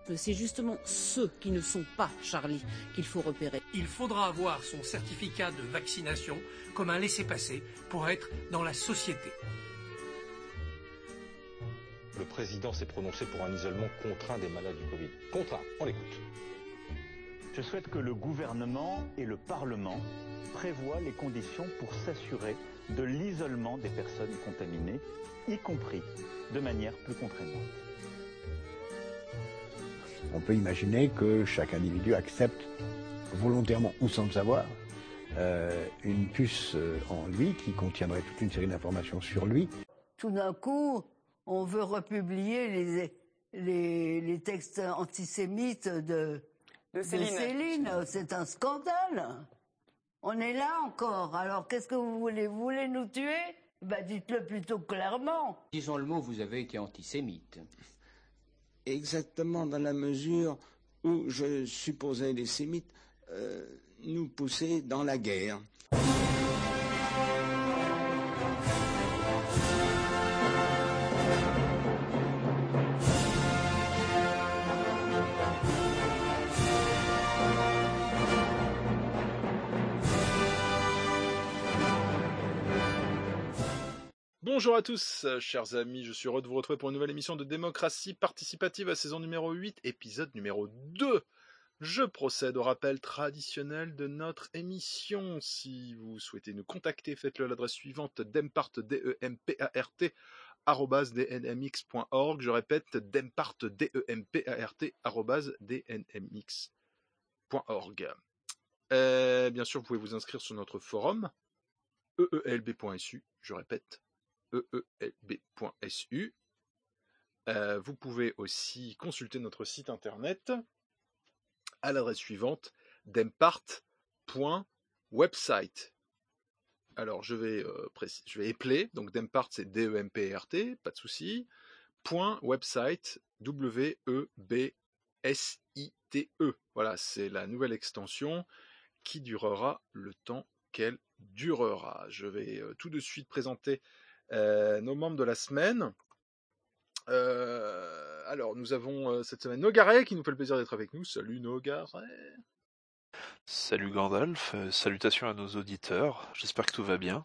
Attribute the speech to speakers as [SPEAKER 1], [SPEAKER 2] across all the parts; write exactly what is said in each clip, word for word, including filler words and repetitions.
[SPEAKER 1] rythme. C'est justement ceux qui ne sont pas Charlie qu'il faut repérer.
[SPEAKER 2] Il faudra avoir son certificat de vaccination comme un laissez-passer pour être dans la société.
[SPEAKER 3] Le président s'est prononcé pour un isolement contraint des malades du Covid. Contraint, on l'écoute.
[SPEAKER 4] Je souhaite que le gouvernement et le Parlement prévoient les conditions pour s'assurer de l'isolement des personnes contaminées, y compris de manière plus contraignante.
[SPEAKER 5] On peut imaginer que chaque individu accepte volontairement ou sans le savoir euh, une puce en lui qui contiendrait toute une série d'informations sur lui.
[SPEAKER 6] Tout d'un coup, on veut republier les, les, les textes antisémites de,
[SPEAKER 7] de Céline.
[SPEAKER 6] de Céline. C'est un scandale. On est là encore. Alors qu'est-ce que vous voulez? Vous voulez nous tuer? Ben, dites-le plutôt clairement.
[SPEAKER 8] Disons le mot, vous avez été antisémite.
[SPEAKER 9] Exactement, dans la mesure où je supposais les sémites euh, nous pousser dans la guerre.
[SPEAKER 10] Bonjour à tous, chers amis, je suis heureux de vous retrouver pour une nouvelle émission de démocratie participative à saison numéro huit, épisode numéro deux. Je procède au rappel traditionnel de notre émission. Si vous souhaitez nous contacter, faites-le à l'adresse suivante dempart, D E M P A R T, arobase d n m x point org. Je répète, dempart, D E M P A R T, arobase d n m x point org. Euh, bien sûr, vous pouvez vous inscrire sur notre forum, e e l b point s u, je répète, e e l b point s u. Euh, vous pouvez aussi consulter notre site internet à l'adresse suivante dempart point website. Alors je vais euh, précis, je vais épeler, donc dempart c'est D E M P R T, pas de souci. Point website, W E B S I T E. Voilà, c'est la nouvelle extension qui durera le temps qu'elle durera. Je vais euh, tout de suite présenter Euh, nos membres de la semaine. Euh, alors, nous avons euh, cette semaine Nogaret qui nous fait le plaisir d'être avec nous. Salut Nogaret.
[SPEAKER 11] Salut Gandalf, euh, salutations à nos auditeurs, j'espère que tout va bien.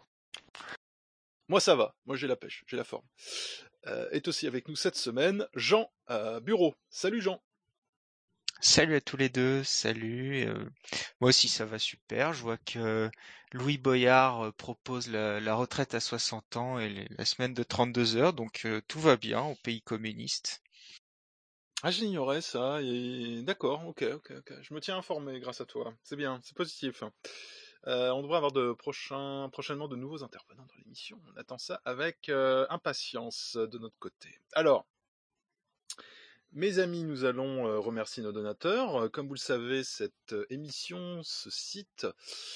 [SPEAKER 10] Moi ça va, moi j'ai la pêche, j'ai la forme. Euh, est aussi avec nous cette semaine Jean euh, Bureau. Salut Jean.
[SPEAKER 12] Salut à tous les deux, salut. Euh, moi aussi ça va super. Je vois que Louis Boyard euh, propose la, la retraite à soixante ans et les- la semaine de trente-deux heures, donc euh, tout va bien au pays communiste.
[SPEAKER 10] Ah, j'ignorais ça. Et... D'accord, ok, ok, ok. Je me tiens informé grâce à toi. C'est bien, c'est positif. Euh, on devrait avoir de prochains, prochainement de nouveaux intervenants dans l'émission. On attend ça avec euh, impatience de notre côté. Alors, mes amis, nous allons euh, remercier nos donateurs. Euh, Comme vous le savez, cette euh, émission, ce site,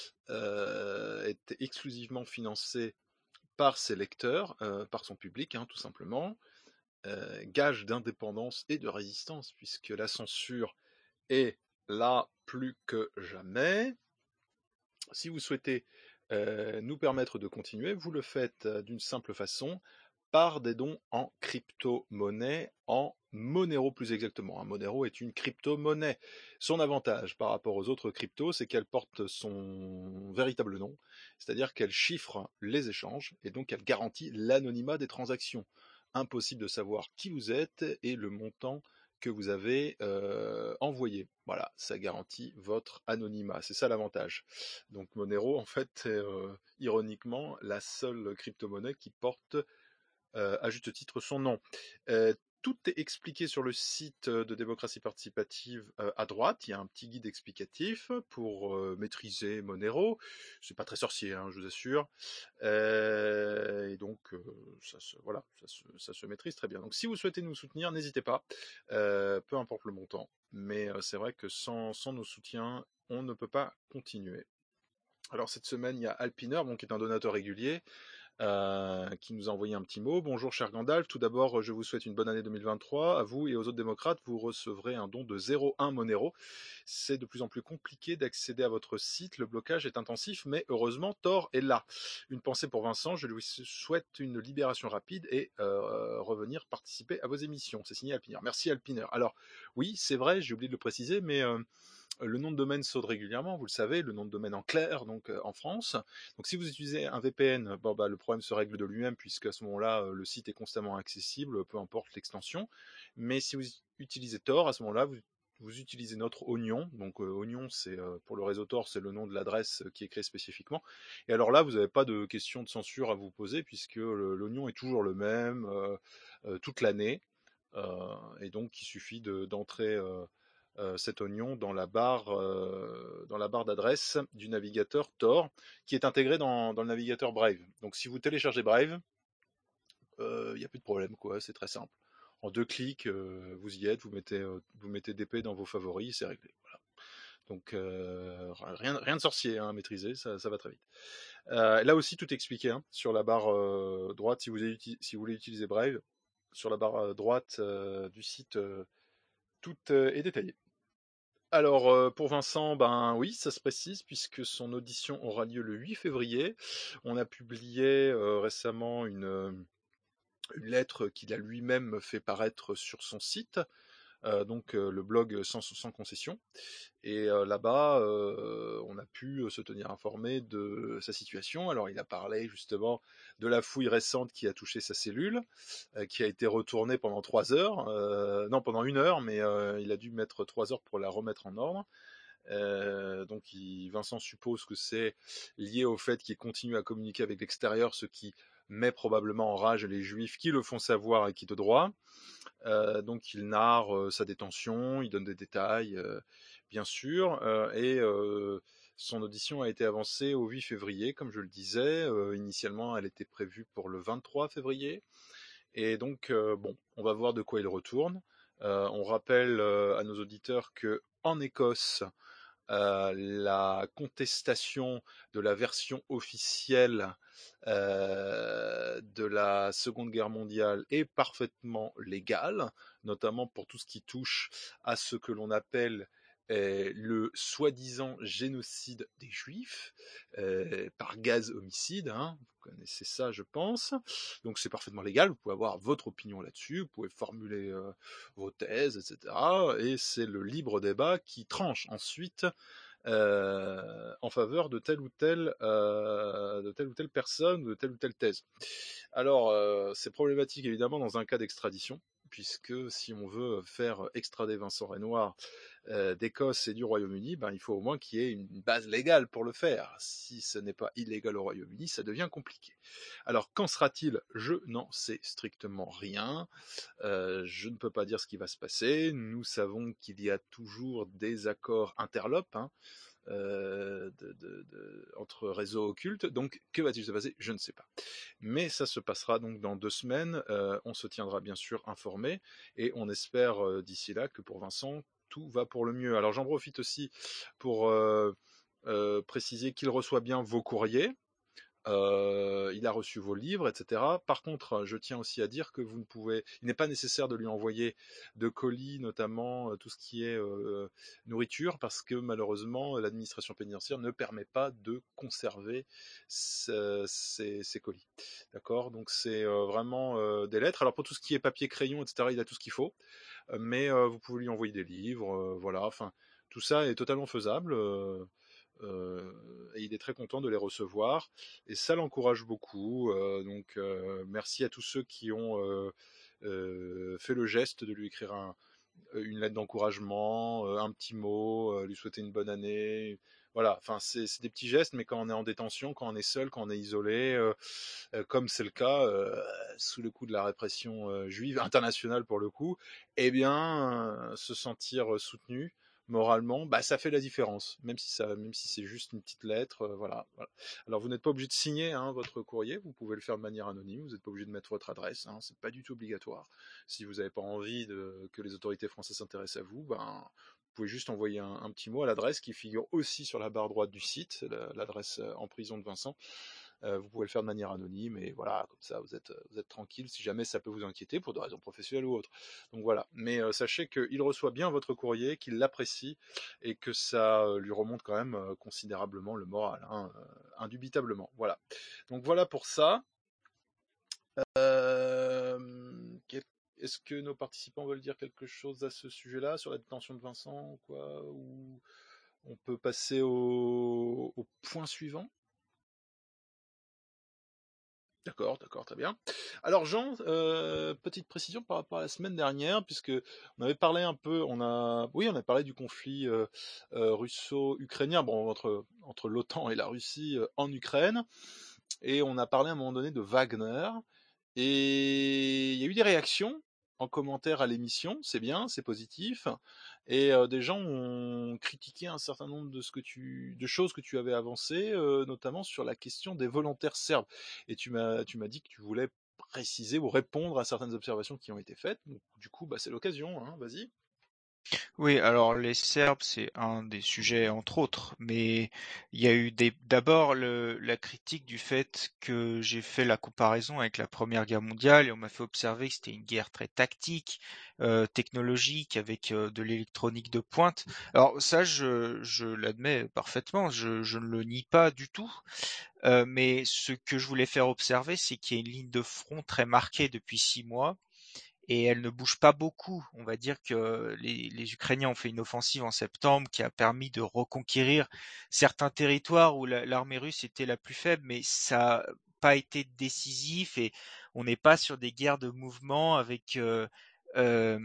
[SPEAKER 10] euh, est exclusivement financé par ses lecteurs, euh, par son public, hein, tout simplement. Euh, gage d'indépendance et de résistance, puisque la censure est là plus que jamais. Si vous souhaitez euh, nous permettre de continuer, vous le faites euh, d'une simple façon, par des dons en crypto-monnaie, en Monero plus exactement. Un Monero est une crypto-monnaie. Son avantage par rapport aux autres cryptos, c'est qu'elle porte son véritable nom, c'est-à-dire qu'elle chiffre les échanges et donc elle garantit l'anonymat des transactions. Impossible de savoir qui vous êtes et le montant que vous avez euh, envoyé. Voilà, ça garantit votre anonymat. C'est ça l'avantage. Donc Monero, en fait, est euh, ironiquement la seule crypto-monnaie qui porte euh, à juste titre son nom. Euh, tout est expliqué sur le site de démocratie participative euh, à droite. Il y a un petit guide explicatif pour euh, maîtriser Monero. C'est pas très sorcier, hein, je vous assure. Euh, et donc, euh, ça, se, voilà, ça, se, ça se maîtrise très bien. Donc, si vous souhaitez nous soutenir, n'hésitez pas. Euh, peu importe le montant. Mais euh, c'est vrai que sans, sans nos soutiens, on ne peut pas continuer. Alors, cette semaine, il y a Alpiner, bon, qui est un donateur régulier. euh, qui nous a envoyé un petit mot. Bonjour cher Gandalf, tout d'abord je vous souhaite une bonne année deux mille vingt-trois. À vous et aux autres démocrates, vous recevrez un don de zéro virgule un Monero. C'est de plus en plus compliqué d'accéder à votre site, le blocage est intensif, mais heureusement Tor est là. Une pensée pour Vincent, je lui souhaite une libération rapide et euh, revenir participer à vos émissions. C'est signé Alpiner. Merci Alpiner. Alors oui, c'est vrai, j'ai oublié de le préciser, mais euh, le nom de domaine saute régulièrement, vous le savez, le nom de domaine en clair, donc euh, en France. Donc si vous utilisez un V P N, bon, bah, le problème se règle de lui-même, puisqu'à ce moment-là, euh, le site est constamment accessible, peu importe l'extension. Mais si vous utilisez Tor, à ce moment-là, vous, vous utilisez notre Oignon. Donc euh, Oignon, c'est euh, pour le réseau Tor, c'est le nom de l'adresse qui est créée spécifiquement. Et alors là, vous n'avez pas de question de censure à vous poser, puisque le, l'Oignon est toujours le même euh, euh, toute l'année. Euh, et donc, il suffit de, d'entrer... Euh, Euh, cet oignon dans la barre, euh, dans la barre d'adresse du navigateur Tor, qui est intégré dans, dans le navigateur Brave. Donc si vous téléchargez Brave, il euh, n'y a plus de problème, quoi. C'est très simple. En deux clics, euh, vous y êtes, vous mettez, euh, vous mettez D P dans vos favoris, c'est réglé. Voilà. Donc euh, rien, rien de sorcier hein, à maîtriser, ça, ça va très vite. Euh, là aussi, tout expliqué hein, sur la barre euh, droite. Si vous, si vous voulez utiliser Brave, sur la barre droite euh, du site, euh, tout euh, est détaillé. Alors euh, pour Vincent, ben oui, ça se précise puisque son audition aura lieu le huit février. On a publié euh, récemment une, euh, une lettre qu'il a lui-même fait paraître sur son site, euh, donc euh, le blog sans, sans concession. Et euh, là-bas, euh, on a pu se tenir informé de sa situation. Alors il a parlé justement de la fouille récente qui a touché sa cellule, euh, qui a été retournée pendant trois heures, euh, non pendant une heure, mais euh, il a dû mettre trois heures pour la remettre en ordre. Euh, donc il, Vincent suppose que c'est lié au fait qu'il continue à communiquer avec l'extérieur, ce qui met probablement en rage les juifs qui le font savoir à qui de droit. Euh, donc il narre euh, sa détention, il donne des détails, euh, bien sûr, euh, et euh, son audition a été avancée au huit février, comme je le disais. Euh, initialement, elle était prévue pour le vingt-trois février. Et donc, euh, bon, on va voir de quoi il retourne. Euh, on rappelle euh, à nos auditeurs que en Écosse, euh, la contestation de la version officielle euh, de la Seconde Guerre mondiale est parfaitement légale, notamment pour tout ce qui touche à ce que l'on appelle euh, le soi-disant génocide des Juifs euh, par gaz homicide. Hein. Vous connaissez ça, je pense. Donc c'est parfaitement légal. Vous pouvez avoir votre opinion là-dessus. Vous pouvez formuler euh, vos thèses, et cetera. Et c'est le libre débat qui tranche ensuite euh, en faveur de telle ou telle, euh, de telle ou telle personne, de telle ou telle thèse. Alors, euh, c'est problématique évidemment dans un cas d'extradition, puisque si on veut faire extrader Vincent Renoir euh, d'Écosse et du Royaume-Uni, ben, il faut au moins qu'il y ait une base légale pour le faire. Si ce n'est pas illégal au Royaume-Uni, ça devient compliqué. Alors, qu'en sera-t-il? Je n'en sais strictement rien. Euh, je ne peux pas dire ce qui va se passer. Nous savons qu'il y a toujours des accords interlopes, hein, euh, de, de, de, entre réseaux occultes. Donc, que va-t-il se passer? Je ne sais pas. Mais ça se passera donc dans deux semaines. Euh, on se tiendra bien sûr informé et on espère euh, d'ici là que pour Vincent, tout va pour le mieux. Alors, j'en profite aussi pour euh, euh, préciser qu'il reçoit bien vos courriers. Euh, il a reçu vos livres, et cetera. Par contre, je tiens aussi à dire que vous ne pouvez, il n'est pas nécessaire de lui envoyer de colis, notamment euh, tout ce qui est euh, nourriture, parce que malheureusement, l'administration pénitentiaire ne permet pas de conserver ce, ces, ces colis. D'accord? Donc c'est euh, vraiment euh, des lettres. Alors pour tout ce qui est papier, crayon, et cetera, il a tout ce qu'il faut, euh, mais euh, vous pouvez lui envoyer des livres, euh, voilà. Enfin, tout ça est totalement faisable. Euh, Euh, et il est très content de les recevoir et ça l'encourage beaucoup. Euh, donc euh, merci à tous ceux qui ont euh, euh, fait le geste de lui écrire un, une lettre d'encouragement, euh, un petit mot, euh, lui souhaiter une bonne année. Voilà, enfin c'est, c'est des petits gestes, mais quand on est en détention, quand on est seul, quand on est isolé, euh, euh, comme c'est le cas euh, sous le coup de la répression euh, juive internationale pour le coup, eh bien euh, se sentir soutenu moralement, bah ça fait la différence, même si ça, même si c'est juste une petite lettre, euh, voilà, voilà. Alors vous n'êtes pas obligé de signer hein, votre courrier, vous pouvez le faire de manière anonyme, vous n'êtes pas obligé de mettre votre adresse, hein, c'est pas du tout obligatoire. Si vous n'avez pas envie de, que les autorités françaises s'intéressent à vous, ben vous pouvez juste envoyer un, un petit mot à l'adresse qui figure aussi sur la barre droite du site, la, l'adresse en prison de Vincent. Euh, vous pouvez le faire de manière anonyme et voilà, comme ça vous êtes, vous êtes tranquille si jamais ça peut vous inquiéter pour des raisons professionnelles ou autres. Donc voilà, mais euh, sachez qu'il reçoit bien votre courrier, qu'il l'apprécie et que ça euh, lui remonte quand même euh, considérablement le moral, hein, euh, indubitablement. Voilà. Donc voilà pour ça. Euh, Est-ce que nos participants veulent dire quelque chose à ce sujet-là, sur la détention de Vincent ou quoi, ou on peut passer au, au point suivant? D'accord, d'accord, très bien. Alors Jean, euh, petite précision par rapport à la semaine dernière, puisque on avait parlé un peu, on a, oui, on a parlé du conflit euh, euh, russo-ukrainien, bon entre entre l'OTAN et la Russie euh, en Ukraine, et on a parlé à un moment donné de Wagner, et il y a eu des réactions en commentaire à l'émission, c'est bien, c'est positif, et euh, des gens ont critiqué un certain nombre de, ce que tu, de choses que tu avais avancées, euh, notamment sur la question des volontaires serbes. Et tu m'as, tu m'as dit que tu voulais préciser ou répondre à certaines observations qui ont été faites. Donc, du coup, bah, c'est l'occasion, hein, vas-y.
[SPEAKER 12] Oui, alors les Serbes, c'est un des sujets entre autres, mais il y a eu des, d'abord le, la critique du fait que j'ai fait la comparaison avec la Première Guerre mondiale et on m'a fait observer que c'était une guerre très tactique, euh, technologique, avec euh, de l'électronique de pointe. Alors ça, je, je l'admets parfaitement, je, je ne le nie pas du tout, euh, mais ce que je voulais faire observer, c'est qu'il y a une ligne de front très marquée depuis six mois et elle ne bouge pas beaucoup. On va dire que les, les Ukrainiens ont fait une offensive en septembre qui a permis de reconquérir certains territoires où la- l'armée russe était la plus faible, mais ça n'a pas été décisif et on n'est pas sur des guerres de mouvement avec euh, euh,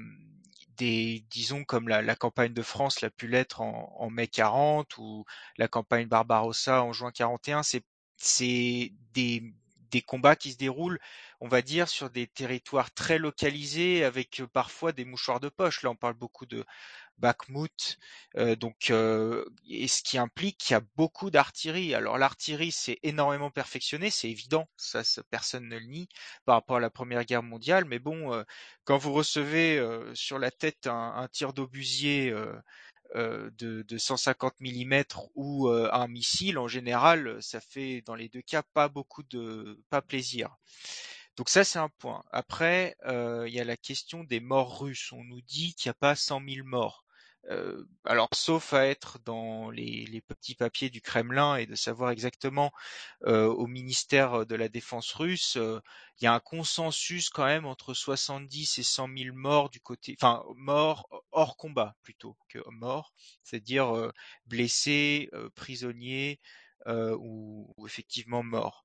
[SPEAKER 12] des, disons, comme la, la campagne de France l'a pu l'être en, en mai quarante ou la campagne Barbarossa en juin quarante et un. C'est, c'est des, des combats qui se déroulent, on va dire, sur des territoires très localisés avec euh, parfois des mouchoirs de poche. Là, on parle beaucoup de Bakhmut, euh, donc, euh, et ce qui implique qu'il y a beaucoup d'artillerie. Alors l'artillerie, c'est énormément perfectionné, c'est évident, ça, ça, personne ne le nie par rapport à la Première Guerre mondiale. Mais bon, euh, quand vous recevez euh, sur la tête un, un tir d'obusier euh, euh, de, de cent cinquante millimètres ou euh, un missile, en général, ça fait dans les deux cas pas beaucoup de, pas plaisir. Donc ça, c'est un point. Après, euh, il y a la question des morts russes. On nous dit qu'il n'y a pas cent mille morts. Euh, alors, sauf à être dans les, les petits papiers du Kremlin et de savoir exactement euh, au ministère de la Défense russe, euh, il y a un consensus quand même entre soixante-dix et cent mille morts du côté, enfin morts hors combat plutôt que morts, c'est-à-dire euh, blessés, euh, prisonniers euh, ou, ou effectivement morts.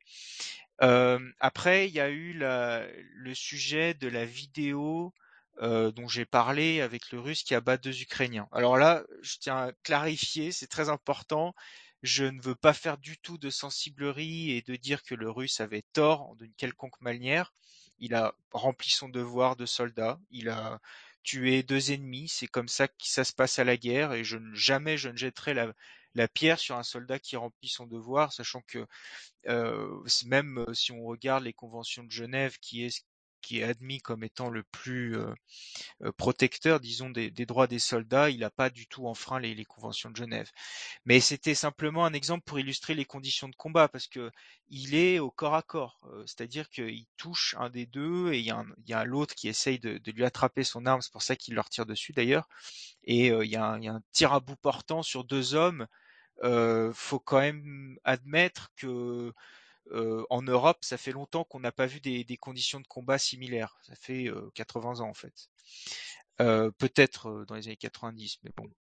[SPEAKER 12] Euh, après, il y a eu la, le sujet de la vidéo euh, dont j'ai parlé avec le Russe qui abat deux Ukrainiens. Alors là, je tiens à clarifier, c'est très important. Je ne veux pas faire du tout de sensiblerie et de dire que le Russe avait tort d'une quelconque manière. Il a rempli son devoir de soldat. Il a tué deux ennemis. C'est comme ça que ça se passe à la guerre et je ne, jamais je ne jetterai la, la pierre sur un soldat qui remplit son devoir, sachant que euh, même euh, si on regarde les conventions de Genève, qui est qui est admis comme étant le plus euh, euh, protecteur, disons, des, des droits des soldats, il n'a pas du tout enfreint les, les conventions de Genève. Mais c'était simplement un exemple pour illustrer les conditions de combat, parce que il est au corps à corps, euh, c'est-à-dire qu'il touche un des deux et il y a, un, il y a l'autre qui essaye de, de lui attraper son arme, c'est pour ça qu'il leur tire dessus d'ailleurs, et euh, il, y a un, il y a un tir à bout portant sur deux hommes. Euh, faut quand même admettre que euh, en Europe, ça fait longtemps qu'on n'a pas vu des, des conditions de combat similaires. Ça fait euh, quatre-vingts ans en fait. Euh, peut-être euh, dans les années quatre-vingt-dix, mais bon.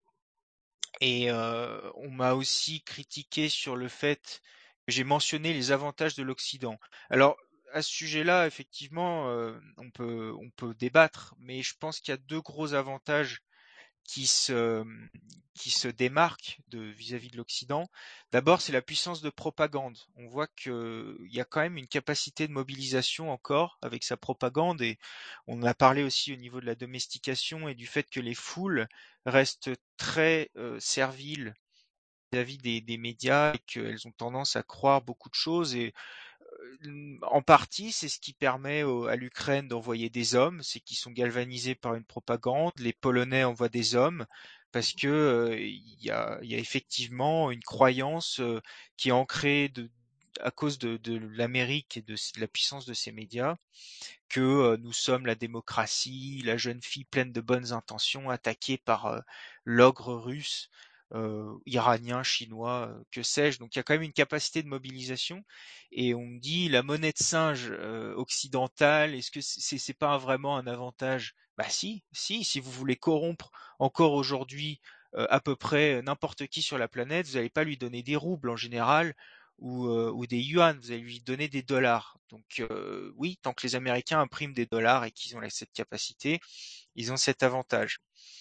[SPEAKER 12] Et euh, on m'a aussi critiqué sur le fait que j'ai mentionné les avantages de l'Occident. Alors à ce sujet-là, effectivement, euh, on peut on peut débattre, mais je pense qu'il y a deux gros avantages qui se, qui se démarque de vis-à-vis de l'Occident. D'abord, c'est la puissance de propagande. On voit qu'il y a quand même une capacité de mobilisation encore avec sa propagande et on en a parlé aussi au niveau de la domestication et du fait que les foules restent très euh, serviles vis-à-vis des, des médias et qu'elles ont tendance à croire beaucoup de choses et en partie, c'est ce qui permet au- à l'Ukraine d'envoyer des hommes, c'est qu'ils sont galvanisés par une propagande. Les Polonais envoient des hommes parce que euh, il y a, il y a effectivement une croyance euh, qui est ancrée de, à cause de, de l'Amérique et de, de la puissance de ses médias que euh, nous sommes la démocratie, la jeune fille pleine de bonnes intentions, attaquée par euh, l'ogre russe, euh, iranien, chinois, euh, que sais-je. Donc il y a quand même une capacité de mobilisation. Et on me dit la monnaie de singe euh, occidentale, est-ce que c'est, c'est pas vraiment un avantage? Bah si, si, si vous voulez corrompre encore aujourd'hui euh, à peu près n'importe qui sur la planète, vous n'allez pas lui donner des roubles en général ou, euh, ou des yuan, vous allez lui donner des dollars. Donc euh, oui, tant que les Américains impriment des dollars et qu'ils ont cette capacité, ils ont cet avantage.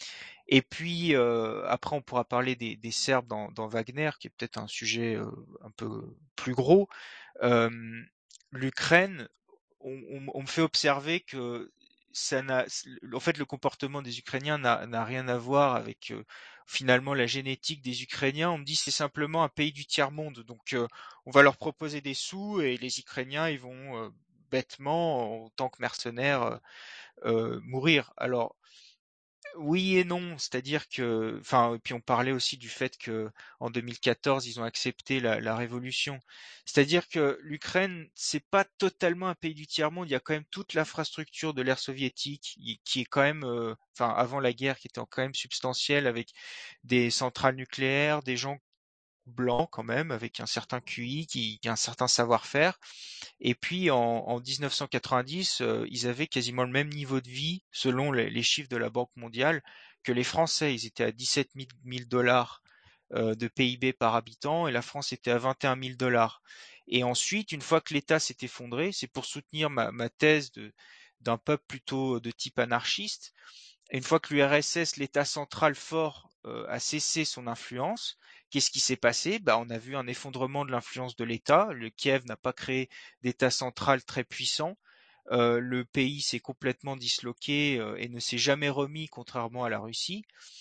[SPEAKER 12] Et puis euh, après, on pourra parler des, des Serbes dans, dans Wagner, qui est peut-être un sujet euh, un peu plus gros. Euh, L'Ukraine, on, on, on me fait observer que ça n'a, en fait, le comportement des Ukrainiens n'a, n'a rien à voir avec euh, finalement la génétique des Ukrainiens. On me dit c'est simplement un pays du tiers-monde, donc euh, on va leur proposer des sous et les Ukrainiens ils vont euh, bêtement, en tant que mercenaires, euh, euh, mourir. Alors oui et non, c'est-à-dire que, enfin, et puis on parlait aussi du fait que en deux mille quatorze ils ont accepté la, la révolution. C'est-à-dire que l'Ukraine, c'est pas totalement un pays du tiers-monde. Il y a quand même toute l'infrastructure de l'ère soviétique y- qui est quand même, euh, enfin, avant la guerre, qui était quand même substantielle avec des centrales nucléaires, des gens blancs quand même, avec un certain Q I, qui, qui a un certain savoir-faire. Et puis en, en dix-neuf cent quatre-vingt-dix, euh, ils avaient quasiment le même niveau de vie, selon les, les chiffres de la Banque mondiale, que les Français. Ils étaient à dix-sept mille dollars euh, de P I B par habitant et la France était à vingt et un mille dollars. Et ensuite, une fois que l'État s'est effondré, c'est pour soutenir ma, ma thèse de, d'un peuple plutôt de type anarchiste. Et une fois que l'U R S S, l'État central fort, euh, a cessé son influence, qu'est-ce qui s'est passé? Bah, on a vu un effondrement de l'influence de l'État. Le Kiev n'a pas créé d'État central très puissant. Euh, le pays s'est complètement disloqué euh, et ne s'est jamais remis, contrairement à la Russie.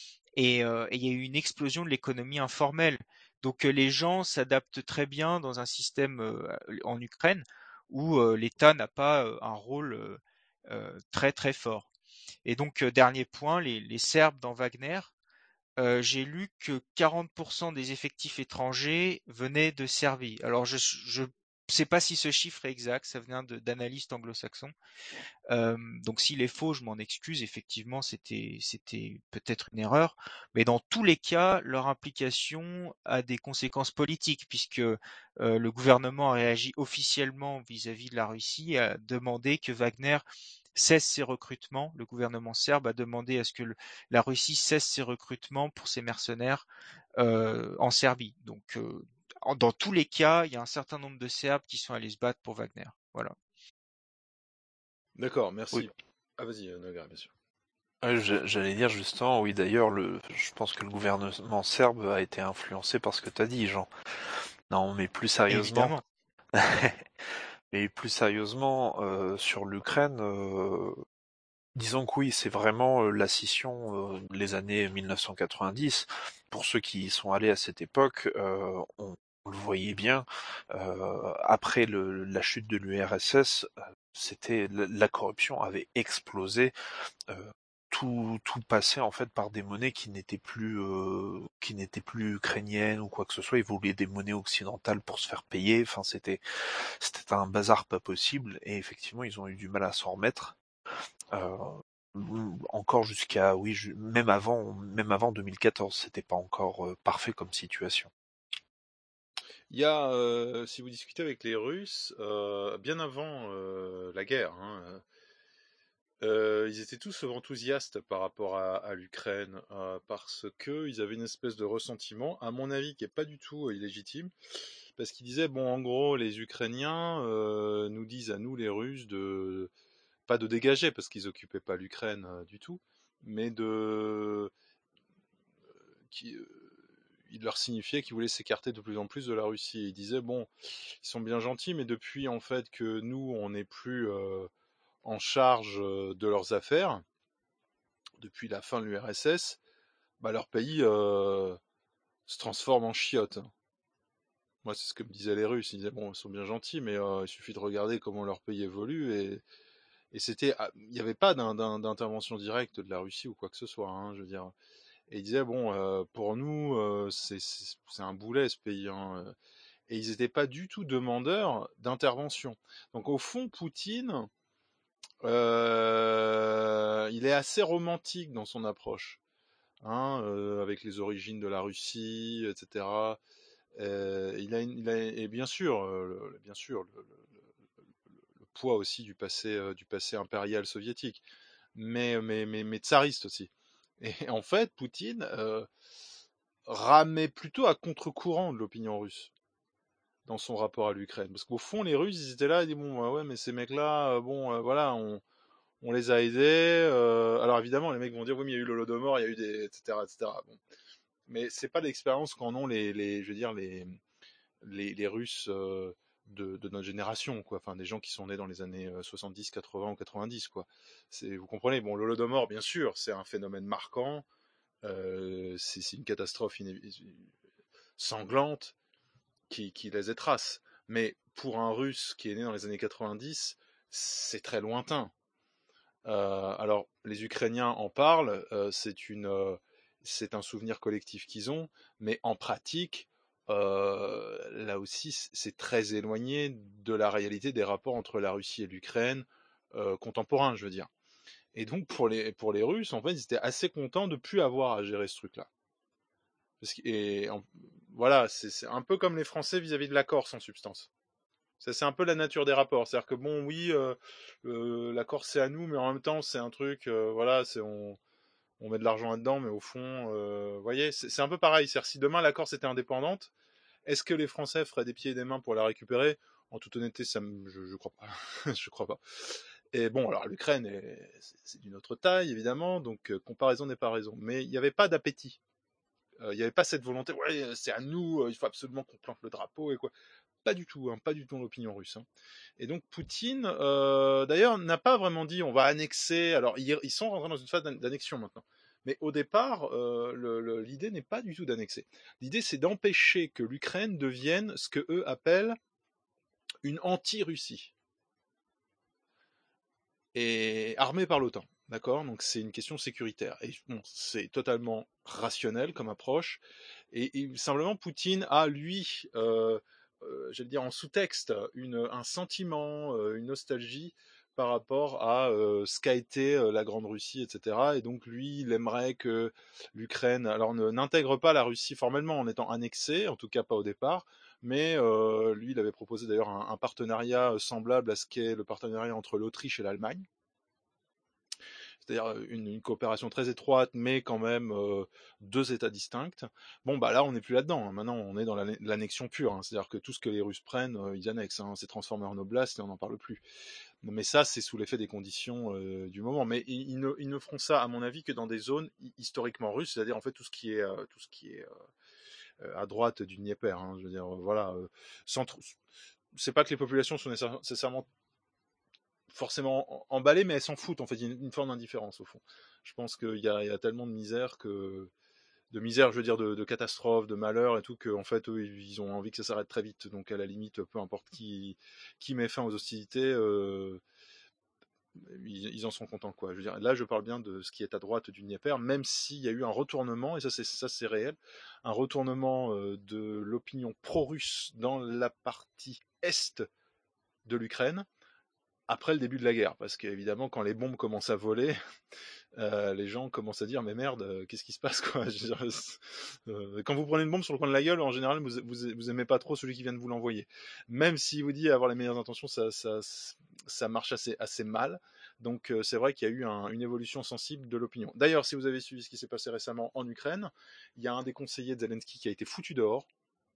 [SPEAKER 12] Et, euh, et il y a eu une explosion de l'économie informelle. Donc euh, les gens s'adaptent très bien dans un système euh, en Ukraine où euh, l'État n'a pas euh, un rôle euh, euh, très très fort. Et donc, euh, dernier point, les, les Serbes dans Wagner, euh, j'ai lu que quarante pour cent des effectifs étrangers venaient de Serbie. Alors, je je sais pas si ce chiffre est exact, ça vient de- d'analystes anglo-saxons. Euh, donc, s'il est faux, je m'en excuse. Effectivement, c'était c'était peut-être une erreur, mais dans tous les cas, leur implication a des conséquences politiques, puisque euh, le gouvernement a réagi officiellement vis-à-vis de la Russie et a demandé que Wagner cesse ses recrutements. Le gouvernement serbe a demandé à ce que le- la Russie cesse ses recrutements pour ses mercenaires euh, en Serbie. Donc, euh, en- dans tous les cas, il y a un certain nombre de Serbes qui sont allés se battre pour Wagner. Voilà.
[SPEAKER 10] D'accord,
[SPEAKER 11] Oui.
[SPEAKER 10] merci. Ah vas-y, euh, Nagar, bien sûr.
[SPEAKER 11] Ouais, je- J'allais dire justement, oui d'ailleurs, le, je pense que le gouvernement serbe a été influencé par ce que t'as dit, Jean. Non, mais plus sérieusement,
[SPEAKER 12] Évidemment.
[SPEAKER 11] mais plus sérieusement, euh, sur l'Ukraine, euh, disons que oui, c'est vraiment euh, la scission, euh, les années mille neuf cent quatre-vingt-dix. Pour ceux qui y sont allés à cette époque, euh, on, on le voyait bien, euh, après le, la chute de l'U R S S, euh, c'était la, la corruption avait explosé. Euh, tout, tout passait en fait par des monnaies qui n'étaient plus euh, qui n'étaient plus ukrainiennes ou quoi que ce soit. Ils voulaient des monnaies occidentales pour se faire payer. Enfin, c'était c'était un bazar pas possible. Et effectivement, ils ont eu du mal à s'en remettre. Euh, encore jusqu'à oui, ju- même avant même avant deux mille quatorze, c'était pas encore euh, parfait comme situation.
[SPEAKER 10] Il y a, euh, si vous discutez avec les Russes, euh, bien avant euh, la guerre, hein, euh, ils étaient tous enthousiastes par rapport à, à l'Ukraine, euh, parce que ils avaient une espèce de ressentiment, à mon avis, qui est pas du tout euh, illégitime, parce qu'ils disaient bon, en gros, les Ukrainiens euh, nous disent à nous, les Russes, de pas de dégager, parce qu'ils occupaient pas l'Ukraine euh, du tout, mais de qui, euh, il leur signifiait qu'ils voulaient s'écarter de plus en plus de la Russie. Et ils disaient bon, ils sont bien gentils, mais depuis en fait que nous, on n'est plus euh, en charge euh, de leurs affaires, depuis la fin de l'U R S S, bah, leur pays euh, se transforme en chiotte. Moi, c'est ce que me disaient les Russes. Ils disaient bon, ils sont bien gentils, mais euh, il suffit de regarder comment leur pays évolue. Et, et c'était, il n'y avait pas d'un, d'un, d'intervention directe de la Russie ou quoi que ce soit. Hein, je veux dire. Et ils disaient bon, euh, pour nous, euh, c'est, c'est, c'est un boulet ce pays. Hein. et ils n'étaient pas du tout demandeurs d'intervention. Donc au fond, Poutine, euh, il est assez romantique dans son approche, hein, euh, avec les origines de la Russie, et cetera. Euh, il a, une, il a, et bien sûr, euh, le, bien sûr, le, le, le poids aussi du passé, euh, du passé impérial soviétique, mais, mais, mais, mais tsariste aussi. Et en fait, Poutine euh, ramait plutôt à contre-courant de l'opinion russe dans son rapport à l'Ukraine, parce qu'au fond, les Russes, ils étaient là, ils disaient bon, ouais, mais ces mecs-là, euh, bon, euh, voilà, on on les a aidés. Euh, alors évidemment, les mecs vont dire oui, mais il y a eu l'Holodomor, il y a eu des, et cetera, et cetera. Bon. Mais c'est pas l'expérience qu'en ont les, les, je veux dire, les, les, les Russes euh, de, de notre génération, quoi. Enfin, des gens qui sont nés dans les années soixante-dix, quatre-vingts ou quatre-vingt-dix, quoi. C'est, vous comprenez. Bon, l'Holodomor, bien sûr, c'est un phénomène marquant. Euh, c'est, c'est une catastrophe iné- sanglante qui, qui laisse des traces. Mais pour un Russe qui est né dans les années quatre-vingt-dix, c'est très lointain. Euh, alors, les Ukrainiens en parlent, euh, c'est une, euh, c'est un souvenir collectif qu'ils ont, mais en pratique, euh, là aussi, c'est très éloigné de la réalité des rapports entre la Russie et l'Ukraine euh, contemporains, je veux dire. Et donc, pour les, pour les Russes, en fait, ils étaient assez contents de plus avoir à gérer ce truc-là. Parce que, et en, voilà, c'est, c'est un peu comme les Français vis-à-vis de la Corse en substance. Ça, c'est un peu la nature des rapports. C'est-à-dire que bon, oui, euh, euh, la Corse c'est à nous, mais en même temps c'est un truc, euh, voilà, c'est on, on met de l'argent là-dedans, mais au fond, euh, vous voyez, c'est, c'est un peu pareil. C'est-à-dire si demain la Corse était indépendante, est-ce que les Français feraient des pieds et des mains pour la récupérer? En toute honnêteté, ça me, je, je crois pas. je crois pas. Et bon, alors l'Ukraine, est, c'est, c'est d'une autre taille évidemment, donc euh, comparaison n'est pas raison. Mais il n'y avait pas d'appétit. Il euh, n'y avait pas cette volonté, ouais, c'est à nous, euh, il faut absolument qu'on plante le drapeau et quoi. Pas du tout, hein, pas du tout dans l'opinion russe. Hein. Et donc Poutine, euh, d'ailleurs, n'a pas vraiment dit on va annexer. Alors ils, ils sont rentrés dans une phase d'annexion maintenant. Mais au départ, euh, le, le, l'idée n'est pas du tout d'annexer. L'idée, c'est d'empêcher que l'Ukraine devienne ce que eux appellent une anti-Russie et armée par l'OTAN. D'accord? Donc c'est une question sécuritaire. Et bon, c'est totalement rationnel comme approche. Et, et simplement, Poutine a, lui, euh, euh, j'allais dire en sous-texte, une, un sentiment, euh, une nostalgie par rapport à euh, ce qu'a été euh, la Grande Russie, et cetera. Et donc lui, il aimerait que l'Ukraine, alors ne, n'intègre pas la Russie formellement en étant annexée, en tout cas pas au départ, mais euh, lui, il avait proposé d'ailleurs un, un partenariat semblable à ce qu'est le partenariat entre l'Autriche et l'Allemagne. C'est-à-dire une, une coopération très étroite, mais quand même euh, deux États distincts. Bon, bah là, on n'est plus là-dedans. Hein. Maintenant, on est dans l'annexion pure. Hein. C'est-à-dire que tout ce que les Russes prennent, euh, ils annexent. Hein. C'est transformé en oblast et on n'en parle plus. Mais ça, c'est sous l'effet des conditions euh, du moment. Mais ils, ils, ne, ils ne feront ça, à mon avis, que dans des zones historiquement russes, c'est-à-dire en fait tout ce qui est, euh, tout ce qui est euh, à droite du Dniepr. Hein. Je veux dire, voilà. Euh, sans tr- c'est pas que les populations sont nécessairement forcément emballées, mais elles s'en foutent, en fait, il y a une, une forme d'indifférence, au fond. Je pense qu'il y a, il y a tellement de misère que, de misère, je veux dire, de, de catastrophes, de malheurs et tout, qu'en fait, eux, ils ont envie que ça s'arrête très vite. Donc, à la limite, peu importe qui, qui met fin aux hostilités, euh, ils, ils en sont contents, quoi. Je veux dire, là, je parle bien de ce qui est à droite du Dniepr, même s'il y a eu un retournement, et ça, c'est, ça, c'est réel, un retournement euh, de l'opinion pro-russe dans la partie est de l'Ukraine, après le début de la guerre, parce qu'évidemment, quand les bombes commencent à voler, euh, les gens commencent à dire mais merde, euh, qu'est-ce qui se passe quoi. Je veux dire, euh, quand vous prenez une bombe sur le coin de la gueule, en général, vous, vous, vous aimez pas trop celui qui vient de vous l'envoyer. Même s'il vous dit avoir les meilleures intentions, ça, ça, ça marche assez, assez mal. Donc euh, c'est vrai qu'il y a eu un, une évolution sensible de l'opinion. D'ailleurs, si vous avez suivi ce qui s'est passé récemment en Ukraine, il y a un des conseillers de Zelensky qui a été foutu dehors,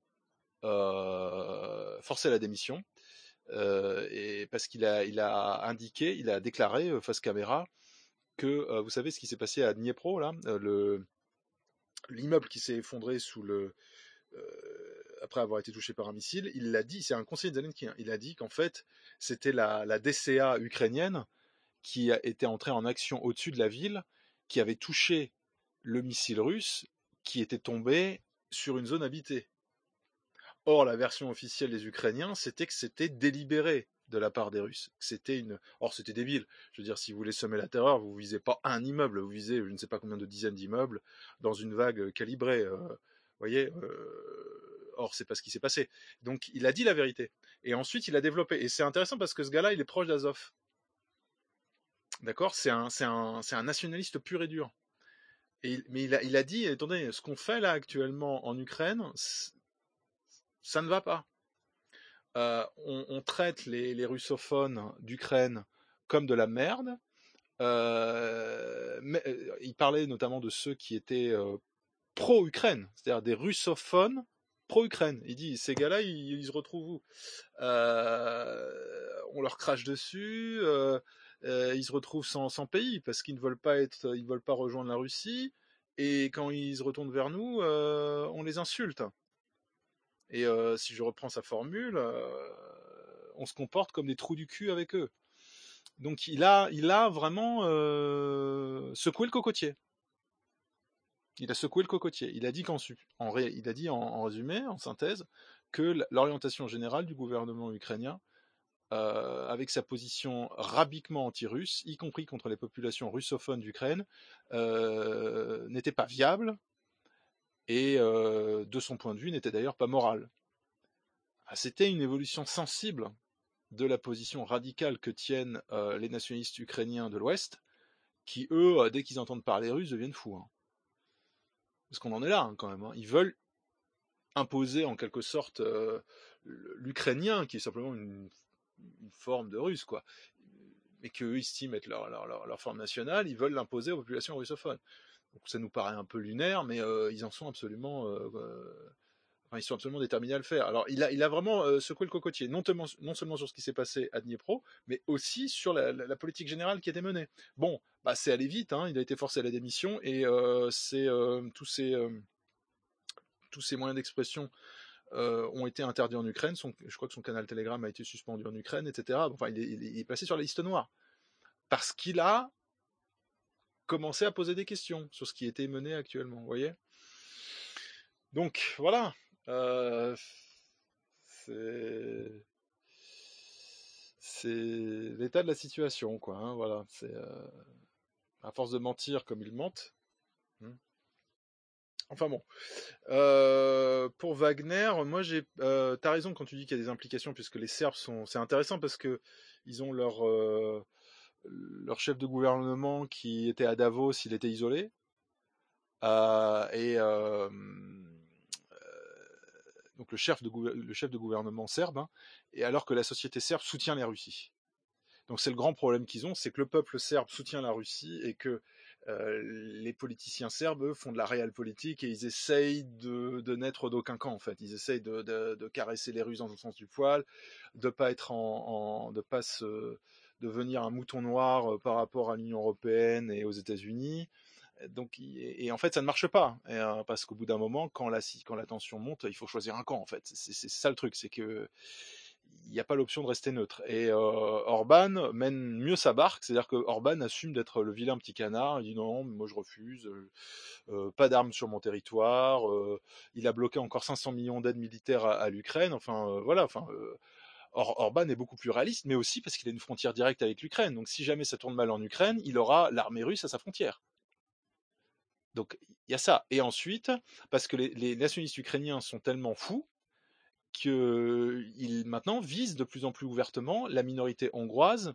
[SPEAKER 10] euh, forcé à la démission. Euh, et parce qu'il a, il a indiqué, il a déclaré euh, face caméra que euh, vous savez ce qui s'est passé à Dniepro là, euh, le, l'immeuble qui s'est effondré sous le, euh, après avoir été touché par un missile, il l'a dit, c'est un conseiller de Zelensky, hein, il a dit qu'en fait c'était la, la D C A ukrainienne qui a été entrée en action au-dessus de la ville, qui avait touché le missile russe qui était tombé sur une zone habitée. Or, la version officielle des Ukrainiens, c'était que c'était délibéré de la part des Russes. C'était une. Or, c'était débile. Je veux dire, si vous voulez semer la terreur, vous visez pas un immeuble, vous visez je ne sais pas combien de dizaines d'immeubles dans une vague calibrée. Euh, vous voyez. Euh... or, c'est pas ce qui s'est passé. Donc, il a dit la vérité. Et ensuite, il a développé. Et c'est intéressant parce que ce gars-là, il est proche d'Azov. D'accord? C'est un, c'est un, c'est un nationaliste pur et dur. Et, mais il a, il a dit, attendez, ce qu'on fait là actuellement en Ukraine, ça ne va pas. Euh, on, on traite les, les russophones d'Ukraine comme de la merde. Euh, mais, euh, il parlait notamment de ceux qui étaient euh, pro-Ukraine, c'est-à-dire des russophones pro-Ukraine. Il dit, ces gars-là, ils, ils se retrouvent où? euh, On leur crache dessus, euh, euh, ils se retrouvent sans, sans pays parce qu'ils ne veulent pas être, ils veulent pas rejoindre la Russie. Et quand ils se retournent vers nous, euh, on les insulte. Et euh, si je reprends sa formule, euh, on se comporte comme des trous du cul avec eux. Donc il a, il a vraiment euh, secoué le cocotier. Il a secoué le cocotier. Il a dit qu'en, en, il a dit en, en résumé, en synthèse, que l'orientation générale du gouvernement ukrainien, euh, avec sa position rabiquement anti-russe, y compris contre les populations russophones d'Ukraine, euh, n'était pas viable et, euh, de son point de vue, n'était d'ailleurs pas morale. C'était une évolution sensible de la position radicale que tiennent euh, les nationalistes ukrainiens de l'Ouest, qui, eux, dès qu'ils entendent parler russe, deviennent fous. Hein. Parce qu'on en est là, hein, quand même. Hein. Ils veulent imposer, en quelque sorte, euh, l'ukrainien, qui est simplement une, une forme de russe, quoi. Mais qu'eux estiment être leur, leur, leur, leur forme nationale, ils veulent l'imposer aux populations russophones. Donc ça nous paraît un peu lunaire, mais euh, ils en sont absolument... Euh, euh, Enfin, ils sont absolument déterminés à le faire. Alors, il a, il a vraiment euh, secoué le cocotier, non, tellement, non seulement sur ce qui s'est passé à Dniepro, mais aussi sur la, la, la politique générale qui était menée. Bon, bah, c'est allé vite, hein, il a été forcé à la démission, et euh, c'est, euh, tous, ces, euh, tous ces moyens d'expression euh, ont été interdits en Ukraine. Son, je crois que son canal Telegram a été suspendu en Ukraine, et cetera. Enfin, il est, il est passé sur la liste noire. Parce qu'il a commencé à poser des questions sur ce qui était mené actuellement, vous voyez ? Donc, voilà. Euh, c'est... c'est l'état de la situation, quoi. Hein, voilà. C'est euh... à force de mentir comme ils mentent. Hmm. Enfin bon. Euh, pour Wagner, moi j'ai. Euh, t'as raison quand tu dis qu'il y a des implications puisque les Serbes sont. C'est intéressant parce que ils ont leur euh... leur chef de gouvernement qui était à Davos, il était isolé. Euh... Et euh... donc le chef de, gouver- le chef de gouvernement serbe, hein, et alors que la société serbe soutient la Russie. Donc c'est le grand problème qu'ils ont, c'est que le peuple serbe soutient la Russie et que euh, les politiciens serbes, eux, font de la réelle politique et ils essayent de, de n'être d'aucun camp en fait. Ils essayent de, de, de caresser les Russes dans le sens du poil, de pas être en, en de pas se devenir un mouton noir par rapport à l'Union européenne et aux États-Unis. Donc, et, et en fait, ça ne marche pas, et, euh, parce qu'au bout d'un moment, quand la, quand la tension monte, il faut choisir un camp. En fait, c'est, c'est ça le truc, c'est que il n'y a pas l'option de rester neutre. Et euh, Orban mène mieux sa barque, c'est-à-dire que Orban assume d'être le vilain petit canard. Il dit non, moi je refuse, euh, euh, pas d'armes sur mon territoire. Euh, il a bloqué encore cinq cents millions d'aides militaires à, à l'Ukraine. Enfin, euh, voilà. Enfin. Euh, Or, Orban est beaucoup plus réaliste, mais aussi parce qu'il a une frontière directe avec l'Ukraine. Donc, si jamais ça tourne mal en Ukraine, il aura l'armée russe à sa frontière. Donc il y a ça. Et ensuite, parce que les, les nationalistes ukrainiens sont tellement fous qu'ils maintenant visent de plus en plus ouvertement la minorité hongroise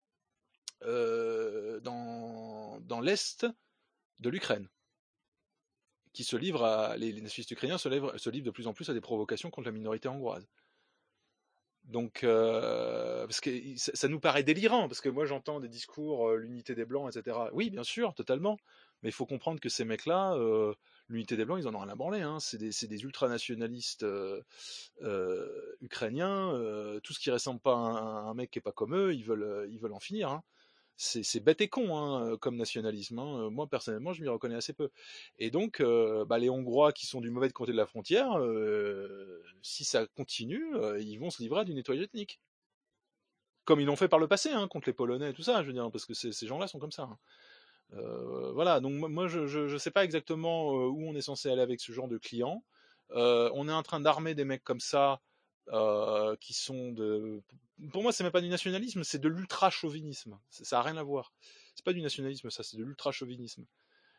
[SPEAKER 10] euh, dans, dans l'est de l'Ukraine, qui se livre à, les, les nationalistes ukrainiens se livrent, se livrent de plus en plus à des provocations contre la minorité hongroise. Donc, euh, parce que ça, ça nous paraît délirant, parce que moi j'entends des discours, euh, l'unité des Blancs, et cetera. Oui, bien sûr, totalement. Mais il faut comprendre que ces mecs-là, euh, l'unité des Blancs, ils en ont rien à branler. Hein. C'est des, c'est des ultranationalistes euh, euh, ukrainiens. Euh, tout ce qui ressemble pas à un, à un mec qui est pas comme eux, ils veulent, ils veulent en finir. Hein. C'est, c'est bête et con hein, comme nationalisme. Hein. Moi, personnellement, je m'y reconnais assez peu. Et donc, euh, bah, les Hongrois qui sont du mauvais côté de la frontière, euh, si ça continue, euh, ils vont se livrer à du nettoyage ethnique. Comme ils l'ont fait par le passé, hein, contre les Polonais et tout ça, je veux dire, parce que ces, ces gens-là sont comme ça. Hein. Euh, voilà, donc moi, je, je, je sais pas exactement où on est censé aller avec ce genre de clients. Euh, on est en train d'armer des mecs comme ça, Euh, qui sont de... Pour moi, c'est même pas du nationalisme, c'est de l'ultra-chauvinisme. Ça n'a rien à voir. C'est pas du nationalisme, ça, c'est de l'ultra-chauvinisme.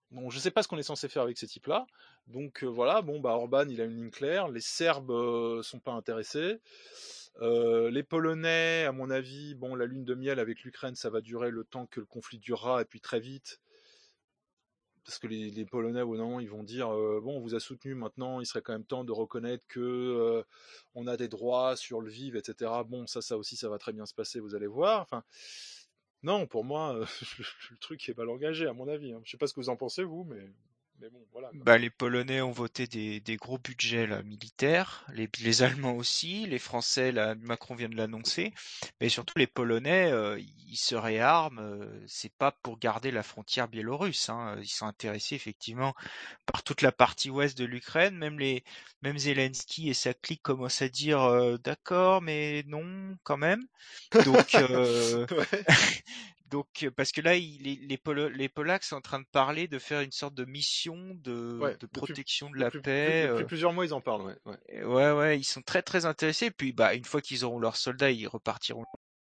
[SPEAKER 10] Bon, je sais pas ce qu'on est censé faire avec ces types-là. Donc euh, voilà, bon bah Orban il a une ligne claire, les Serbes euh, sont pas intéressés. Euh, les Polonais, à mon avis, bon la lune de miel avec l'Ukraine, ça va durer le temps que le conflit durera et puis très vite. Parce que les, les Polonais, au non, ils vont dire euh, bon, on vous a soutenu, maintenant, il serait quand même temps de reconnaître que euh, on a des droits sur le vivre, et cetera. Bon, ça, ça aussi, ça va très bien se passer, vous allez voir. Enfin, non, pour moi, euh, le truc est mal engagé, à mon avis. Hein. Je sais pas ce que vous en pensez, vous, mais, mais bon, voilà. Quoi.
[SPEAKER 12] Bah, les Polonais ont voté des, des gros budgets là, militaires, les, les Allemands aussi, les Français, là, Macron vient de l'annoncer, mais surtout les Polonais, euh, ils se réarment, euh, c'est pas pour garder la frontière biélorusse, hein, ils sont intéressés effectivement par toute la partie ouest de l'Ukraine, même les, même Zelensky et sa clique commencent à dire euh, d'accord, mais non quand même. Donc, euh,
[SPEAKER 10] ouais.
[SPEAKER 12] donc parce que là, il, les, les, Polo, les Polacques sont en train de parler de faire une sorte de mission de,
[SPEAKER 10] ouais,
[SPEAKER 12] de
[SPEAKER 10] depuis,
[SPEAKER 12] protection de la
[SPEAKER 10] depuis,
[SPEAKER 12] paix.
[SPEAKER 10] depuis
[SPEAKER 12] euh,
[SPEAKER 10] plusieurs mois, ils en parlent, ouais. Ouais,
[SPEAKER 12] ouais, ouais, ils sont très très intéressés. Puis, bah, une fois qu'ils auront leurs soldats, ils repartiront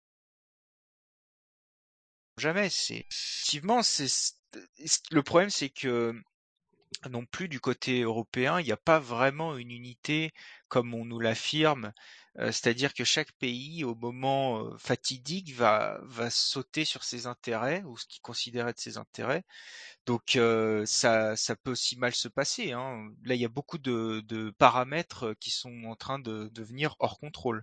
[SPEAKER 12] jamais. C'est effectivement, c'est le problème, c'est que non plus du côté européen, il n'y a pas vraiment une unité comme on nous l'affirme. Euh, c'est-à-dire que chaque pays, au moment euh, fatidique, va, va sauter sur ses intérêts ou ce qu'il considérait de ses intérêts. Donc euh, ça, ça peut aussi mal se passer. Hein. Là, il y a beaucoup de, de paramètres qui sont en train de devenir hors contrôle.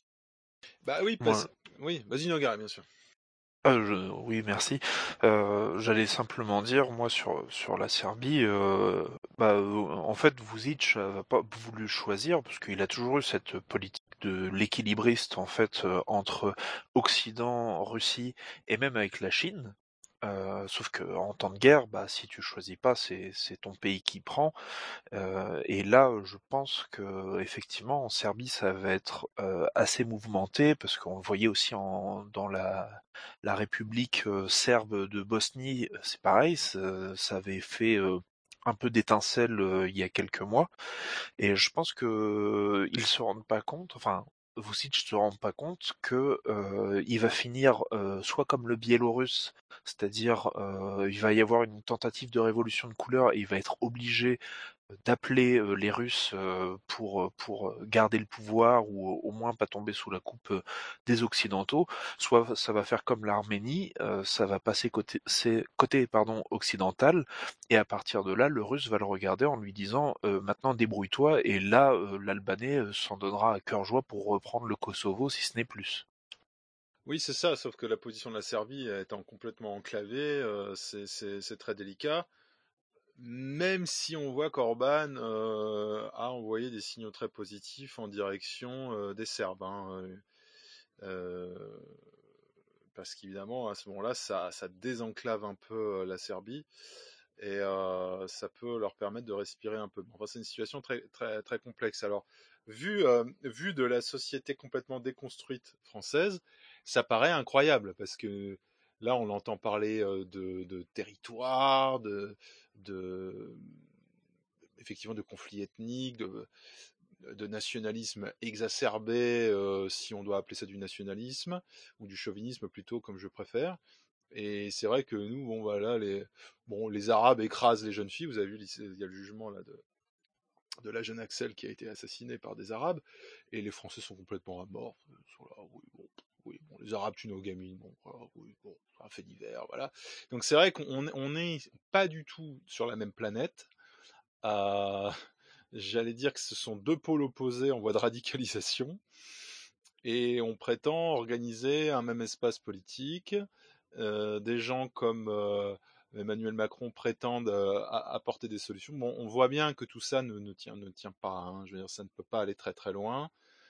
[SPEAKER 10] Bah oui,
[SPEAKER 11] Ouais.
[SPEAKER 10] parce... oui, vas-y Nogaret, bien sûr.
[SPEAKER 11] Euh, je, oui, merci. Euh, j'allais simplement dire, moi, sur sur la Serbie, euh, bah, euh, en fait, Vučić n'a pas voulu choisir parce qu'il a toujours eu cette politique de l'équilibriste, en fait, euh, entre Occident, Russie et même avec la Chine. Euh, sauf que en temps de guerre, bah, si tu choisis pas, c'est c'est ton pays qui prend. Euh, et là, je pense que effectivement, en Serbie, ça va être euh, assez mouvementé parce qu'on le voyait aussi en, dans la la République euh, serbe de Bosnie, c'est pareil, ça, ça avait fait euh, un peu d'étincelle euh, il y a quelques mois. Et je pense que euh, ils se rendent pas compte, enfin. Vučić se rend pas compte que euh, il va finir euh, soit comme le Biélorusse, c'est-à-dire euh, il va y avoir une tentative de révolution de couleur et il va être obligé d'appeler euh, les Russes euh, pour pour garder le pouvoir ou au moins pas tomber sous la coupe euh, des Occidentaux, soit ça va faire comme l'Arménie, euh, ça va passer côté c'est côté pardon occidental et à partir de là le Russe va le regarder en lui disant euh, maintenant débrouille-toi et là euh, l'Albanais euh, s'en donnera à cœur joie pour reprendre le Kosovo si ce n'est plus.
[SPEAKER 10] Oui, c'est ça, sauf que la position de la Serbie étant complètement enclavée, euh, c'est, c'est, c'est très délicat. Même si on voit qu'Orban euh, a envoyé des signaux très positifs en direction euh, des Serbes. Hein, euh, parce qu'évidemment, à ce moment-là, ça, ça désenclave un peu euh, la Serbie et euh, ça peut leur permettre de respirer un peu. Enfin, c'est une situation très, très, très complexe. Alors, vu, euh, vu de la société complètement déconstruite française, ça paraît incroyable parce que là, on entend parler euh, de, de territoire, de, de, effectivement, de conflits ethniques, de, de nationalisme exacerbé, euh, si on doit appeler ça du nationalisme, ou du chauvinisme plutôt, comme je préfère. Et c'est vrai que nous, bon, voilà, les, bon, les Arabes écrasent les jeunes filles. Vous avez vu, il y a le jugement là de, de la jeune Axel qui a été assassinée par des Arabes, et les Français sont complètement à mort. Ils sont là, oui, bon, oui, bon, les Arabes tuent nos gamines, bon, voilà, oui, bon, c'est un fait divers, voilà. Donc c'est vrai qu'on on n'est pas du tout sur la même planète. Euh, J'allais dire que ce sont deux pôles opposés en voie de radicalisation, et on prétend organiser un même espace politique. Euh, des gens comme euh, Emmanuel Macron prétendent euh, apporter des solutions. Bon, on voit bien que tout ça ne, ne tient, ne tient pas. Hein. Je veux dire, ça ne peut pas aller très très loin.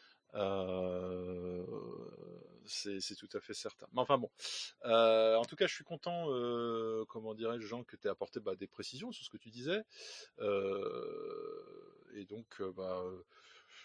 [SPEAKER 10] Euh, c'est, c'est tout à fait certain. Mais enfin bon. Euh, en tout cas, je suis content, euh, comment dirais-je, Jean, que tu aies apporté bah, des précisions sur ce que tu disais. Euh, et donc, euh, bah,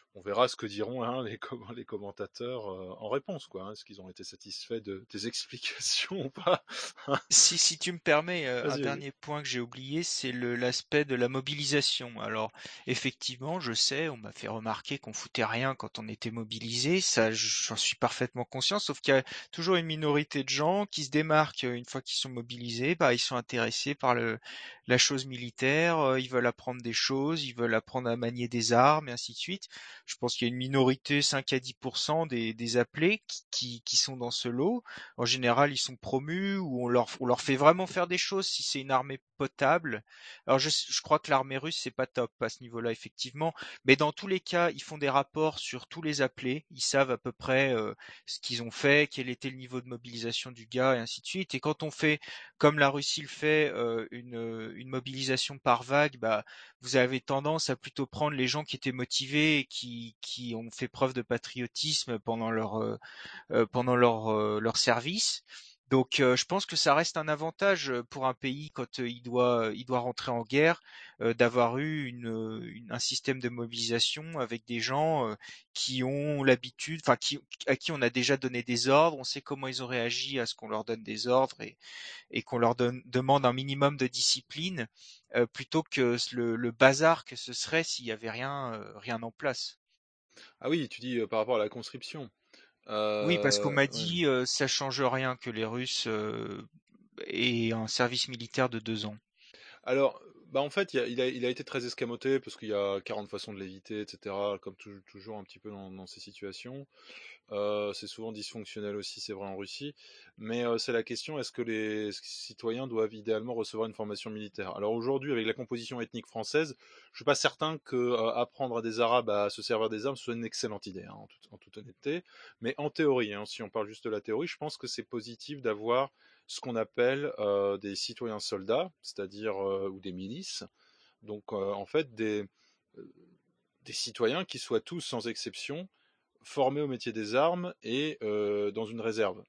[SPEAKER 10] on verra ce que diront hein, les, com- les commentateurs euh, en réponse, quoi. Hein. Est-ce qu'ils ont été satisfaits de tes explications ou pas?
[SPEAKER 12] Si, si tu me permets, euh, un
[SPEAKER 10] Vas-y, vas-y.
[SPEAKER 12] dernier point que j'ai oublié, c'est le l'aspect de la mobilisation. Alors, effectivement, je sais, on m'a fait remarquer qu'on foutait rien quand on était mobilisé. Ça, j'en suis parfaitement conscient. Sauf qu'il y a toujours une minorité de gens qui se démarquent euh, une fois qu'ils sont mobilisés. Bah, ils sont intéressés par le la chose militaire. euh, Ils veulent apprendre des choses, ils veulent apprendre à manier des armes et ainsi de suite. Je pense qu'il y a une minorité, cinq à dix pour cent des des appelés qui qui, qui sont dans ce lot. En général, ils sont promus ou on leur, on leur fait vraiment faire des choses si c'est une armée potable. Alors je, je crois que l'armée russe c'est pas top à ce niveau-là effectivement, mais dans tous les cas, ils font des rapports sur tous les appelés. Ils savent à peu près euh, ce qu'ils ont fait, quel était le niveau de mobilisation du gars et ainsi de suite. Et quand on fait comme la Russie le fait, euh, une, une mobilisation par vague, bah vous avez tendance à plutôt prendre les gens qui étaient motivés et qui, qui ont fait preuve de patriotisme pendant leur euh, euh, pendant leur, euh, leur service. Donc euh, je pense que ça reste un avantage pour un pays quand euh, il doit il doit rentrer en guerre euh, d'avoir eu une, une- un système de mobilisation avec des gens euh, qui ont l'habitude, enfin qui à qui on a déjà donné des ordres, on sait comment ils ont réagi à ce qu'on leur donne des ordres et, et qu'on leur donne, demande un minimum de discipline euh, plutôt que le, le bazar que ce serait s'il y avait rien euh, rien en place.
[SPEAKER 10] Ah oui, tu dis euh, par rapport à la conscription.
[SPEAKER 12] Oui, parce qu'on
[SPEAKER 10] Euh,
[SPEAKER 12] m'a
[SPEAKER 10] ouais.
[SPEAKER 12] dit euh, ça change rien que les Russes euh, aient un service militaire de deux ans.
[SPEAKER 10] Alors, bah en fait, il, y a, il, a, il a été très escamoté parce qu'il y a quarante façons de l'éviter, et cetera. Comme tou- toujours un petit peu dans, dans ces situations. Euh, c'est souvent dysfonctionnel aussi, c'est vrai en Russie. Mais euh, c'est la question, est-ce que les citoyens doivent idéalement recevoir une formation militaire? Alors aujourd'hui, avec la composition ethnique française, je suis pas certain que euh, apprendre à des Arabes à se servir des armes soit une excellente idée, hein, en, toute, en toute honnêteté. Mais en théorie, hein, si on parle juste de la théorie, je pense que c'est positif d'avoir ce qu'on appelle euh, des citoyens soldats, c'est-à-dire euh, ou des milices. Donc euh, en fait des euh, des citoyens qui soient tous sans exception formés au métier des armes et euh, dans une réserve.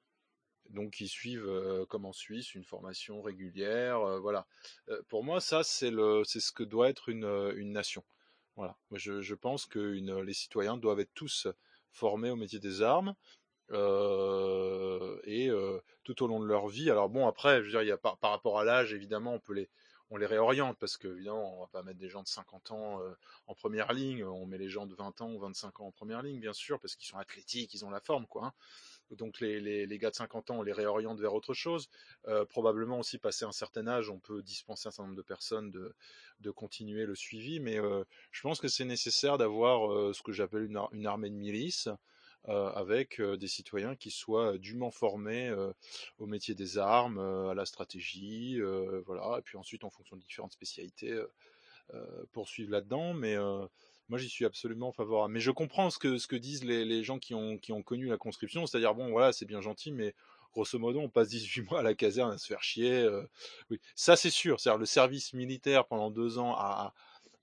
[SPEAKER 10] Donc ils suivent, euh, comme en Suisse, une formation régulière. Euh, voilà. Euh, pour moi, ça, c'est le, c'est ce que doit être une, euh, une nation. Voilà. Moi, je, je pense que une, les citoyens doivent être tous formés au métier des armes euh, et euh, tout au long de leur vie. Alors bon, après, je veux dire, il y a par, par rapport à l'âge, évidemment, on peut les, on les réoriente parce que évidemment, on va pas mettre des gens de cinquante ans euh, en première ligne. On met les gens de vingt ans ou vingt-cinq ans en première ligne, bien sûr, parce qu'ils sont athlétiques, ils ont la forme, quoi. Hein. Donc les, les, les, gars de cinquante ans, on les réoriente vers autre chose. Euh, probablement aussi, passé un certain âge, on peut dispenser un certain nombre de personnes de, de continuer le suivi. Mais euh, je pense que c'est nécessaire d'avoir euh, ce que j'appelle une, ar- une armée de milice. Euh, avec euh, des citoyens qui soient dûment formés euh, au métier des armes, euh, à la stratégie, euh, voilà, et puis ensuite en fonction de différentes spécialités, euh, euh, poursuivre là-dedans. Mais euh, moi, j'y suis absolument favorable. Mais je comprends ce que, ce que disent les, les gens qui ont, qui ont connu la conscription, c'est-à-dire, bon, voilà, c'est bien gentil, mais grosso modo, on passe dix-huit mois à la caserne à se faire chier. Euh, oui, ça, c'est sûr. C'est-à-dire, le service militaire pendant deux ans à,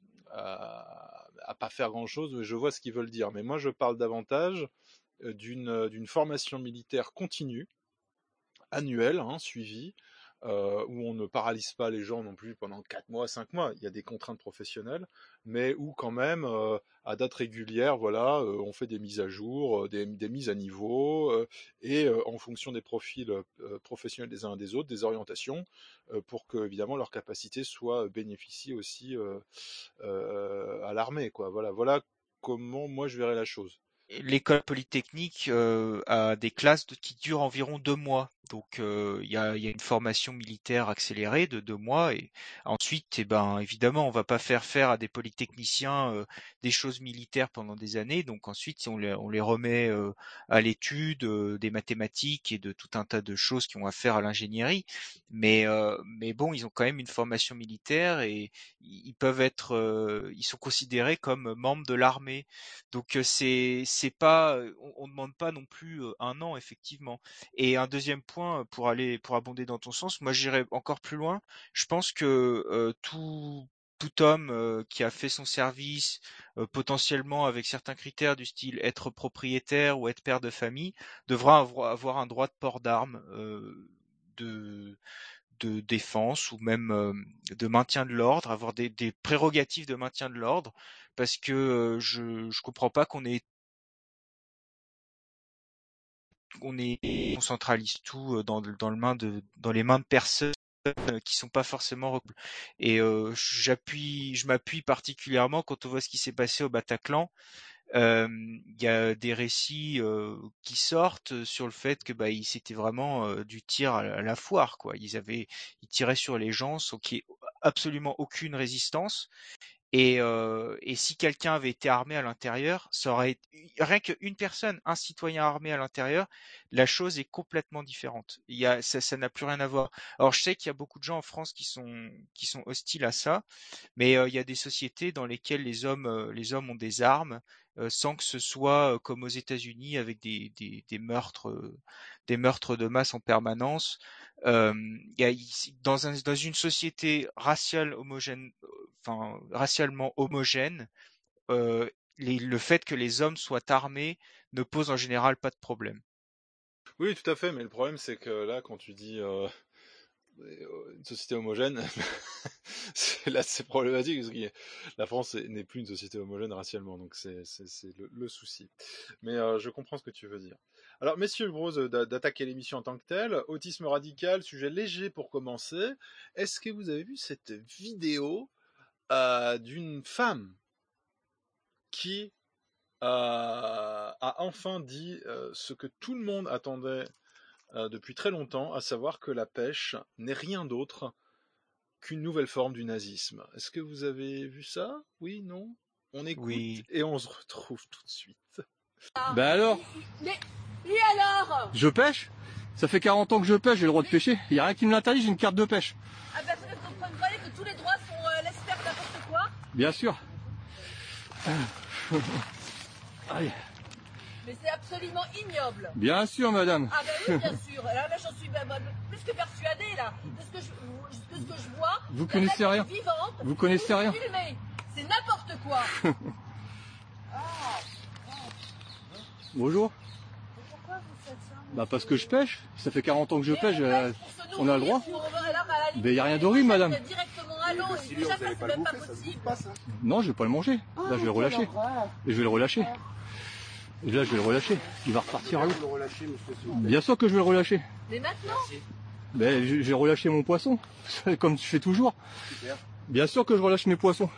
[SPEAKER 10] à, à pas faire grand-chose, je vois ce qu'ils veulent dire. Mais moi, je parle davantage euh, d'une, d'une formation militaire continue, annuelle, hein, suivie, euh, où on ne paralyse pas les gens non plus pendant quatre mois, cinq mois. Il y a des contraintes professionnelles, mais où quand même, euh, à date régulière, voilà, euh, on fait des mises à jour, euh, des, des mises à niveau, euh, et euh, en fonction des profils euh, professionnels des uns et des autres, des orientations, euh, pour que évidemment leur capacité soit bénéficie aussi euh, euh, à l'armée, quoi. Voilà, voilà comment moi je verrais la chose.
[SPEAKER 12] L'école polytechnique euh, a des classes de- qui durent environ deux mois. Donc euh, il y a, il y a une formation militaire accélérée de deux mois et ensuite, eh ben évidemment, on va pas faire faire à des polytechniciens euh, des choses militaires pendant des années. Donc ensuite, on les, on les remet euh, à l'étude euh, des mathématiques et de tout un tas de choses qui ont à faire à l'ingénierie. Mais euh, mais bon, ils ont quand même une formation militaire et ils peuvent être, euh, ils sont considérés comme membres de l'armée. Donc euh, c'est c'est pas, euh, on, on demande pas non plus euh, un an effectivement. Et un deuxième point euh, pour aller pour abonder dans ton sens, moi j'irais encore plus loin. Je pense que euh, tout tout homme euh, qui a fait son service euh, potentiellement avec certains critères du style être propriétaire ou être père de famille devra avoir avoir un droit de port d'armes. Euh, de de défense ou même euh, de maintien de l'ordre, avoir des, des prérogatives de maintien de l'ordre, parce que euh, je je comprends pas qu'on ait on est on centralise tout euh, dans le- dans le main de dans les mains de personnes euh, qui sont pas forcément recul. Et euh, j'appuie je m'appuie particulièrement quand on voit ce qui s'est passé au Bataclan. Euh, Il y a des récits euh, qui sortent sur le fait que bah ils c'était vraiment euh, du tir à la, à la foire, quoi. Ils avaient ils tiraient sur les gens sans qu'il y ait absolument aucune résistance. Et, euh, et si quelqu'un avait été armé à l'intérieur, ça aurait été, rien qu'une personne, un citoyen armé à l'intérieur, la chose est complètement différente. Il y a, ça, ça n'a plus rien à voir. Alors je sais qu'il y a beaucoup de gens en France qui sont qui sont hostiles à ça, mais euh, il y a des sociétés dans lesquelles les hommes euh, les hommes ont des armes euh, sans que ce soit euh, comme aux États-Unis avec des des, des meurtres euh, des meurtres de masse en permanence. Euh, il y a ici- dans un dans une société raciale homogène enfin racialement homogène, euh, les- le fait que les hommes soient armés ne pose en général pas de problème.
[SPEAKER 10] Oui, tout à fait, mais le problème c'est que là, quand tu dis euh, une société homogène, c'est- là c'est problématique parce que la France est- n'est plus une société homogène racialement, donc c'est c'est- c'est le, le souci. Mais euh, je comprends ce que tu veux dire. Alors, messieurs, Bros, d'a- d'attaquer l'émission en tant que telle, autisme radical, sujet léger pour commencer. Est-ce que vous avez vu cette vidéo euh, d'une femme qui euh, a enfin dit euh, ce que tout le monde attendait euh, depuis très longtemps, à savoir que la pêche n'est rien d'autre qu'une nouvelle forme du nazisme. Est-ce que vous avez vu ça? Oui, non? On écoute
[SPEAKER 12] Oui.
[SPEAKER 10] et on se retrouve tout de suite.
[SPEAKER 7] Ben alors?
[SPEAKER 13] Mais, et alors?
[SPEAKER 7] Je pêche? Ça fait quarante ans que je pêche, j'ai le droit de pêcher. Il n'y a rien qui me l'interdit, j'ai une carte de pêche.
[SPEAKER 13] Ah ben, vous comprenez que tous les droits sont euh, laisse faire n'importe quoi?
[SPEAKER 7] Bien sûr. Allez.
[SPEAKER 13] Mais c'est absolument ignoble.
[SPEAKER 7] Bien sûr, madame.
[SPEAKER 13] Ah ben oui, bien sûr. Là, là j'en suis ben, ben, plus que persuadée, là. De ce que je, de ce que je vois.
[SPEAKER 7] Vous connaissez rien.
[SPEAKER 13] Vivante,
[SPEAKER 7] Vous connaissez rien.
[SPEAKER 13] Filmée. C'est n'importe quoi.
[SPEAKER 7] Bonjour.
[SPEAKER 13] Pourquoi vous faites ça?
[SPEAKER 7] Bah parce que je pêche. Ça fait quarante ans que je pêche. euh, on a le droit.
[SPEAKER 13] Pour, alors, à la limite,
[SPEAKER 7] Mais il n'y a rien d'horrible, madame.
[SPEAKER 13] directement à l'eau. Et déjà, ça, c'est même pas possible.
[SPEAKER 7] Non, je vais pas le manger. Là, je vais le relâcher. Et je vais le relâcher. Et là, je vais le relâcher. Il va repartir à l'eau. Bien sûr que je vais le relâcher.
[SPEAKER 13] Mais maintenant?
[SPEAKER 7] Ben, je- j'ai relâché mon poisson. Comme je fais toujours. Bien sûr que je relâche mes poissons.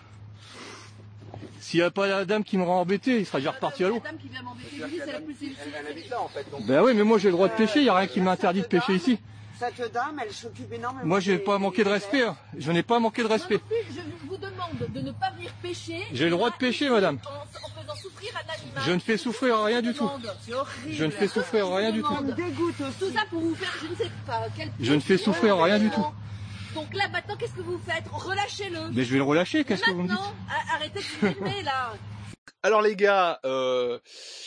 [SPEAKER 7] S'il n'y a pas la dame qui me rend embêté, il sera déjà reparti à l'eau.
[SPEAKER 13] La dame qui vient m'embêter, je vous dis, c'est la plus
[SPEAKER 14] Elle habite là en fait. Donc...
[SPEAKER 7] Ben oui, mais moi j'ai le droit de pêcher, il n'y a rien qui m'interdit de pêcher ici.
[SPEAKER 14] Cette dame, elle s'occupe énormément.
[SPEAKER 7] Moi je n'ai
[SPEAKER 14] des-
[SPEAKER 7] pas manqué de respect, hein. Je n'ai pas manqué de respect.
[SPEAKER 13] Moi non plus, je vous demande de ne pas venir pêcher.
[SPEAKER 7] J'ai le droit de pêcher, madame.
[SPEAKER 13] En, en faisant souffrir un animal.
[SPEAKER 7] Je ne fais souffrir rien du tout.
[SPEAKER 13] C'est horrible.
[SPEAKER 7] Je ne fais souffrir rien du tout.
[SPEAKER 13] Ça me dégoûte aussi. Tout ça pour vous faire, je ne sais pas quel.
[SPEAKER 7] Je ne fais souffrir rien du tout.
[SPEAKER 13] Donc là maintenant, qu'est-ce que vous faites? Relâchez-le.
[SPEAKER 7] Mais je vais le relâcher, qu'est-ce que vous me dites?
[SPEAKER 13] Maintenant, a- arrêtez de vous filmer là.
[SPEAKER 10] Alors les gars, euh...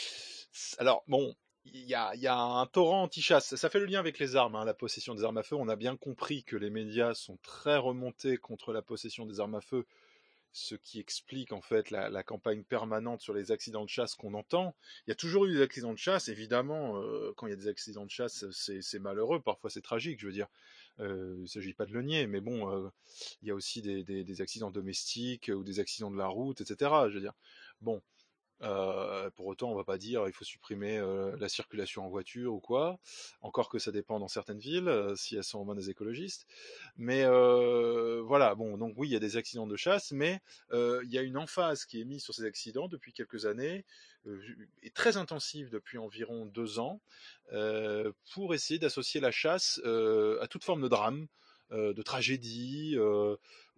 [SPEAKER 10] alors bon, il y a, y a un torrent anti-chasse. Ça fait le lien avec les armes, hein, la possession des armes à feu. On a bien compris que les médias sont très remontés contre la possession des armes à feu, ce qui explique en fait la, la campagne permanente sur les accidents de chasse qu'on entend. Il y a toujours eu des accidents de chasse, évidemment. Euh, quand il y a des accidents de chasse, c'est, c'est malheureux, parfois c'est tragique. Je veux dire, euh, il ne s'agit pas de le nier, mais bon, euh, il y a aussi des, des, des accidents domestiques ou des accidents de la route, et cetera. Je veux dire, bon. Euh, pour autant, on va pas dire il faut supprimer euh, la circulation en voiture ou quoi. Encore que ça dépend dans certaines villes, euh, si elles sont aux mains des écologistes. Mais euh, voilà, bon, donc oui, il y a des accidents de chasse, mais euh, il y a une emphase qui est mise sur ces accidents depuis quelques années, euh, et très intensive depuis environ deux ans, euh, pour essayer d'associer la chasse euh, à toute forme de drame, euh, de tragédie, euh,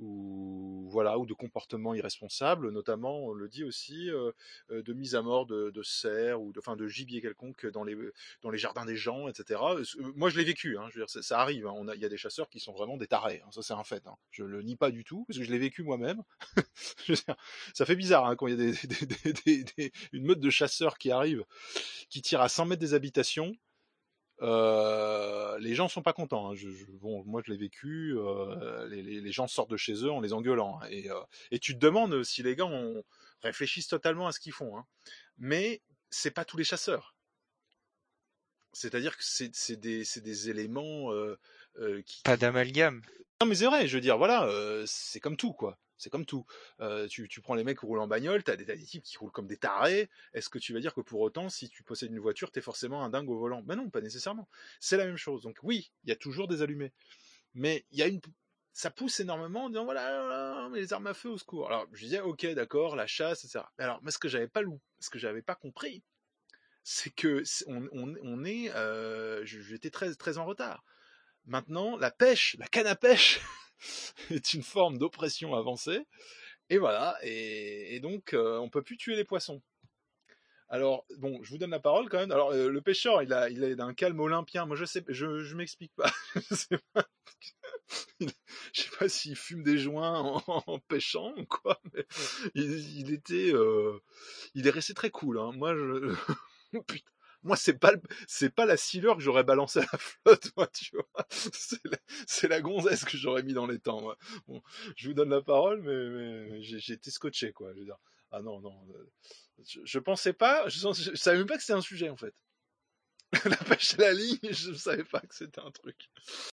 [SPEAKER 10] ou voilà, ou de comportements irresponsables, notamment, on le dit aussi, euh, euh, de mise à mort de, de cerfs ou de, enfin, de gibier quelconque dans les dans les jardins des gens, et cetera. Euh, moi, je l'ai vécu, hein, je veux dire, ça, ça arrive. Hein, on a, il y a des chasseurs qui sont vraiment des tarés, hein, ça c'est un fait. Hein, je le nie pas du tout parce que je l'ai vécu moi-même. Je veux dire, ça fait bizarre hein, quand il y a des, des, des, des, des, une meute de chasseurs qui arrive, qui tire à cent mètres des habitations. Euh, les gens sont pas contents. Hein. Je, je, bon, moi je l'ai vécu. Euh, les, les, les gens sortent de chez eux en les engueulant. Hein. Et, euh, et tu te demandes si les gars ont, réfléchissent totalement à ce qu'ils font. Hein. Mais c'est pas tous les chasseurs. C'est-à-dire que c'est, c'est, des, c'est des éléments euh, euh, qui,
[SPEAKER 12] Pas
[SPEAKER 10] qui...
[SPEAKER 12] d'amalgame.
[SPEAKER 10] Non mais c'est vrai, je veux dire, voilà, euh, c'est comme tout quoi. C'est comme tout. Euh, tu, tu prends les mecs qui roulent en bagnole, t'as des, t'as des types qui roulent comme des tarés. Est-ce que tu vas dire que pour autant, si tu possèdes une voiture, t'es forcément un dingue au volant? Ben non, pas nécessairement. C'est la même chose. Donc oui, il y a toujours des allumés. Mais il y a une, ça pousse énormément en disant voilà, mais les armes à feu au secours. Alors je disais ok, d'accord, la chasse, et cetera. Mais alors, moi ce que j'avais pas lou, ce que j'avais pas compris, c'est que c'est, on, on, on est, euh, j'étais très très en retard. Maintenant, la pêche, la canne à pêche, est une forme d'oppression avancée. Et voilà, et, et donc euh, on peut plus tuer les poissons. Alors bon, je vous donne la parole quand même. Alors euh, le pêcheur, il a, il est d'un calme olympien. Moi je sais, je, je m'explique pas. je sais pas. Je sais pas s'il fume des joints en, en pêchant ou quoi, mais il, il était, euh, il est resté très cool. Hein. Moi je, putain. Moi, c'est pas, le, c'est pas la sealer que j'aurais balancé à la flotte, moi, tu vois. C'est la, c'est la gonzesse que j'aurais mis dans les temps, moi. Bon, je vous donne la parole, mais, mais, mais j'ai, j'ai été scotché, quoi. Je veux dire, ah non, non. Je, je pensais pas, je, je savais même pas que c'était un sujet, en fait. La pêche à la ligne, je savais pas que c'était un truc.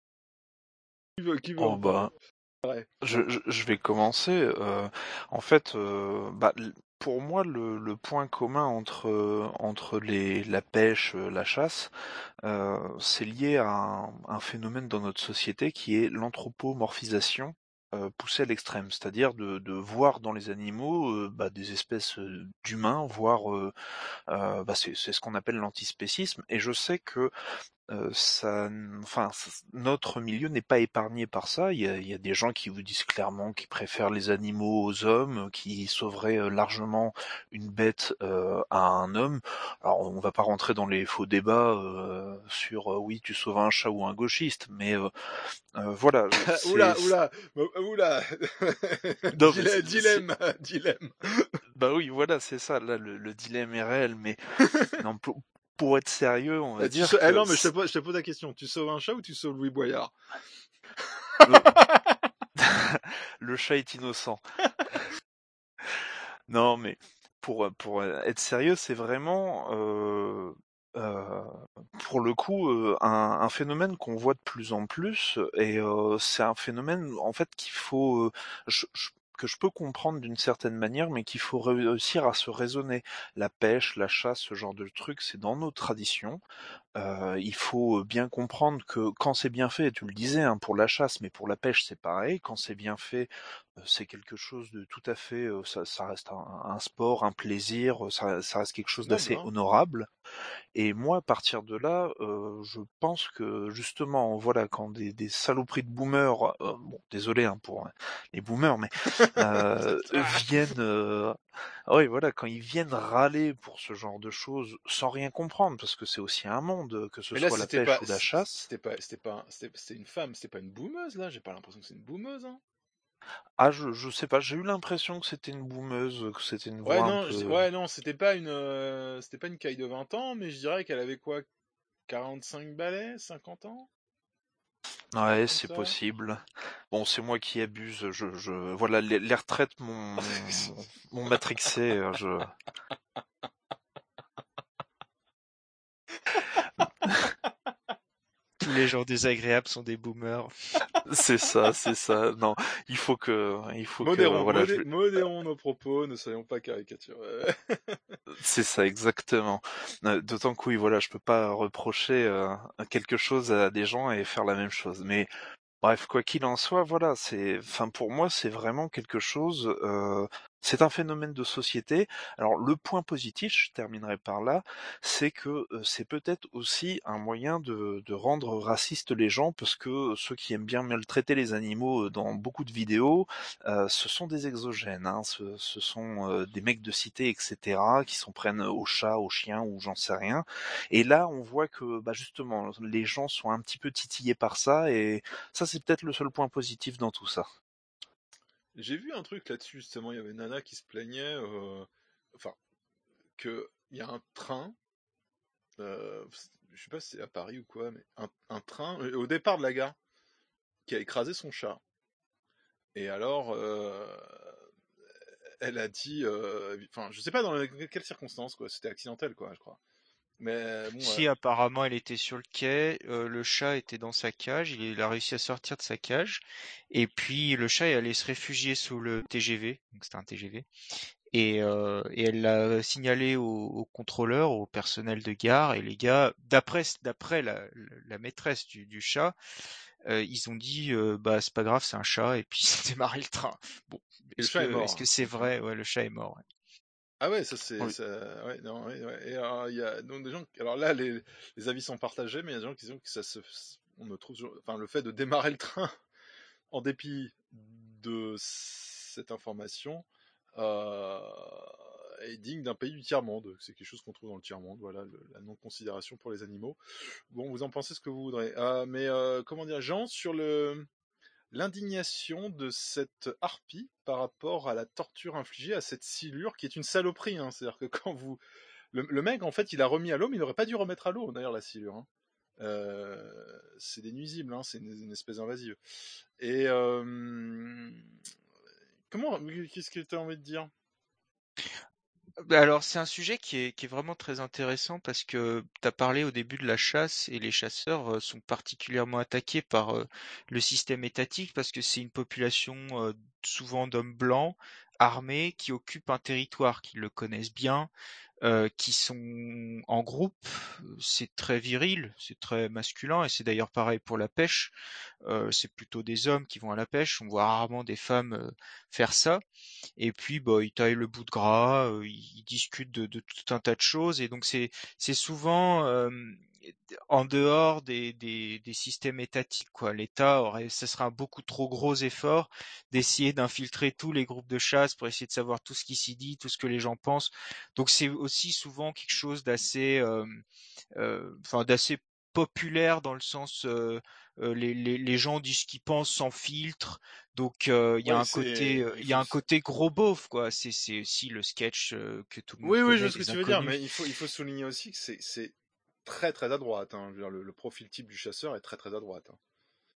[SPEAKER 10] Qui veut, qui veut
[SPEAKER 11] Oh
[SPEAKER 10] en parler?
[SPEAKER 11] bah,
[SPEAKER 10] Ouais.
[SPEAKER 11] je, je, je vais commencer. Euh, en fait, euh, bah, pour moi, le, le point commun entre entre les la pêche, la chasse, euh, c'est lié à un, un phénomène dans notre société qui est l'anthropomorphisation euh, poussée à l'extrême, c'est-à-dire de, de voir dans les animaux euh, bah, des espèces euh, d'humains, voire euh, euh, bah, c'est, c'est ce qu'on appelle l'antispécisme. Et je sais que Euh, ça, enfin, notre milieu n'est pas épargné par ça. Il y, a, il y a des gens qui vous disent clairement qu'ils préfèrent les animaux aux hommes, qui sauveraient largement une bête euh, à un homme. Alors, on va pas rentrer dans les faux débats euh, sur euh, oui, tu sauves un chat ou un gauchiste, mais euh, euh, voilà. C'est,
[SPEAKER 10] oula, oula, oula.
[SPEAKER 11] non,
[SPEAKER 10] Dilemme,
[SPEAKER 11] c'est,
[SPEAKER 10] dilemme,
[SPEAKER 11] c'est...
[SPEAKER 10] dilemme.
[SPEAKER 11] Bah oui, voilà, c'est ça. Là, le, le dilemme est réel, mais non, pour, pour être sérieux, on va
[SPEAKER 10] Eh,
[SPEAKER 11] dire
[SPEAKER 10] sau...
[SPEAKER 11] que...
[SPEAKER 10] Eh non, mais je te, pose, je te pose la question. Tu sauves un chat ou tu sauves Louis Boyard?
[SPEAKER 11] Le... le chat est innocent. Non, mais pour, pour être sérieux, c'est vraiment, euh, euh, pour le coup, euh, un, un phénomène qu'on voit de plus en plus, et euh, c'est un phénomène, en fait, qu'il faut... Euh, je, je, que je peux comprendre d'une certaine manière, mais qu'il faut réussir à se raisonner. La pêche, la chasse, ce genre de trucs, c'est dans nos traditions. Euh, il faut bien comprendre que quand c'est bien fait, tu le disais, hein, pour la chasse, mais pour la pêche c'est pareil, quand c'est bien fait, euh, c'est quelque chose de tout à fait, euh, ça, ça reste un, un sport, un plaisir, ça, ça reste quelque chose d'assez honorable. Et moi, à partir de là, euh, je pense que justement, voilà, quand des, des saloperies de boomers, euh, bon, désolé hein, pour les boomers, mais euh, viennent, euh, oui, voilà, quand ils viennent râler pour ce genre de choses, sans rien comprendre, parce que c'est aussi un monde, que ce
[SPEAKER 10] Mais là,
[SPEAKER 11] soit la
[SPEAKER 10] c'était
[SPEAKER 11] pêche
[SPEAKER 10] pas,
[SPEAKER 11] ou la chasse.
[SPEAKER 10] c'était pas, c'était pas, c'était, c'était une femme, c'était pas une boumeuse là. J'ai pas l'impression que c'est une boumeuse. Hein.
[SPEAKER 11] Ah, je, je sais pas, j'ai eu l'impression que c'était une boumeuse, que c'était une
[SPEAKER 10] Ouais,
[SPEAKER 11] voix un
[SPEAKER 10] non, je,
[SPEAKER 11] peu.
[SPEAKER 10] ouais, non, c'était pas une, euh, c'était pas une caille de vingt ans, mais je dirais qu'elle avait quoi, quarante-cinq balais, cinquante ans.
[SPEAKER 11] Ouais, c'est possible. Bon, c'est moi qui abuse. Je, je, voilà, les, les retraites m'ont, m'ont matrixé. Je.
[SPEAKER 12] Tous les gens désagréables sont des boomers.
[SPEAKER 11] C'est ça, c'est ça. Non, il faut que, il faut
[SPEAKER 10] modérons,
[SPEAKER 11] que, voilà,
[SPEAKER 10] modé-
[SPEAKER 11] je...
[SPEAKER 10] modérons nos propos, ne soyons pas caricatureux.
[SPEAKER 11] C'est ça, exactement. D'autant que oui, voilà, je peux pas reprocher euh, quelque chose à des gens et faire la même chose. Mais bref, quoi qu'il en soit, voilà, c'est, enfin pour moi, c'est vraiment quelque chose. Euh, c'est un phénomène de société. Alors le point positif, je terminerai par là, c'est que euh, c'est peut-être aussi un moyen de, de rendre racistes les gens, parce que ceux qui aiment bien maltraiter les animaux dans beaucoup de vidéos, euh, ce sont des exogènes. Hein, ce, ce sont euh, des mecs de cité, et cetera, qui s'en prennent aux chats, aux chiens ou j'en sais rien. Et là, on voit que, bah justement, les gens sont un petit peu titillés par ça, et ça, c'est peut-être le seul point positif dans tout ça.
[SPEAKER 10] J'ai vu un truc là-dessus, justement, il y avait une nana qui se plaignait, euh, enfin, que il y a un train, euh, je sais pas si c'est à Paris ou quoi, mais un, un train, au départ de la gare, qui a écrasé son chat. Et alors, euh, elle a dit, enfin, euh, je sais pas dans quelles circonstances, quoi, c'était accidentel, quoi, je crois. Mais bon.
[SPEAKER 12] Si
[SPEAKER 10] Euh...
[SPEAKER 12] apparemment elle était sur le quai, euh, le chat était dans sa cage, il, il a réussi à sortir de sa cage, et puis le chat est allé se réfugier sous le T G V, donc c'était un T G V, et, euh, et elle l'a signalé au, au contrôleur, au personnel de gare, et les gars, d'après d'après la, la maîtresse du, du chat, euh, ils ont dit euh, bah c'est pas grave, c'est un chat, et puis ils ont démarré le train. Bon,
[SPEAKER 10] Et le
[SPEAKER 12] est-ce
[SPEAKER 10] chat est
[SPEAKER 12] que est-ce
[SPEAKER 10] mort.
[SPEAKER 12] que c'est vrai? Ouais, le chat est mort. Ouais.
[SPEAKER 10] Ah ouais, ça c'est,
[SPEAKER 12] Oui.
[SPEAKER 10] ça, ouais, non, ouais, ouais. Et alors, il y a donc des gens, alors là les, les avis sont partagés, mais il y a des gens qui disent que ça se, on ne trouve, enfin le fait de démarrer le train en dépit de cette information euh, est digne d'un pays du tiers-monde. C'est quelque chose qu'on trouve dans le tiers-monde, voilà, le, la non-considération pour les animaux. Bon, vous en pensez ce que vous voudrez. Euh, mais euh, comment dire, Jean, sur le l'indignation de cette harpie par rapport à la torture infligée à cette silure qui est une saloperie. Hein. C'est-à-dire que quand vous... Le, le mec, en fait, il a remis à l'eau, mais il n'aurait pas dû remettre à l'eau, d'ailleurs, la silure. Hein. Euh, c'est des nuisibles, hein, c'est une, une espèce invasive. Et... Euh, comment... Qu'est-ce que tu as envie de dire ?
[SPEAKER 12] Alors c'est un sujet qui est, qui est vraiment très intéressant parce que tu as parlé au début de la chasse et les chasseurs euh, sont particulièrement attaqués par euh, le système étatique parce que c'est une population euh, souvent d'hommes blancs armés qui occupent un territoire, qui le connaissent bien, euh, qui sont en groupe. C'est très viril, c'est très masculin et c'est d'ailleurs pareil pour la pêche. Euh, c'est plutôt des hommes qui vont à la pêche, on voit rarement des femmes euh, faire ça. Et puis bah ils taillent le bout de gras, euh, ils discutent de, de tout un tas de choses et donc c'est c'est souvent euh, en dehors des, des, des systèmes étatiques quoi. L'État aurait, ce serait un beaucoup trop gros effort d'essayer d'infiltrer tous les groupes de chasse pour essayer de savoir tout ce qui s'y dit, tout ce que les gens pensent. Donc c'est aussi souvent quelque chose d'assez, euh, euh, enfin d'assez populaire dans le sens euh, euh, les, les, les gens disent ce qu'ils pensent sans filtre, donc il euh, y a
[SPEAKER 10] ouais,
[SPEAKER 12] un côté il y a un côté gros beauf quoi. C'est c'est aussi le sketch euh, que tout le monde
[SPEAKER 10] oui,
[SPEAKER 12] connaît
[SPEAKER 10] oui, je vois ce que
[SPEAKER 12] des
[SPEAKER 10] tu veux dire,
[SPEAKER 12] inconnus.
[SPEAKER 10] mais il faut, il faut souligner aussi que c'est, c'est très très à droite. Hein. Je veux dire, le, le profil type du chasseur est très très à droite. Hein.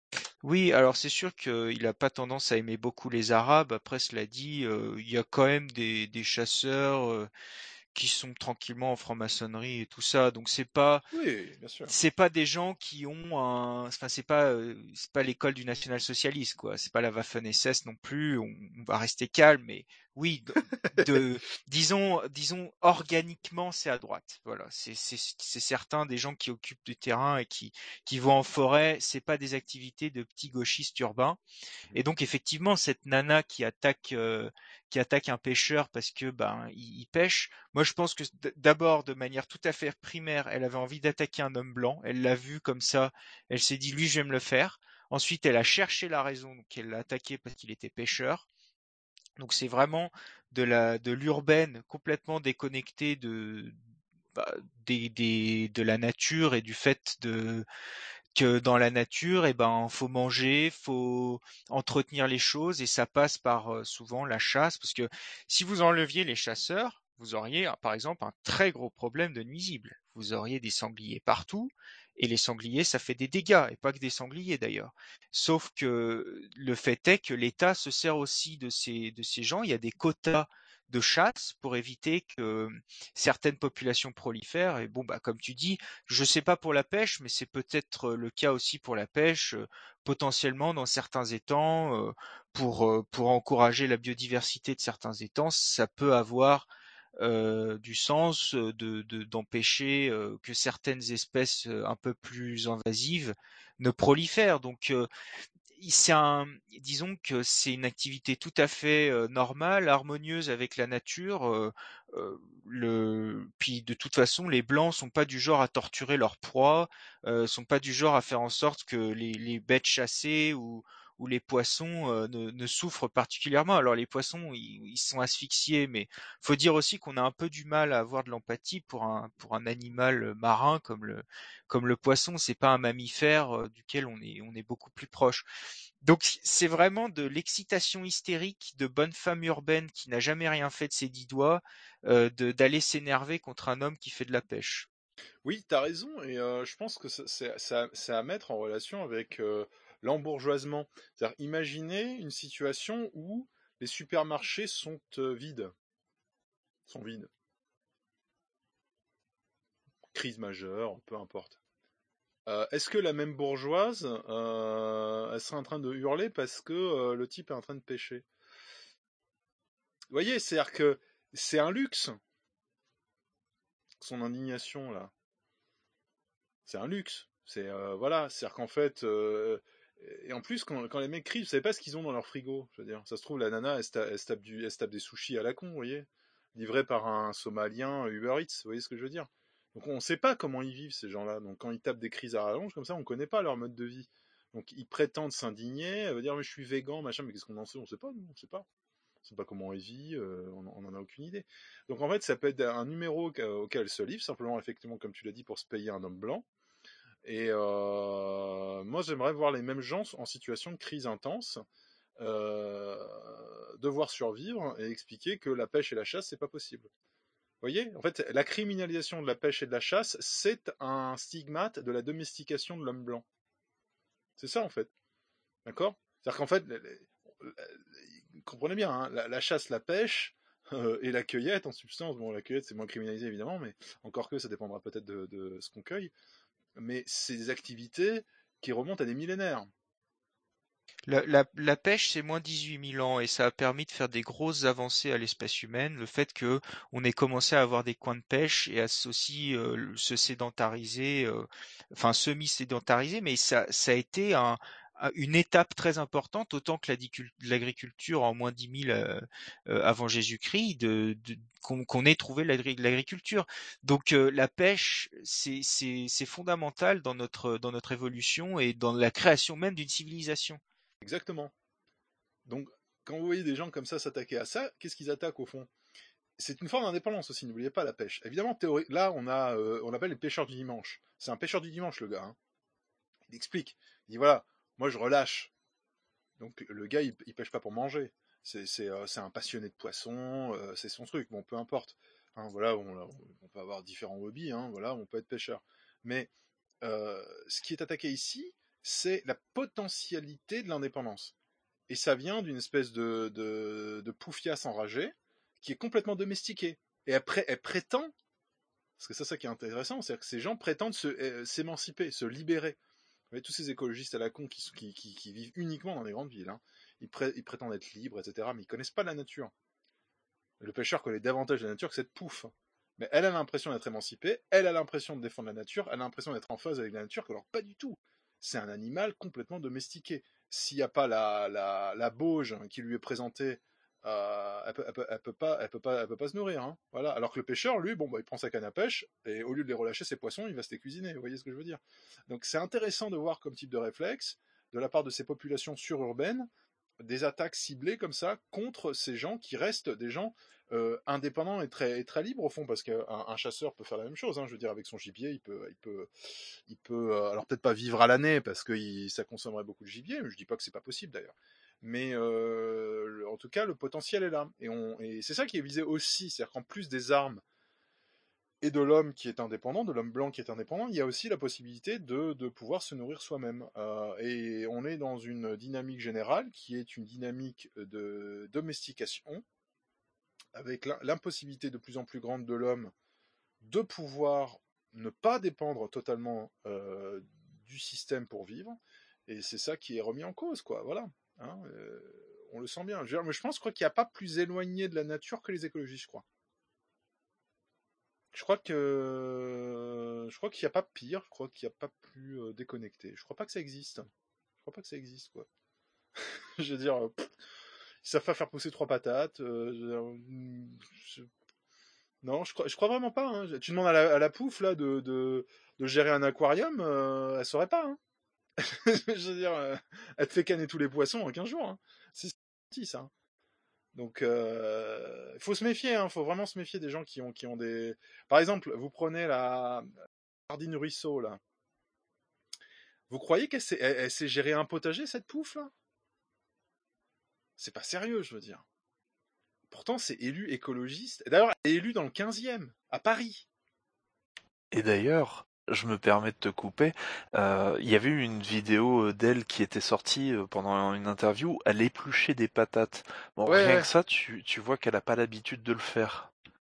[SPEAKER 12] Oui, alors c'est sûr qu'il a pas tendance à aimer beaucoup les Arabes. Après, cela dit, euh, il y a quand même des, des chasseurs euh, qui sont tranquillement en franc-maçonnerie et tout ça. Donc c'est pas
[SPEAKER 10] Oui, bien sûr.
[SPEAKER 12] c'est pas des gens qui ont un, enfin c'est pas euh, c'est pas l'école du national-socialiste quoi. C'est pas la Waffen-S S non plus. On, on va rester calme, mais oui, de, de disons disons organiquement c'est à droite. Voilà, c'est c'est c'est certain. Des gens qui occupent du terrain et qui qui vont en forêt, c'est pas des activités de petits gauchistes urbains. Et donc effectivement cette nana qui attaque euh, qui attaque un pêcheur parce que ben il, il pêche. Moi je pense que d'abord de manière tout à fait primaire, elle avait envie d'attaquer un homme blanc. Elle l'a vu comme ça. Elle s'est dit lui je vais me le faire. Ensuite elle a cherché la raison donc elle l'a attaqué parce qu'il était pêcheur. Donc c'est vraiment de la de l'urbaine complètement déconnectée de bah, des, des, de la nature et du fait de que dans la nature, eh ben, faut manger, faut entretenir les choses et ça passe par euh, souvent la chasse parce que si vous enleviez les chasseurs, vous auriez par exemple un très gros problème de nuisibles. Vous auriez des sangliers partout et les sangliers, ça fait des dégâts et pas que des sangliers d'ailleurs. Sauf que le fait est que l'État se sert aussi de ces de ces gens. Il y a des quotas de chasse pour éviter que certaines populations prolifèrent. Et bon, bah, comme tu dis, je sais pas pour la pêche, mais c'est peut-être le cas aussi pour la pêche, euh, potentiellement dans certains étangs, euh, pour, euh, pour encourager la biodiversité de certains étangs, ça peut avoir euh, du sens de, de, d'empêcher euh, que certaines espèces euh, un peu plus invasives ne prolifèrent. Donc, euh, c'est un, disons que c'est une activité tout à fait euh, normale, harmonieuse avec la nature. Euh, euh, le, puis de toute façon, les blancs sont pas du genre à torturer leur proie, euh, sont pas du genre à faire en sorte que les, les bêtes chassées ou, ou les poissons euh, ne, ne souffrent particulièrement. Alors les poissons, ils, ils sont asphyxiés, mais faut dire aussi qu'on a un peu du mal à avoir de l'empathie pour un pour un animal marin comme le comme le poisson. C'est pas un mammifère euh, duquel on est on est beaucoup plus proche. Donc c'est vraiment de l'excitation hystérique de bonne femme urbaine qui n'a jamais rien fait de ses dix doigts, euh, de, d'aller s'énerver contre un homme qui fait de la pêche.
[SPEAKER 10] Oui, t'as raison, et euh, je pense que c'est, c'est, c'est à, c'est à mettre en relation avec euh, l'embourgeoisement. C'est-à-dire, imaginez une situation où les supermarchés sont euh, vides. Sont vides. crise majeure, peu importe. Euh, est-ce que la même bourgeoise, euh, elle serait en train de hurler parce que euh, le type est en train de pêcher? Vous voyez, c'est-à-dire que c'est un luxe, son indignation là. C'est un luxe. C'est euh, voilà, c'est-à-dire qu'en fait, euh, et en plus quand, quand les mecs crient, vous savez pas ce qu'ils ont dans leur frigo. Je veux dire, ça se trouve la nana, elle se, ta- elle se tape du, elle se tape des sushis à la con, vous voyez, livrés par un Somalien Uber Eats. Vous voyez ce que je veux dire? Donc on ne sait pas comment ils vivent ces gens-là. Donc quand ils tapent des crises à rallonge comme ça, on connaît pas leur mode de vie. Donc ils prétendent s'indigner, elle veut dire mais je suis végan, machin, mais qu'est-ce qu'on en sait? On sait pas, nous, on sait pas. On sait pas comment elle vit, euh, on on en a aucune idée. Donc en fait, ça peut être un numéro auquel auquel elle se livre, simplement effectivement, comme tu l'as dit, pour se payer un homme blanc. Et euh, moi, j'aimerais voir les mêmes gens en situation de crise intense, euh, devoir survivre et expliquer que la pêche et la chasse, c'est pas possible. Vous voyez, en fait, la criminalisation de la pêche et de la chasse, c'est un stigmate de la domestication de l'homme blanc. C'est ça, en fait. D'accord? C'est-à-dire qu'en fait, comprenez bien, hein, la, la chasse, la pêche euh, et la cueillette, en substance, bon, la cueillette, c'est moins criminalisé, évidemment, mais encore que ça dépendra peut-être de, de ce qu'on cueille. Mais c'est des activités qui remontent à des millénaires.
[SPEAKER 12] La, la, la pêche, c'est moins dix-huit mille ans et ça a permis de faire des grosses avancées à l'espèce humaine. Le fait que on ait commencé à avoir des coins de pêche et à aussi euh, se sédentariser, euh, enfin semi-sédentariser, mais ça, ça a été un, un- une étape très importante, autant que l'adicul- l'agriculture en moins dix mille euh, euh, avant Jésus-Christ, de, de- qu'on qu'on ait trouvé l'agri- l'agriculture. Donc euh, la pêche, c'est c'est c'est fondamental dans notre dans notre évolution et dans la création même d'une civilisation.
[SPEAKER 10] Exactement. Donc, quand vous voyez des gens comme ça s'attaquer à ça, qu'est-ce qu'ils attaquent au fond? C'est une forme d'indépendance aussi, n'oubliez pas la pêche. Évidemment, théorie, là, on a, euh, on l'appelle les pêcheurs du dimanche. C'est un pêcheur du dimanche, le gars. Hein. Il explique. Il dit voilà, moi je relâche. Donc le gars, il, il pêche pas pour manger. C'est, c'est, euh, c'est un passionné de poissons, euh, c'est son truc. Bon, peu importe. Hein, voilà, on, on peut avoir différents hobbies. Hein, voilà, on peut être pêcheur. Mais euh, ce qui est attaqué ici, c'est la potentialité de l'indépendance. Et ça vient d'une espèce de, de, de poufiasse enragée qui est complètement domestiquée. Et après, elle prétend, parce que c'est ça qui est intéressant, c'est que ces gens prétendent se, euh, s'émanciper, se libérer. Vous voyez, tous ces écologistes à la con qui, qui, qui, qui vivent uniquement dans les grandes villes, hein, ils, pré, ils prétendent être libres, et cetera, mais ils connaissent pas la nature. Le pêcheur connaît davantage la nature que cette pouffe. Mais elle a l'impression d'être émancipée, elle a l'impression de défendre la nature, elle a l'impression d'être en phase avec la nature, alors pas du tout. C'est un animal complètement domestiqué. S'il n'y a pas la, la, la bauge qui lui est présentée, euh, elle, peut, elle, peut, elle, peut pas, elle, peut pas, elle peut pas se nourrir. Hein. Voilà. Alors que le pêcheur, lui, bon, bah, il prend sa canne à pêche, et au lieu de les relâcher, ses poissons, il va se les cuisiner. Vous voyez ce que je veux dire? Donc c'est intéressant de voir comme type de réflexe, de la part de ces populations sururbaines, des attaques ciblées comme ça contre ces gens qui restent des gens euh, indépendants et très, et très libres au fond, parce qu'un un chasseur peut faire la même chose. Hein, je veux dire, avec son gibier, il peut, il peut, il peut, euh, alors peut-être pas vivre à l'année parce que il, ça consommerait beaucoup de gibier. Mais je dis pas que c'est pas possible d'ailleurs. Mais euh, en tout cas, le potentiel est là, et, on, et c'est ça qui est visé aussi, c'est-à-dire qu'en plus des armes et de l'homme qui est indépendant, de l'homme blanc qui est indépendant, il y a aussi la possibilité de, de pouvoir se nourrir soi-même. Euh, et on est dans une dynamique générale qui est une dynamique de domestication, avec l'impossibilité de plus en plus grande de l'homme de pouvoir ne pas dépendre totalement euh, du système pour vivre. Et c'est ça qui est remis en cause, quoi. Voilà. Hein, euh, on le sent bien. Je, mais je pense je crois qu'il n'y a pas plus éloigné de la nature que les écologistes, je crois. Je crois que je crois qu'il n'y a pas pire, je crois qu'il n'y a pas plus euh, déconnecté. Je crois pas que ça existe. Je crois pas que ça existe, quoi. Je veux dire, euh, pff, ils savent pas faire pousser trois patates. Euh, je, non, je crois, je crois vraiment pas. Hein. Tu demandes à la, à la pouffe là de, de, de gérer un aquarium, euh, elle saurait pas. Hein. Je veux dire, euh, elle te fait canner tous les poissons en quinze jours. Hein. C'est petit ça. Donc, il euh, faut se méfier, hein, faut vraiment se méfier des gens qui ont, qui ont des... Par exemple, vous prenez la Sardine Ruisseau, là. Vous croyez qu'elle sait, elle, elle sait gérer un potager, cette pouffe, là? C'est pas sérieux, je veux dire. Pourtant, c'est élu écologiste. D'ailleurs, elle est élue dans le quinzième, à Paris.
[SPEAKER 11] Et d'ailleurs, je me permets de te couper, euh, il y avait eu une vidéo d'elle qui était sortie pendant une interview, elle épluchait des patates. Bon,
[SPEAKER 10] Ouais,
[SPEAKER 11] rien
[SPEAKER 10] ouais.
[SPEAKER 11] que ça, tu, tu vois qu'elle a pas l'habitude de le faire.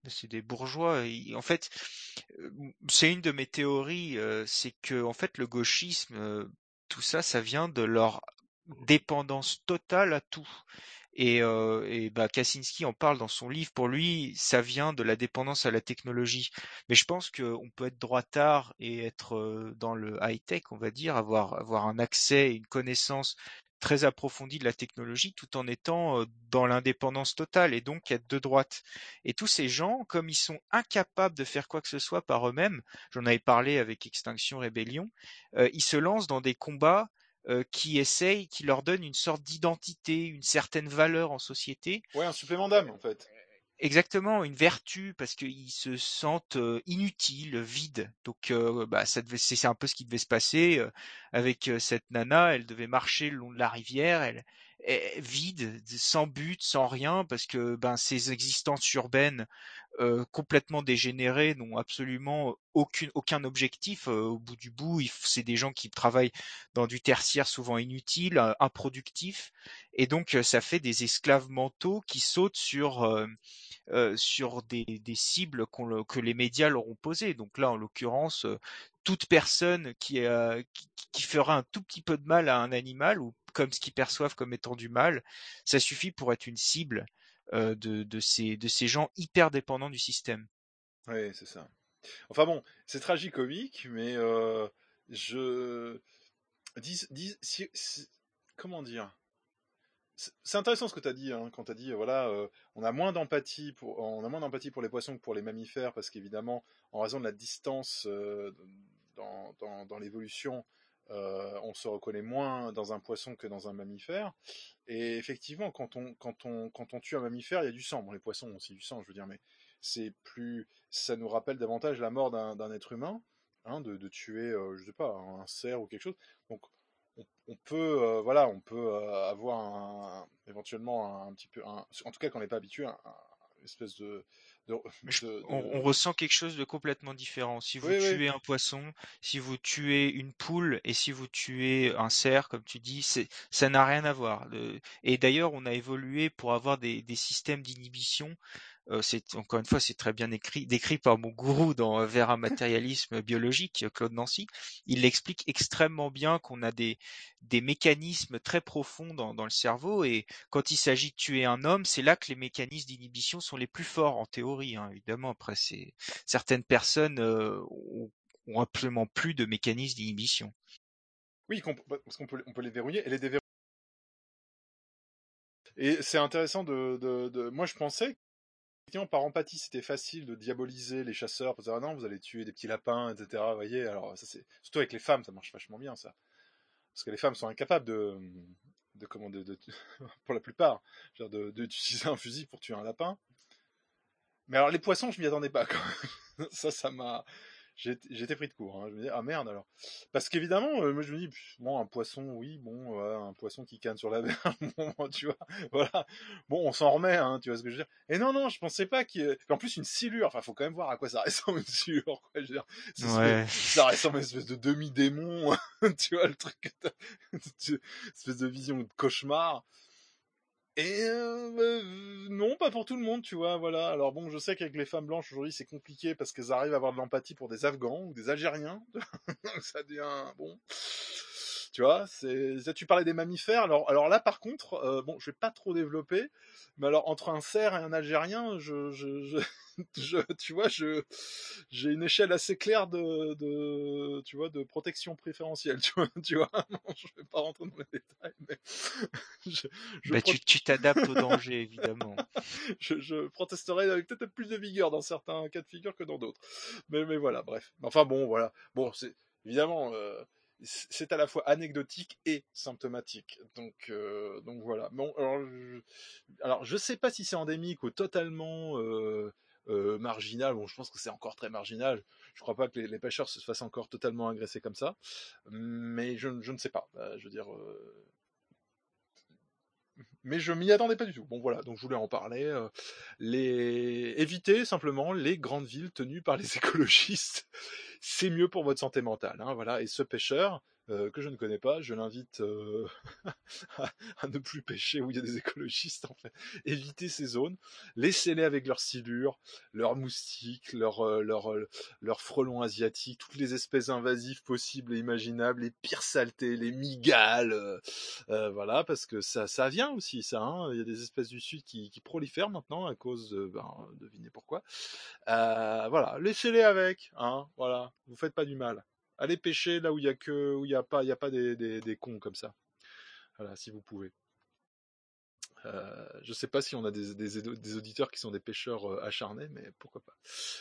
[SPEAKER 12] C'est des bourgeois. Ils- en fait, euh, c'est une de mes théories, euh, c'est que en fait le gauchisme, euh, tout ça, ça vient de leur dépendance totale à tout. Et, euh, et bah, Kaczynski en parle dans son livre. Pour lui, ça vient de la dépendance à la technologie. Mais je pense qu'on peut être droitard et être euh, dans le high-tech, on va dire, avoir, avoir un accès et une connaissance très approfondie de la technologie tout en étant euh, dans l'indépendance totale et donc être de droite. Et tous ces gens, comme ils sont incapables de faire quoi que ce soit par eux-mêmes, j'en avais parlé avec Extinction Rebellion, euh, ils se lancent dans des combats euh, qui essayent, qui leur donnent une sorte d'identité, une certaine valeur en société.
[SPEAKER 10] Ouais, un supplément d'âme, en fait.
[SPEAKER 12] Exactement, une vertu, parce qu'ils se sentent euh, inutiles, vides. Donc, euh, bah, ça devait, c'est c'est un peu ce qui devait se passer euh, avec euh, cette nana. Elle devait marcher le long de la rivière, elle, est vide, sans but, sans rien, parce que ben ces existences urbaines euh, complètement dégénérés n'ont absolument aucune, aucun objectif. Euh, au bout du bout, il f- c'est des gens qui travaillent dans du tertiaire souvent inutile, euh, improductif, et donc euh, ça fait des esclaves mentaux qui sautent sur euh, euh, sur des, des cibles qu'on le- que les médias leur ont posées. Donc là, en l'occurrence, euh, toute personne qui, euh, qui, qui fera un tout petit peu de mal à un animal ou comme ce qu'ils perçoivent comme étant du mal, ça suffit pour être une cible euh, de, de, ces, de ces gens hyper dépendants du système.
[SPEAKER 10] Oui, c'est ça. Enfin bon, c'est tragicomique, mais euh, je dis, dis si, si- comment dire? C'est c'est intéressant ce que tu as dit hein, quand tu as dit euh, voilà euh, on a moins d'empathie pour on a moins d'empathie pour les poissons que pour les mammifères parce qu'évidemment en raison de la distance euh, dans, dans, dans l'évolution euh, on se reconnaît moins dans un poisson que dans un mammifère et effectivement quand on quand on quand on tue un mammifère il y a du sang bon les poissons ont aussi du sang je veux dire mais c'est plus ça nous rappelle davantage la mort d'un d'un être humain hein, de, de tuer euh, je sais pas un cerf ou quelque chose donc on, on peut euh, voilà on peut euh, avoir un, éventuellement un, un petit peu un, en tout cas quand on n'est pas habitué un, un espèce de de,
[SPEAKER 12] Je-
[SPEAKER 10] de,
[SPEAKER 12] on, on
[SPEAKER 10] de...
[SPEAKER 12] ressent quelque chose de complètement différent. Si vous
[SPEAKER 10] oui oui
[SPEAKER 12] tuez un poisson, si vous tuez une poule et si vous tuez un cerf, comme tu dis, c'est, ça n'a rien à voir. Le- et d'ailleurs, on a évolué pour avoir des, des systèmes d'inhibition. Euh, c'est encore une fois, c'est très bien écrit, décrit par mon gourou dans euh, Vers un matérialisme biologique, euh, Claude Nancy. Il l'explique extrêmement bien qu'on a des des mécanismes très profonds dans, dans le cerveau et quand il s'agit de tuer un homme, c'est là que les mécanismes d'inhibition sont les plus forts en théorie. Hein, évidemment, après, c'est certaines personnes euh, ont, ont absolument plus de mécanismes d'inhibition.
[SPEAKER 10] oui parce qu'on peut on peut les verrouiller et les déverrouiller et c'est intéressant de, de, de moi je pensais effectivement, par empathie, c'était facile de diaboliser les chasseurs, pour dire ah non, vous allez tuer des petits lapins, et cetera. Vous voyez, alors ça c'est surtout avec les femmes, ça marche vachement bien ça, parce que les femmes sont incapables de, de comment, de, de pour la plupart, genre de d'utiliser un fusil pour tuer un lapin. Mais alors les poissons, je m'y attendais pas quand même. ça, ça m'a, j'ai été pris de court. Hein. Je me dis ah merde alors, parce qu'évidemment, euh, moi je me dis bon un poisson, oui bon euh, un poisson qui canne sur la berge, bon, tu vois, voilà, bon on s'en remet, hein, tu vois ce que je veux dire. Et non non, je pensais pas qu'il, y ait... en plus une silure, enfin faut quand même voir à quoi ça ressemble une silure, quoi. Je veux dire, ça,
[SPEAKER 12] Ouais.
[SPEAKER 10] ça ressemble à une espèce de demi-démon, tu vois le truc, une espèce de vision de cauchemar. Et euh, euh, non, pas pour tout le monde, tu vois, voilà. Alors bon, je sais qu'avec les femmes blanches aujourd'hui, c'est compliqué parce qu'elles arrivent à avoir de l'empathie pour des Afghans ou des Algériens. Ça devient bon. Tu vois, c'est ça, tu parlais des mammifères. Alors, alors là, par contre, euh, bon, je vais pas trop développer, mais alors entre un cerf et un Algérien, je, je, je, je tu vois, je, j'ai une échelle assez claire de, de, tu vois, de protection préférentielle. Tu vois, tu vois. Non, je vais pas rentrer dans les détails, mais je, je
[SPEAKER 12] Bah,
[SPEAKER 10] pro...
[SPEAKER 12] tu tu t'adaptes au danger, évidemment.
[SPEAKER 10] je, je protesterai avec peut-être plus de vigueur dans certains cas de figure que dans d'autres. Mais, mais voilà, bref. Enfin bon, voilà. Bon, c'est évidemment. Euh, c'est à la fois anecdotique et symptomatique. Donc, euh, donc voilà. Bon, alors, je, alors, je sais pas si c'est endémique ou totalement euh, euh, marginal. Bon, je pense que c'est encore très marginal. Je crois pas que les, les pêcheurs se fassent encore totalement agresser comme ça. Mais je, je ne sais pas. Euh, je veux dire. Euh, mais je m'y attendais pas du tout. Bon voilà, donc je voulais en parler. Euh, les... Éviter simplement les grandes villes tenues par les écologistes, c'est mieux pour votre santé mentale. Hein, voilà. Et ce pêcheur, euh, que je ne connais pas, je l'invite euh, à, à ne plus pêcher où il y a des écologistes, en fait. Évitez ces zones, laissez-les avec leurs silures, leurs moustiques, leurs euh, leurs euh, leurs frelons asiatiques, toutes les espèces invasives possibles et imaginables, les pires saletés, les mygales, euh, euh, voilà, parce que ça ça vient aussi, ça, hein. Il y a des espèces du sud qui, qui prolifèrent maintenant à cause de, ben, devinez pourquoi. Euh, voilà, laissez-les avec, hein, voilà, vous faites pas du mal. Allez pêcher là où il y a que, où il y a pas, il y a pas des, des, des cons comme ça. Voilà, si vous pouvez. Euh, je sais pas si on a des, des, des auditeurs qui sont des pêcheurs euh, acharnés, mais pourquoi pas.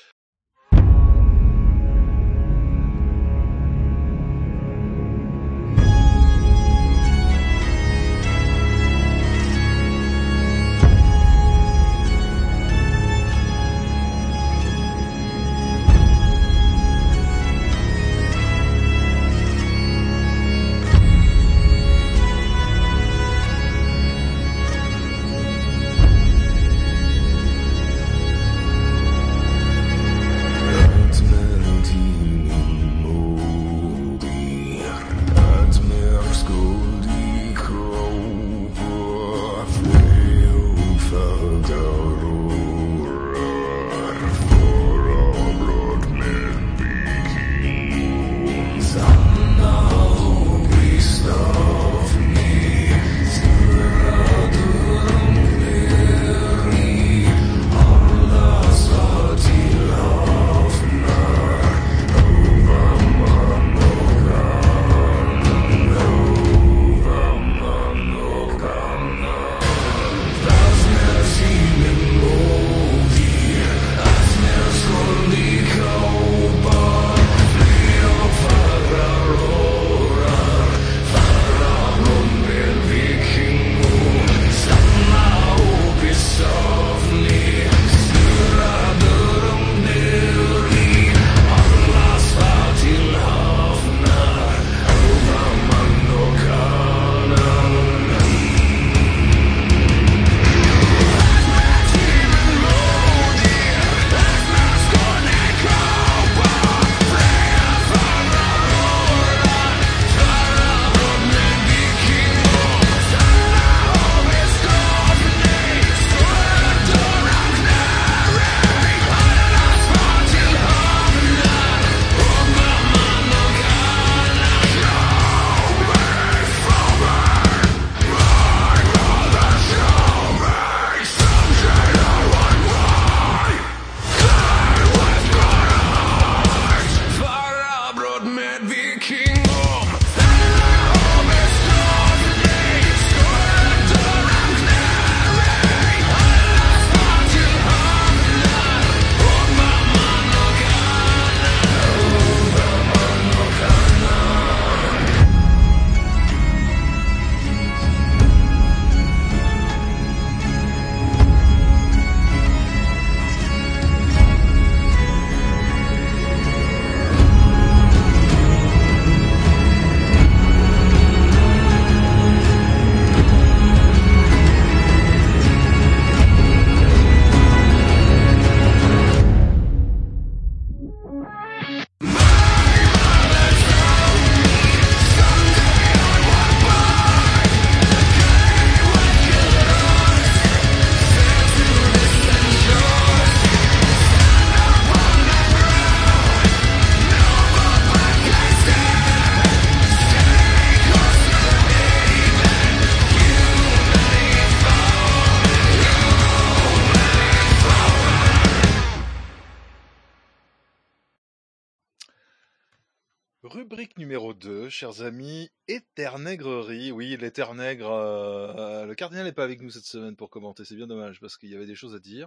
[SPEAKER 10] Rubrique numéro deux, chers amis, éternègrerie. Oui, l'éternègre, euh, le cardinal n'est pas avec nous cette semaine pour commenter, c'est bien dommage, parce qu'il y avait des choses à dire.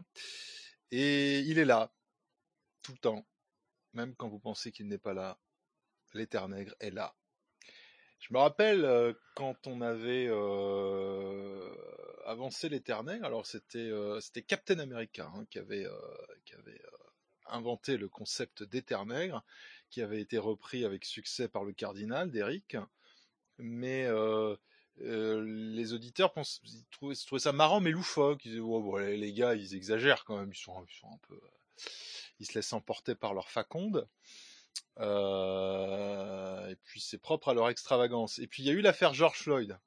[SPEAKER 10] Et il est là, tout le temps, même quand vous pensez qu'il n'est pas là, l'éternègre est là. Je me rappelle euh, quand on avait euh, avancé l'éternègre, alors c'était euh, c'était Captain America hein, qui avait, euh, qui avait euh, inventé le concept d'éternègre, qui avait été repris avec succès par le cardinal d'Éric, mais euh, euh, les auditeurs pensent, ils trouvaient, ils trouvaient ça marrant mais loufoque. Ils disaient oh, bon, les, les gars ils exagèrent quand même, ils sont, ils sont un peu, ils se laissent emporter par leur faconde. Euh, et puis c'est propre à leur extravagance. Et puis il y a eu l'affaire George Floyd.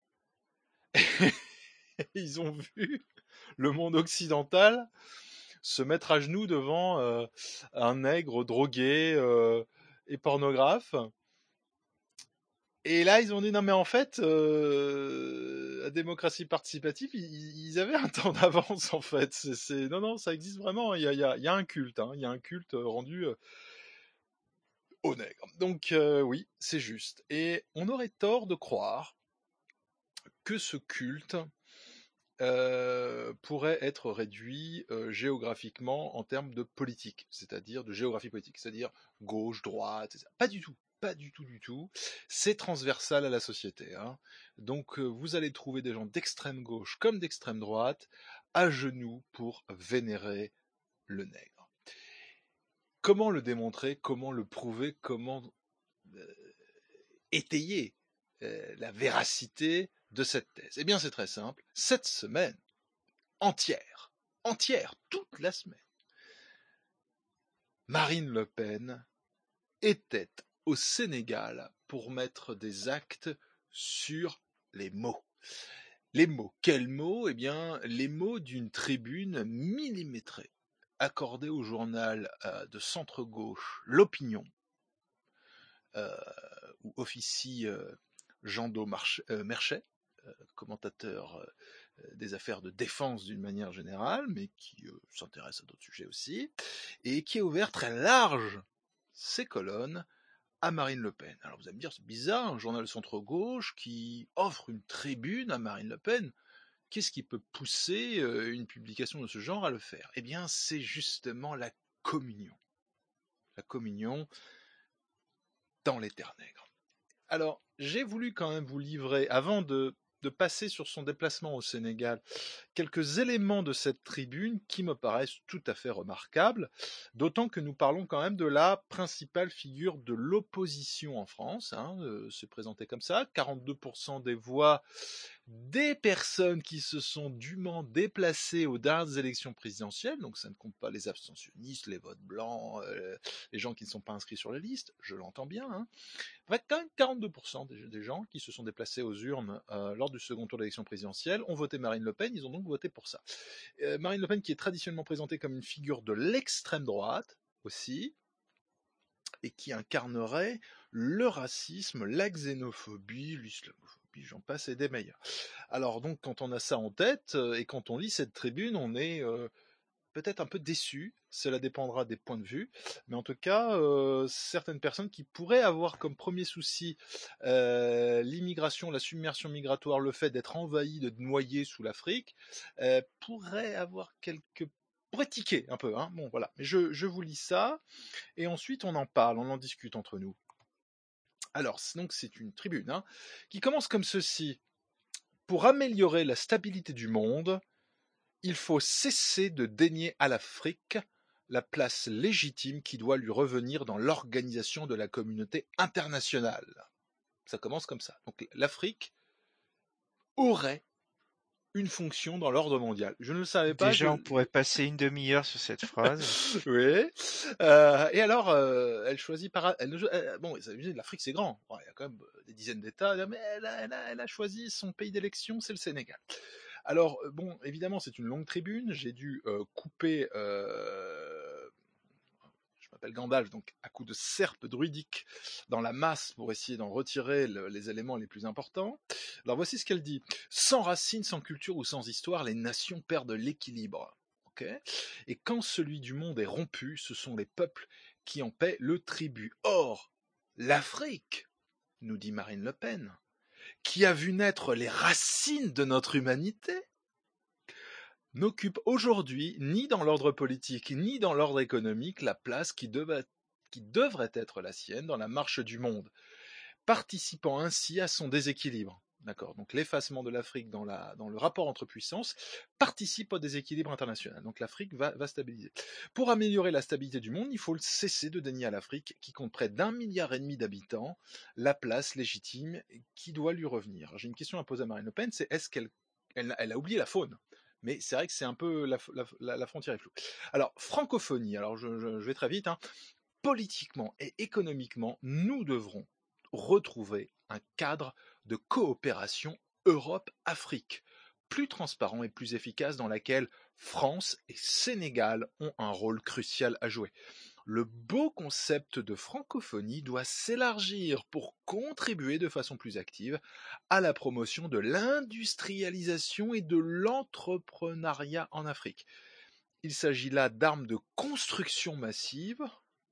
[SPEAKER 10] Ils ont vu le monde occidental se mettre à genoux devant euh, un nègre drogué euh, et pornographe. Et là, ils ont dit non mais en fait, euh, la démocratie participative, ils, ils avaient un temps d'avance en fait. C'est, c'est... Non non, ça existe vraiment. Il y a, il y a, il y a un culte, hein. Il y a un culte rendu euh, au nègre. Donc euh, oui, c'est juste. Et on aurait tort de croire que ce culte euh, pourrait être réduit euh, géographiquement en termes de politique, c'est-à-dire de géographie politique, c'est-à-dire gauche, droite, et cetera. Pas du tout. Pas du tout, du tout. C'est transversal à la société. Hein. Donc, euh, vous allez trouver des gens d'extrême gauche comme d'extrême droite à genoux pour vénérer le nègre. Comment le démontrer? Comment le prouver? Comment euh, étayer euh, la véracité de cette thèse? Eh bien, c'est très simple. Cette semaine entière, entière, toute la semaine, Marine Le Pen était au Sénégal pour mettre des actes sur les mots. Les mots. Quels mots? Eh bien, les mots d'une tribune millimétrée accordée au journal euh, de centre-gauche L'Opinion, euh, où officie euh, Jean-Do euh, Merchet, euh, commentateur euh, des affaires de défense d'une manière générale, mais qui euh, s'intéresse à d'autres sujets aussi, et qui a ouvert très large ses colonnes à Marine Le Pen. Alors vous allez me dire, c'est bizarre, un journal centre-gauche qui offre une tribune à Marine Le Pen. Qu'est-ce qui peut pousser euh, une publication de ce genre à le faire? Eh bien, c'est justement la communion. La communion dans les terres nègres. Alors, j'ai voulu quand même vous livrer, avant de, de passer sur son déplacement au Sénégal, quelques éléments de cette tribune qui me paraissent tout à fait remarquables, d'autant que nous parlons quand même de la principale figure de l'opposition en France, hein, euh, se présenter comme ça, quarante-deux pour cent des voix des personnes qui se sont dûment déplacées aux dernières élections présidentielles, donc ça ne compte pas les abstentionnistes, les votes blancs, euh, les gens qui ne sont pas inscrits sur les listes, je l'entends bien, hein. En fait, quand même quarante-deux pour cent des, des gens qui se sont déplacés aux urnes euh, lors du second tour de l'élection présidentielle ont voté Marine Le Pen, ils ont donc voté pour ça. Euh, Marine Le Pen qui est traditionnellement présentée comme une figure de l'extrême droite aussi, et qui incarnerait le racisme, la xénophobie, l'islamophobie, j'en passe et des meilleurs. Alors donc quand on a ça en tête, euh, et quand on lit cette tribune, on est euh, peut-être un peu déçu, cela dépendra des points de vue, mais en tout cas, euh, certaines personnes qui pourraient avoir comme premier souci euh, l'immigration, la submersion migratoire, le fait d'être envahi, de noyer sous l'Afrique, euh, pourraient avoir quelques pourrait tiquer un peu, hein. Bon voilà, mais je, je vous lis ça, et ensuite on en parle, on en discute entre nous. Alors, donc c'est une tribune, hein, qui commence comme ceci. Pour améliorer la stabilité du monde, il faut cesser de dénier à l'Afrique la place légitime qui doit lui revenir dans l'organisation de la communauté internationale. Ça commence comme ça. Donc l'Afrique aurait une fonction dans l'ordre mondial. Je ne le savais pas.
[SPEAKER 12] Déjà,
[SPEAKER 10] je...
[SPEAKER 12] on pourrait passer une demi-heure sur cette phrase.
[SPEAKER 10] Oui. Euh, et alors, euh, elle choisit par... Elle, elle, bon, l'Afrique, c'est grand. Bon, il y a quand même des dizaines d'États, mais elle a, elle, a, elle a choisi son pays d'élection, c'est le Sénégal. Alors, bon, évidemment, c'est une longue tribune. J'ai dû euh, couper... Euh... Je m'appelle Gandalf, donc à coups de serpe druidique dans la masse pour essayer d'en retirer le, les éléments les plus importants. Alors voici ce qu'elle dit. Sans racines, sans culture ou sans histoire, les nations perdent l'équilibre. Okay, et quand celui du monde est rompu, ce sont les peuples qui en paient le tribut. Or, l'Afrique, nous dit Marine Le Pen, qui a vu naître les racines de notre humanité, n'occupe aujourd'hui, ni dans l'ordre politique, ni dans l'ordre économique, la place qui, devait, qui devrait être la sienne dans la marche du monde, participant ainsi à son déséquilibre. D'accord. Donc l'effacement de l'Afrique dans, la, dans le rapport entre puissances participe au déséquilibre international. Donc l'Afrique va, va stabiliser. Pour améliorer la stabilité du monde, il faut cesser de dénier à l'Afrique, qui compte près d'un milliard et demi d'habitants, la place légitime qui doit lui revenir. J'ai une question à poser à Marine Le Pen, c'est est-ce qu'elle elle, elle a oublié la faune ? Mais c'est vrai que c'est un peu la, la, la frontière est floue. Alors francophonie. Alors je, je, je vais très vite. Hein. politiquement et économiquement, nous devrons retrouver un cadre de coopération Europe-Afrique, plus transparent et plus efficace, dans laquelle France et Sénégal ont un rôle crucial à jouer. Le beau concept de francophonie doit s'élargir pour contribuer de façon plus active à la promotion de l'industrialisation et de l'entrepreneuriat en Afrique. Il s'agit là d'armes de construction massive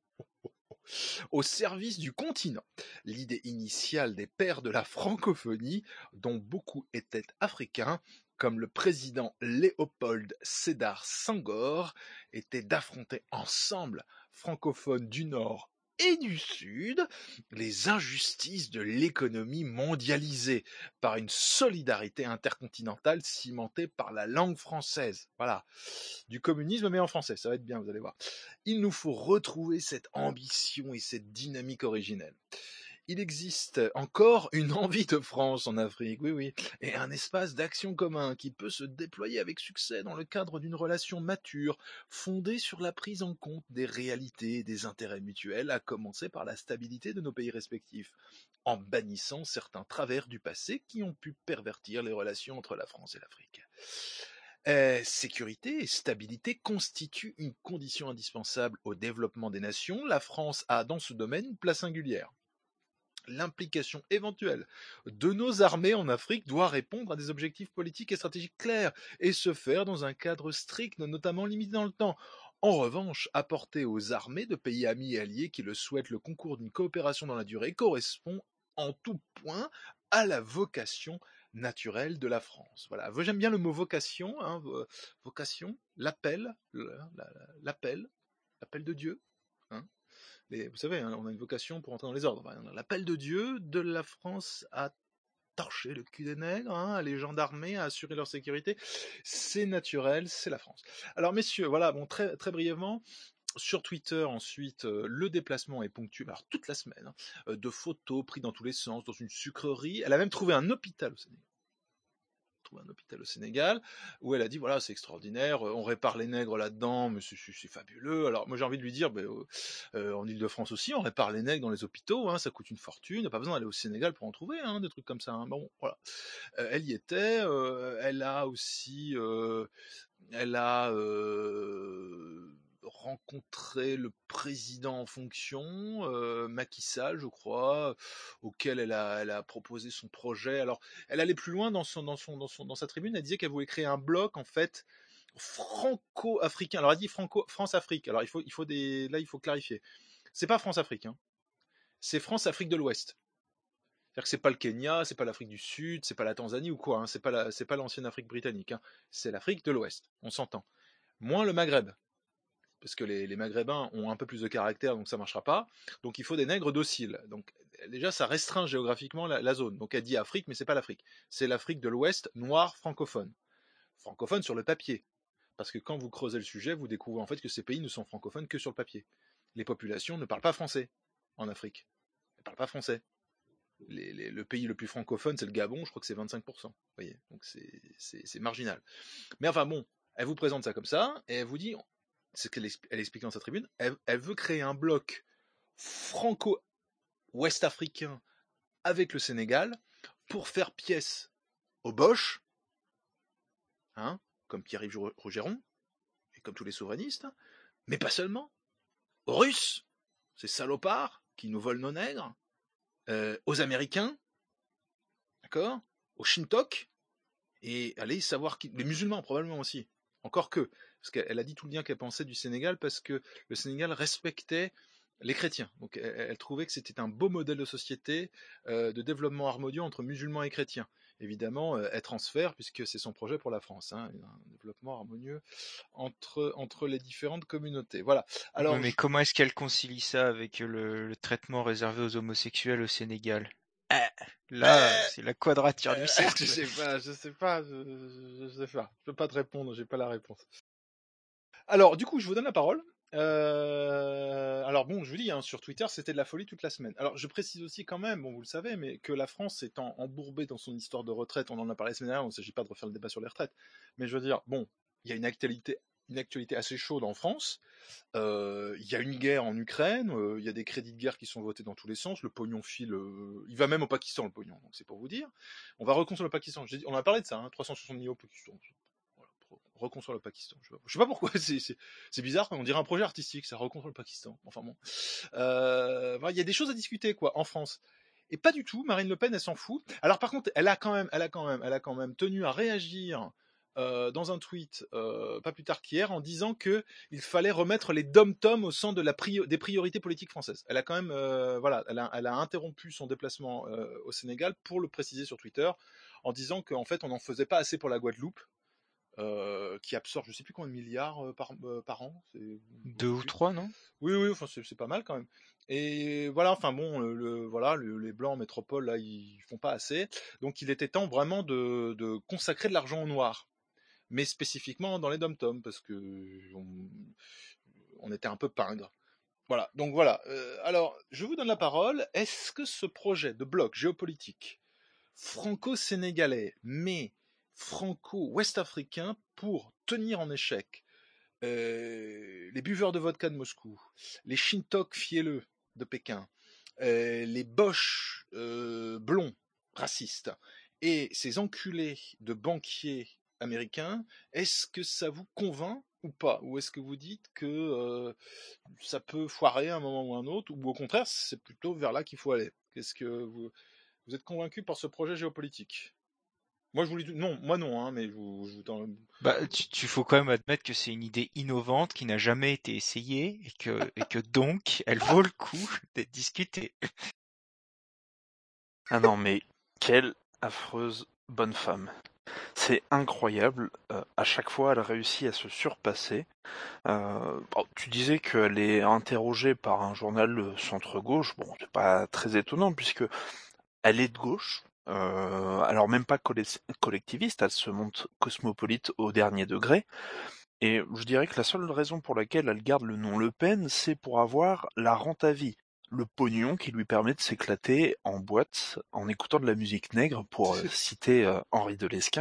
[SPEAKER 10] au service du continent. L'idée initiale des pères de la francophonie, dont beaucoup étaient africains, comme le président Léopold Sédar Senghor, était d'affronter ensemble, francophones du Nord et du Sud, les injustices de l'économie mondialisée par une solidarité intercontinentale cimentée par la langue française. Voilà, du communisme mais en français, ça va être bien, vous allez voir. Il nous faut retrouver cette ambition et cette dynamique originelle. Il existe encore une envie de France en Afrique, oui, oui, et un espace d'action commun qui peut se déployer avec succès dans le cadre d'une relation mature, fondée sur la prise en compte des réalités et des intérêts mutuels, à commencer par la stabilité de nos pays respectifs, en bannissant certains travers du passé qui ont pu pervertir les relations entre la France et l'Afrique. Euh, sécurité et stabilité constituent une condition indispensable au développement des nations. La France a dans ce domaine une place singulière. L'implication éventuelle de nos armées en Afrique doit répondre à des objectifs politiques et stratégiques clairs et se faire dans un cadre strict, notamment limité dans le temps. En revanche, apporter aux armées de pays amis et alliés qui le souhaitent le concours d'une coopération dans la durée correspond en tout point à la vocation naturelle de la France. Voilà, j'aime bien le mot vocation, hein, vocation, l'appel, l'appel, l'appel de Dieu. Hein. Les, vous savez, hein, on a une vocation pour entrer dans les ordres. Enfin, l'appel de Dieu de la France à torcher le cul des nègres, hein, à les gendarmer, à assurer leur sécurité, c'est naturel, c'est la France. Alors messieurs, voilà, bon, très, très brièvement, sur Twitter ensuite, euh, le déplacement est ponctué, alors toute la semaine, hein, euh, de photos prises dans tous les sens, dans une sucrerie. Elle a même trouvé un hôpital au Sénégal. un hôpital au Sénégal, où elle a dit, voilà, c'est extraordinaire, on répare les nègres là-dedans, mais c'est, c'est fabuleux. Alors moi j'ai envie de lui dire, ben, euh, en Ile-de-France aussi, on répare les nègres dans les hôpitaux, hein, ça coûte une fortune, pas besoin d'aller au Sénégal pour en trouver, hein, des trucs comme ça. Hein. Bon, voilà. Euh, elle y était, euh, elle a aussi, euh, elle a... Euh, rencontré le président en fonction, euh, Macky Sall, je crois, auquel elle a, elle a proposé son projet. Alors, elle allait plus loin dans son, dans son, dans son, dans sa tribune. Elle disait qu'elle voulait créer un bloc en fait franco-africain. Alors, elle dit franco, France-Afrique. Alors, il faut, il faut des, là, il faut clarifier. C'est pas France-Afrique, hein. C'est France-Afrique de l'Ouest. C'est-à-dire que c'est pas le Kenya, c'est pas l'Afrique du Sud, c'est pas la Tanzanie ou quoi. Hein. C'est pas la, c'est pas l'ancienne Afrique britannique. Hein. C'est l'Afrique de l'Ouest. On s'entend. Moins le Maghreb. Parce que les, les Maghrébins ont un peu plus de caractère, donc ça ne marchera pas. Donc il faut des nègres dociles. Donc déjà, ça restreint géographiquement la, la zone. Donc elle dit Afrique, mais c'est pas l'Afrique. C'est l'Afrique de l'Ouest, noire, francophone. Francophone sur le papier. Parce que quand vous creusez le sujet, vous découvrez en fait que ces pays ne sont francophones que sur le papier. Les populations ne parlent pas français en Afrique. Elles ne parlent pas français. Les, les, le pays le plus francophone, c'est le Gabon, je crois que c'est vingt-cinq pour cent. Vous voyez, donc c'est, c'est, c'est marginal. Mais enfin bon, elle vous présente ça comme ça, et elle vous dit... c'est ce qu'elle explique, elle explique dans sa tribune, elle, elle veut créer un bloc franco-ouest-africain avec le Sénégal pour faire pièce aux Boches, hein, comme Pierre-Yves Rougeron, et comme tous les souverainistes, mais pas seulement, aux Russes, ces salopards qui nous volent nos nègres, euh, aux Américains, d'accord, aux Shintok, et allez savoir qui, les musulmans probablement aussi. Encore que, parce qu'elle a dit tout le bien qu'elle pensait du Sénégal, parce que le Sénégal respectait les chrétiens. Donc elle, elle trouvait que c'était un beau modèle de société, euh, de développement harmonieux entre musulmans et chrétiens. Évidemment, euh, elle transfère, puisque c'est son projet pour la France, hein, un développement harmonieux entre, entre les différentes communautés. Voilà. Alors,
[SPEAKER 12] oui, mais
[SPEAKER 10] je...
[SPEAKER 12] comment est-ce qu'elle concilie ça avec le, le traitement réservé aux homosexuels au Sénégal? Ah, là, euh, c'est la quadrature euh, du cercle.
[SPEAKER 10] Je sais pas, je sais pas, je, je, je sais pas. Je peux pas te répondre, j'ai pas la réponse. Alors, du coup, je vous donne la parole. Euh, alors bon, je vous dis, hein, sur Twitter, c'était de la folie toute la semaine. Alors, je précise aussi quand même, bon, vous le savez, mais que la France étant embourbée dans son histoire de retraite, on en a parlé la semaine dernière, il ne s'agit pas de refaire le débat sur les retraites, mais je veux dire, bon, il y a une actualité une actualité assez chaude en France. Euh, Il y a une guerre en Ukraine, euh, il y a des crédits de guerre qui sont votés dans tous les sens, le pognon file, euh, il va même au Pakistan le pognon, donc c'est pour vous dire. On va reconstruire le Pakistan. J'ai dit, on a parlé de ça, hein, trois cent soixante millions au Pakistan. Voilà, reconstruire le Pakistan. Je sais pas, je sais pas pourquoi, c'est, c'est, c'est bizarre, on dirait un projet artistique, ça reconstruire le Pakistan. Enfin bon, euh, il y a des choses à discuter quoi en France. Et pas du tout, Marine Le Pen, elle s'en fout. Alors par contre, elle a quand même, elle a quand même, elle a quand même tenu à réagir euh, dans un tweet euh, pas plus tard qu'hier en disant que il fallait remettre les dom-toms au centre de la priori- des priorités politiques françaises. Elle a quand même, euh, voilà, elle a, elle a interrompu son déplacement euh, au Sénégal pour le préciser sur Twitter en disant qu'en fait on n'en faisait pas assez pour la Guadeloupe. Euh, qui absorbe je sais plus combien de milliards euh, par, euh, par an. C'est...
[SPEAKER 12] Deux ou trois, non?
[SPEAKER 10] Oui, oui, enfin c'est, c'est pas mal quand même. Et voilà, enfin bon, le, le- voilà, le- les blancs en métropole là, ils font pas assez. Donc il était temps vraiment de, de consacrer de l'argent au noir, mais spécifiquement dans les dom-toms parce que on, on était un peu pingres. Voilà, donc voilà. Euh, alors, je vous donne la parole. Est-ce que ce projet de bloc géopolitique franco-sénégalais, mais franco-ouest-africain pour tenir en échec euh, les buveurs de vodka de Moscou, les shintok fielleux de Pékin, euh, les boches euh, blonds racistes et ces enculés de banquiers américains, est-ce que ça vous convainc ou pas? Ou est-ce que vous dites que euh, ça peut foirer à un moment ou un autre, ou au contraire, c'est plutôt vers là qu'il faut aller? Qu'est-ce que vous, vous êtes convaincu par ce projet géopolitique? Moi, je vous le dis, non, moi non, hein, mais je vous, je vous donne-
[SPEAKER 12] Bah, tu, tu faut quand même admettre que c'est une idée innovante qui n'a jamais été essayée et que, et que donc elle vaut le coup d'être discutée.
[SPEAKER 11] Ah non, mais quelle affreuse bonne femme. C'est incroyable. Euh, à chaque fois, elle réussit à se surpasser. Euh, bon, tu disais qu'elle est interrogée par un journal centre-gauche. Bon, c'est pas très étonnant puisque elle est de gauche. Euh, alors même pas colle- collectiviste, elle se montre cosmopolite au dernier degré. Et je dirais que la seule raison pour laquelle elle garde le nom Le Pen, c'est pour avoir la rente à vie. Le pognon qui lui permet de s'éclater en boîte en écoutant de la musique nègre, pour euh, citer euh, Henri de Lesquen.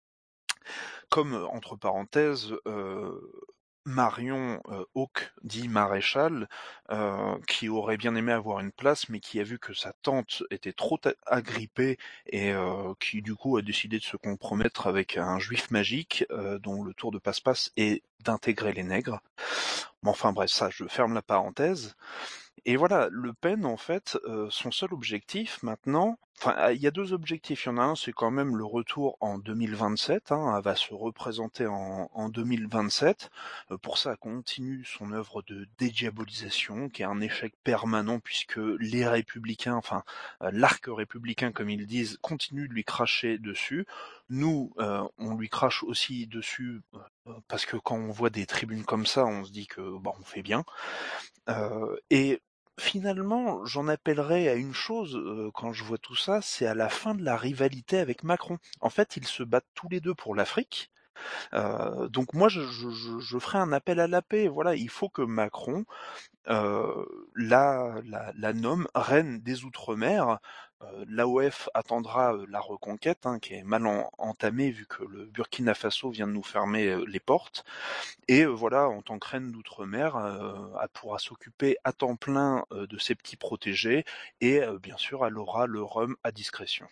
[SPEAKER 11] Comme, euh, entre parenthèses, euh, Marion euh, Hawke, dit Maréchal, euh, qui aurait bien aimé avoir une place, mais qui a vu que sa tante était trop ta- agrippée et euh, qui du coup a décidé de se compromettre avec un juif magique euh, dont le tour de passe-passe est d'intégrer les nègres. Mais enfin bref, ça, je ferme la parenthèse. Et voilà, Le Pen, en fait, euh, son seul objectif maintenant, enfin, il y a deux objectifs. Il y en a un, c'est quand même le retour en deux mille vingt-sept. Hein, elle va se représenter en, en deux mille vingt-sept. Euh, pour ça, elle continue son œuvre de dédiabolisation, qui est un échec permanent, puisque les républicains, enfin, euh, l'arc républicain, comme ils disent, continue de lui cracher dessus. Nous, euh, on lui crache aussi dessus, euh, parce que quand on voit des tribunes comme ça, on se dit que, bon, on fait bien. Euh, et finalement, j'en appellerai à une chose euh, quand je vois tout ça, c'est à la fin de la rivalité avec Macron. En fait, ils se battent tous les deux pour l'Afrique. Euh, donc moi, je, je, je, je ferai un appel à la paix. Voilà, il faut que Macron euh, la, la, la nomme reine des Outre-mer. Euh, L'A O F attendra euh, la reconquête, hein, qui est mal en, entamée vu que le Burkina Faso vient de nous fermer euh, les portes. Et euh, voilà, en tant que reine d'outre-mer, euh, elle pourra s'occuper à temps plein euh, de ses petits protégés et euh, bien sûr, elle aura le rhum à discrétion.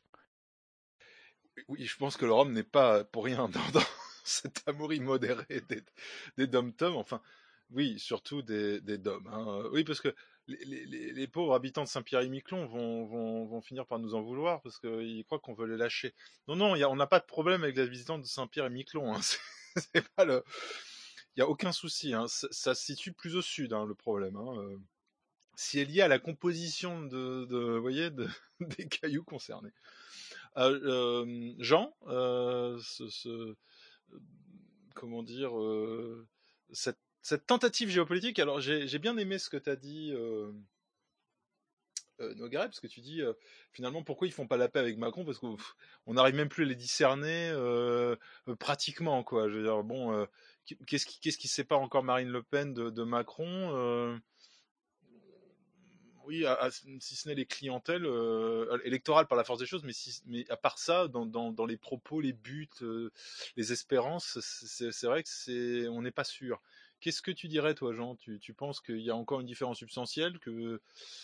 [SPEAKER 10] Oui, je pense que le rhum n'est pas pour rien dans, dans cet amour immodéré des, des dom-toms. Enfin, oui, surtout des, des dom. Hein. Oui, parce que les, les, les pauvres habitants de Saint-Pierre-et-Miquelon vont, vont, vont finir par nous en vouloir parce qu'ils croient qu'on veut les lâcher. Non, non, y a, on n'a pas de problème avec les habitants de Saint-Pierre-et-Miquelon. Hein. C'est, c'est pas le... Il n'y a aucun souci. Hein. Ça, ça se situe plus au sud, hein, le problème. Hein. Euh, si elle est liée à la composition de, de, vous voyez, de, des cailloux concernés. Euh, euh, Jean, euh, ce, ce, comment dire, euh, cette, cette tentative géopolitique. Alors j'ai, j'ai bien aimé ce que tu as dit, euh, euh, Nogaret, parce que tu dis euh, finalement pourquoi ils font pas la paix avec Macron, parce qu'on n'arrive même plus à les discerner euh, euh, pratiquement, quoi. Je veux dire, bon, euh, qu'est-ce qui, qu'est-ce qui sépare encore Marine Le Pen de, de Macron euh, Oui, à, à, si ce n'est les clientèles euh, électorales par la force des choses, mais, si, mais à part ça, dans, dans, dans les propos, les buts, euh, les espérances, c'est, c'est vrai que c'est, on n'est pas sûr. Qu'est-ce que tu dirais, toi, Jean? tu, tu penses qu'il y a encore une différence substantielle, que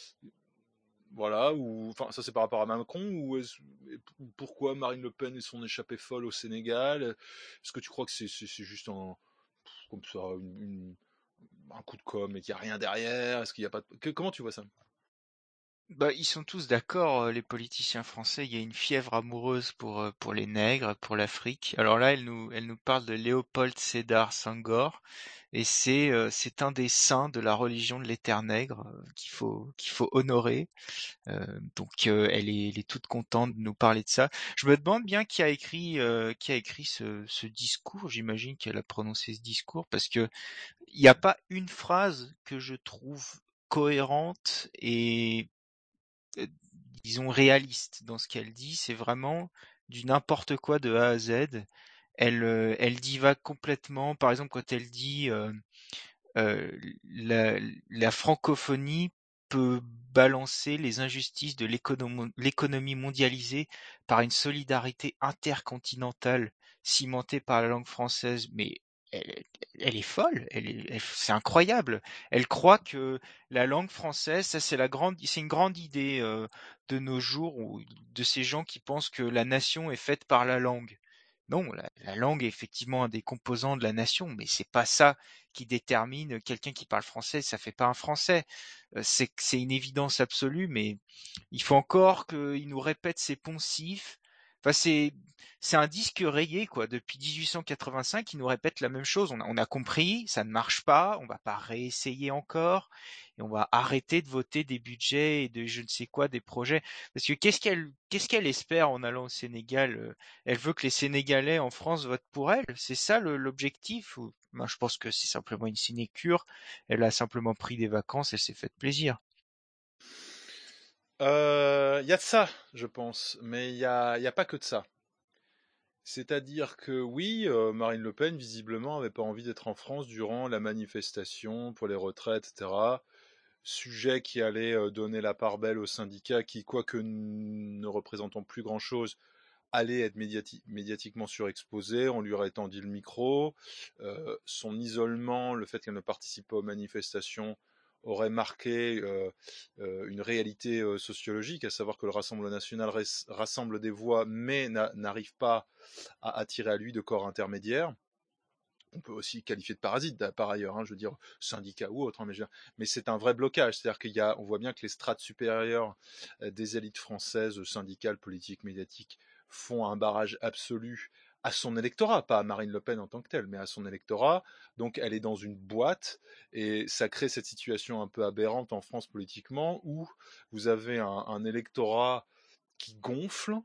[SPEAKER 10] voilà, ou enfin ça c'est par rapport à Macron, ou est-ce, pourquoi Marine Le Pen et son échappée folle au Sénégal? Est-ce que tu crois que c'est, c'est, c'est juste un comme ça une, une, un coup de com' et qu'il n'y a rien derrière? Est-ce qu'il y a pas de... que, comment tu vois ça?
[SPEAKER 12] Bah, ils sont tous d'accord, euh, les politiciens français. Il y a une fièvre amoureuse pour, euh, pour les nègres, pour l'Afrique. Alors là, elle nous, elle nous parle de Léopold Sédar Senghor, et c'est, euh, c'est un des saints de la religion de l'Éternègre euh, qu'il faut, qu'il faut honorer. Euh, donc, euh, elle est, elle est toute contente de nous parler de ça. Je me demande bien qui a écrit, euh, qui a écrit ce, ce discours. J'imagine qu'elle a prononcé ce discours parce que il n'y a pas une phrase que je trouve cohérente et euh, disons réaliste dans ce qu'elle dit. C'est vraiment du n'importe quoi de A à Z. Elle, euh, elle divague complètement. Par exemple, quand elle dit euh, euh, la, la francophonie peut balancer les injustices de l'économie, l'économie mondialisée par une solidarité intercontinentale cimentée par la langue française. Mais elle, elle est folle, elle est, elle- c'est incroyable. Elle croit que la langue française, ça c'est la grande, c'est une grande idée euh, de nos jours, ou de ces gens qui pensent que la nation est faite par la langue. Non, la, la langue est effectivement un des composants de la nation, mais c'est pas ça qui détermine quelqu'un qui parle français, ça fait pas un Français. Euh, C'est, c'est une évidence absolue, mais il faut encore qu'il nous répète ces poncifs. Enfin, c'est, c'est un disque rayé, quoi. Depuis dix-huit cent quatre-vingt-cinq, il nous répète la même chose. On a, on a compris, ça ne marche pas, on va pas réessayer encore, et on va arrêter de voter des budgets et de je ne sais quoi, des projets. Parce que qu'est-ce qu'elle, qu'est-ce qu'elle espère en allant au Sénégal? Euh, Elle veut que les Sénégalais en France votent pour elle? C'est ça le- l'objectif? Ou... Moi, je pense que c'est simplement une sinécure. Elle a simplement pris des vacances, elle s'est fait plaisir.
[SPEAKER 10] Il euh, y a de ça, je pense, mais il y a, y a pas que de ça. C'est-à-dire que oui, euh, Marine Le Pen, visiblement, avait pas envie d'être en France durant la manifestation pour les retraites, et cetera. Sujet qui allait euh, donner la part belle aux syndicats qui, quoique n- ne représentant plus grand-chose, allait être médiati- médiatiquement surexposé. On lui aurait tendu le micro. Euh, son isolement, le fait qu'elle ne participe pas aux manifestations, aurait marqué euh, euh, une réalité euh, sociologique, à savoir que le Rassemblement national res- rassemble des voix, mais n'a- n'arrive pas à attirer à lui de corps intermédiaires. On peut aussi qualifier de parasite par ailleurs, hein, je veux dire syndicat ou autre, hein, mais, je veux dire, mais c'est un vrai blocage, c'est-à-dire qu'il y a, on voit bien que les strates supérieures euh, des élites françaises, syndicales, politiques, médiatiques, font un barrage absolu à son électorat, pas à Marine Le Pen en tant que telle, mais à son électorat. Donc elle est dans une boîte et ça crée cette situation un peu aberrante en France politiquement où vous avez un, un électorat qui gonfle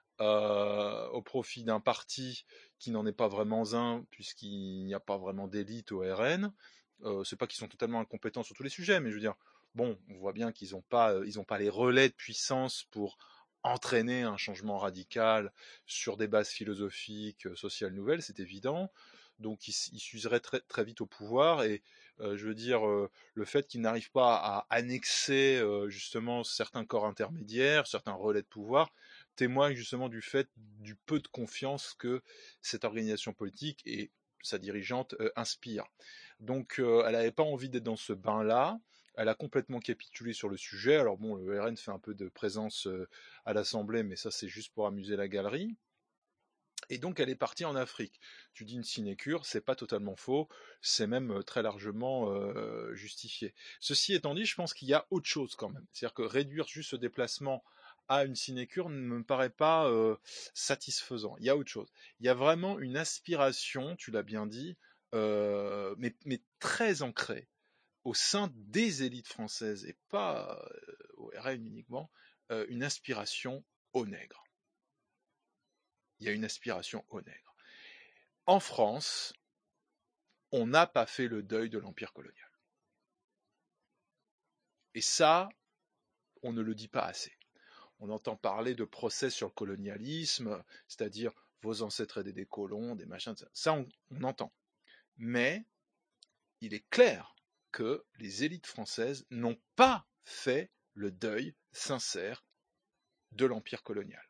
[SPEAKER 10] euh, au profit d'un parti qui n'en est pas vraiment un, puisqu'il n'y a pas vraiment d'élite au R N. Euh, c'est pas qu'ils sont totalement incompétents sur tous les sujets, mais je veux dire, bon, on voit bien qu'ils n'ont pas, euh, ils ont pas les relais de puissance pour entraîner un changement radical sur des bases philosophiques, euh, sociales nouvelles, c'est évident. Donc ils il s'useraient très, très vite au pouvoir et euh, je veux dire euh, le fait qu'ils n'arrivent pas à annexer euh, justement certains corps intermédiaires, certains relais de pouvoir, témoigne justement du fait du peu de confiance que cette organisation politique et sa dirigeante euh, inspire. Donc euh, elle n'avait pas envie d'être dans ce bain-là. Elle a complètement capitulé sur le sujet. Alors bon, le R N fait un peu de présence euh, à l'Assemblée, mais ça c'est juste pour amuser la galerie. Et donc elle est partie en Afrique. Tu dis une sinécure, c'est pas totalement faux, c'est même très largement euh, justifié. Ceci étant dit, je pense qu'il y a autre chose quand même. C'est-à-dire que réduire juste ce déplacement à une sinécure ne me paraît pas euh, satisfaisant. Il y a autre chose. Il y a vraiment une aspiration, tu l'as bien dit, euh, mais, mais très ancrée au sein des élites françaises et pas euh, au R N uniquement, euh, une aspiration au nègre. Il y a une aspiration au nègre. En France, on n'a pas fait le deuil de l'empire colonial. Et ça, on ne le dit pas assez. On entend parler de procès sur le colonialisme, c'est-à-dire vos ancêtres étaient des colons, des machins, ça on, on entend. Mais il est clair que les élites françaises n'ont pas fait le deuil sincère de l'empire colonial.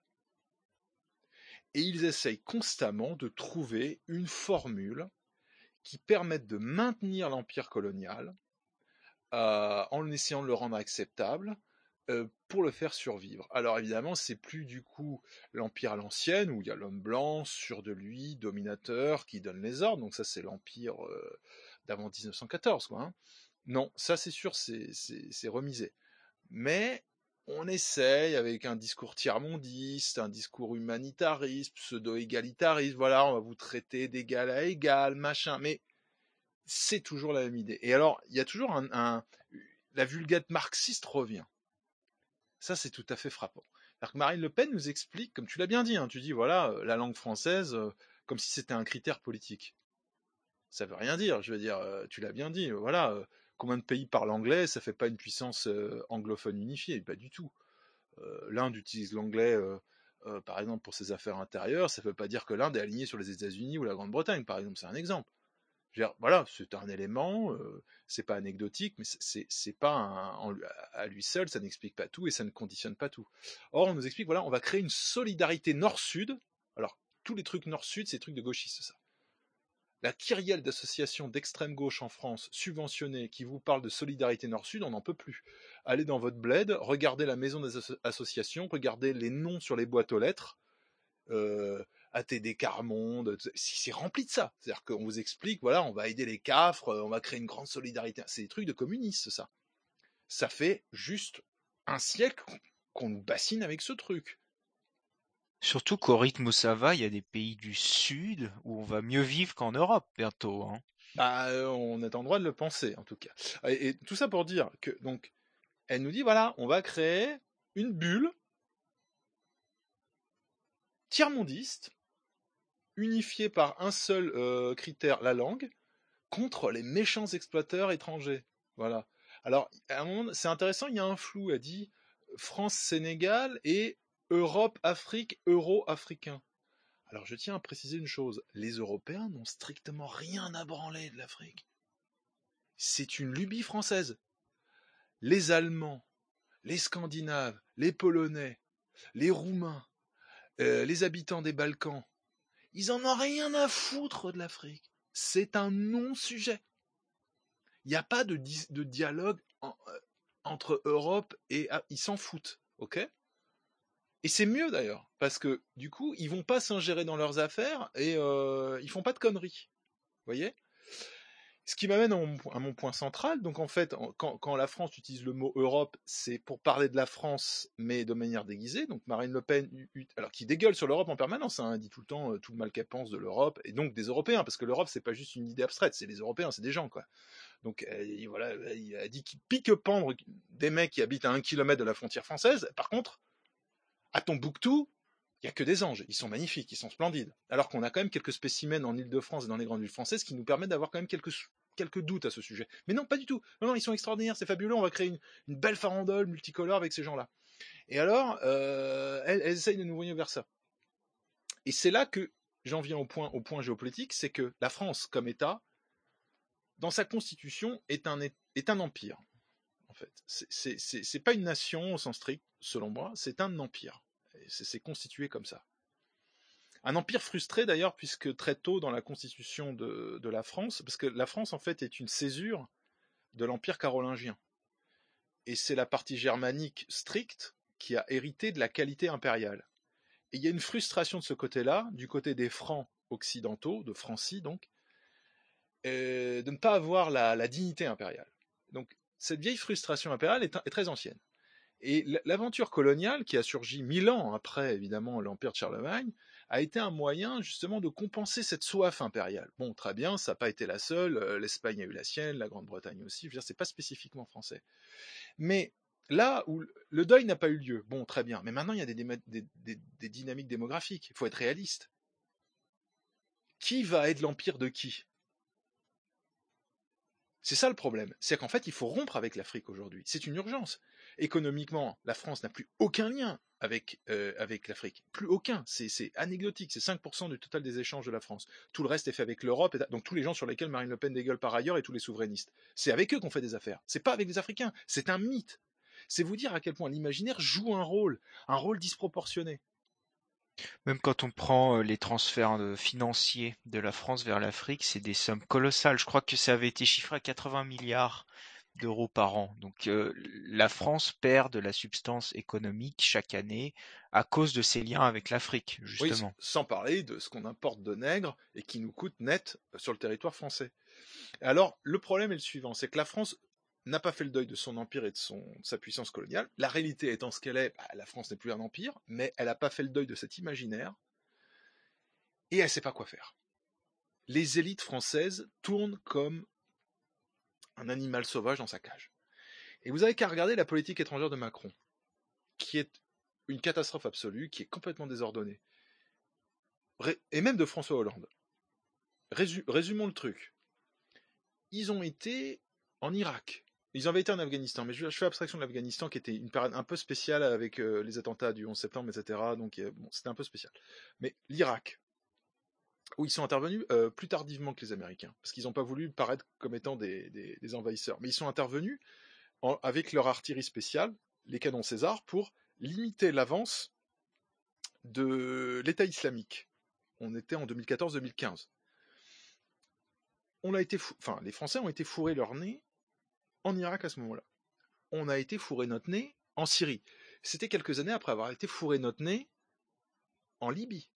[SPEAKER 10] Et ils essayent constamment de trouver une formule qui permette de maintenir l'empire colonial euh, en essayant de le rendre acceptable euh, pour le faire survivre. Alors évidemment, c'est plus du coup l'empire à l'ancienne où il y a l'homme blanc, sûr de lui, dominateur, qui donne les ordres. Donc ça, c'est l'empire euh, d'avant dix-neuf cent quatorze, quoi. Hein. Non, ça c'est sûr, c'est, c'est, c'est remisé. Mais on essaye avec un discours tiers-mondiste, un discours humanitariste, pseudo-égalitariste, voilà, on va vous traiter d'égal à égal, machin, mais c'est toujours la même idée. Et alors, il y a toujours un, un la vulgate marxiste revient. Ça, c'est tout à fait frappant. Alors que Marine Le Pen nous explique, comme tu l'as bien dit, hein, tu dis, voilà, la langue française, euh, comme si c'était un critère politique. Ça veut rien dire, je veux dire, euh, tu l'as bien dit, voilà, euh, combien de pays parlent anglais, ça fait pas une puissance euh, anglophone unifiée, pas du tout. Euh, L'Inde utilise l'anglais, euh, euh, par exemple, pour ses affaires intérieures, ça veut pas dire que l'Inde est alignée sur les États-Unis ou la Grande-Bretagne, par exemple, c'est un exemple. Je veux dire, voilà, c'est un élément, euh, c'est pas anecdotique, mais c'est, c'est pas un, en, à lui seul, ça n'explique pas tout et ça ne conditionne pas tout. Or, on nous explique, voilà, on va créer une solidarité nord-sud. Alors, tous les trucs nord-sud, c'est des trucs de gauchistes, ça. La kyrielle d'associations d'extrême gauche en France, subventionnées, qui vous parlent de solidarité nord-sud, on n'en peut plus. Allez dans votre bled, regardez la maison des asso- associations, regardez les noms sur les boîtes aux lettres, euh, A T D Carmonde, c'est rempli de ça. C'est-à-dire qu'on vous explique, voilà, on va aider les cafres, on va créer une grande solidarité. C'est des trucs de communistes, ça. Ça fait juste un siècle qu'on nous bassine avec ce truc.
[SPEAKER 12] Surtout qu'au rythme où ça va, il y a des pays du Sud où on va mieux vivre qu'en Europe bientôt. Hein.
[SPEAKER 10] Bah, euh, on est en droit de le penser, en tout cas. Et, et tout ça pour dire que, donc, elle nous dit, voilà, on va créer une bulle tiers-mondiste, unifiée par un seul euh, critère, la langue, contre les méchants exploiteurs étrangers. Voilà. Alors, à un moment, c'est intéressant, il y a un flou, elle dit France-Sénégal et Europe-Afrique, euro-africain. Alors, je tiens à préciser une chose, les Européens n'ont strictement rien à branler de l'Afrique. C'est une lubie française. Les Allemands, les Scandinaves, les Polonais, les Roumains, euh, les habitants des Balkans, ils en ont rien à foutre de l'Afrique. C'est un non-sujet. Il n'y a pas de, di- de dialogue en, euh, entre Europe et... Ah, ils s'en foutent, ok ? Et c'est mieux d'ailleurs, parce que du coup, ils vont pas s'ingérer dans leurs affaires et euh, ils font pas de conneries. Vous voyez ? Ce qui m'amène à mon, à mon point central. Donc en fait, quand, quand la France utilise le mot Europe, c'est pour parler de la France, mais de manière déguisée. Donc Marine Le Pen, alors qui dégueule sur l'Europe en permanence, hein, elle dit tout le temps euh, tout le mal qu'elle pense de l'Europe, et donc des Européens, parce que l'Europe, c'est pas juste une idée abstraite, c'est les Européens, c'est des gens, quoi. Donc elle, voilà, elle dit qu'il pique pendre des mecs qui habitent à un kilomètre de la frontière française. Par contre, à Tombouctou, il n'y a que des anges, ils sont magnifiques, ils sont splendides. Alors qu'on a quand même quelques spécimens en Île-de-France et dans les grandes villes françaises qui nous permettent d'avoir quand même quelques, quelques doutes à ce sujet. Mais non, pas du tout. Non, non, ils sont extraordinaires, c'est fabuleux, on va créer une, une belle farandole multicolore avec ces gens-là. Et alors, euh, elles, elles essayent de nous voyer vers ça. Et c'est là que j'en viens au point, au point géopolitique, c'est que la France, comme État, dans sa constitution, est un, est un empire. En fait, c'est, c'est, c'est, c'est pas une nation au sens strict, selon moi, c'est un empire. C'est, c'est constitué comme ça. Un empire frustré d'ailleurs, puisque très tôt dans la constitution de, de la France, parce que la France en fait est une césure de l'empire carolingien. Et c'est la partie germanique stricte qui a hérité de la qualité impériale. Et il y a une frustration de ce côté-là, du côté des Francs occidentaux, de Francie donc, de ne pas avoir la, la dignité impériale. Donc cette vieille frustration impériale est, est très ancienne. Et l'aventure coloniale, qui a surgi mille ans après, évidemment, l'empire de Charlemagne, a été un moyen, justement, de compenser cette soif impériale. Bon, très bien, ça n'a pas été la seule, l'Espagne a eu la sienne, la Grande-Bretagne aussi, je veux dire, c'est pas spécifiquement français. Mais là où le deuil n'a pas eu lieu, bon, très bien, mais maintenant il y a des, des, des, des dynamiques démographiques, il faut être réaliste. Qui va être l'empire de qui ? C'est ça le problème, c'est qu'en fait il faut rompre avec l'Afrique aujourd'hui, c'est une urgence. Économiquement, la France n'a plus aucun lien avec, euh, avec l'Afrique, plus aucun, c'est, c'est anecdotique, c'est cinq pour cent du total des échanges de la France. Tout le reste est fait avec l'Europe, et donc tous les gens sur lesquels Marine Le Pen dégueule par ailleurs et tous les souverainistes. C'est avec eux qu'on fait des affaires, c'est pas avec les Africains, c'est un mythe. C'est vous dire à quel point l'imaginaire joue un rôle, un rôle disproportionné.
[SPEAKER 12] Même quand on prend les transferts financiers de la France vers l'Afrique, c'est des sommes colossales. Je crois que ça avait été chiffré à quatre-vingts milliards d'euros par an. Donc euh, la France perd de la substance économique chaque année à cause de ses liens avec l'Afrique, justement.
[SPEAKER 10] Oui, sans parler de ce qu'on importe de nègres et qui nous coûte net sur le territoire français. Alors, le problème est le suivant, c'est que la France n'a pas fait le deuil de son empire et de, son, de sa puissance coloniale. La réalité étant ce qu'elle est, bah, la France n'est plus un empire, mais elle n'a pas fait le deuil de cet imaginaire, et elle ne sait pas quoi faire. Les élites françaises tournent comme un animal sauvage dans sa cage. Et vous avez qu'à regarder la politique étrangère de Macron, qui est une catastrophe absolue, qui est complètement désordonnée. Ré- et même de François Hollande. Résu- résumons le truc. Ils ont été en Irak. Ils avaient été en Afghanistan, mais je, je fais abstraction de l'Afghanistan qui était une période un peu spéciale avec euh, les attentats du onze septembre, et cetera. Donc euh, bon, c'était un peu spécial. Mais l'Irak, où ils sont intervenus euh, plus tardivement que les Américains, parce qu'ils n'ont pas voulu paraître comme étant des, des, des envahisseurs. Mais ils sont intervenus en, avec leur artillerie spéciale, les canons César, pour limiter l'avance de l'État islamique. On était en deux mille quatorze deux mille quinze. On a été fou... enfin, les Français ont été fourrés leur nez en Irak à ce moment-là. On a été fourré notre nez en Syrie. C'était quelques années après avoir été fourré notre nez en Libye.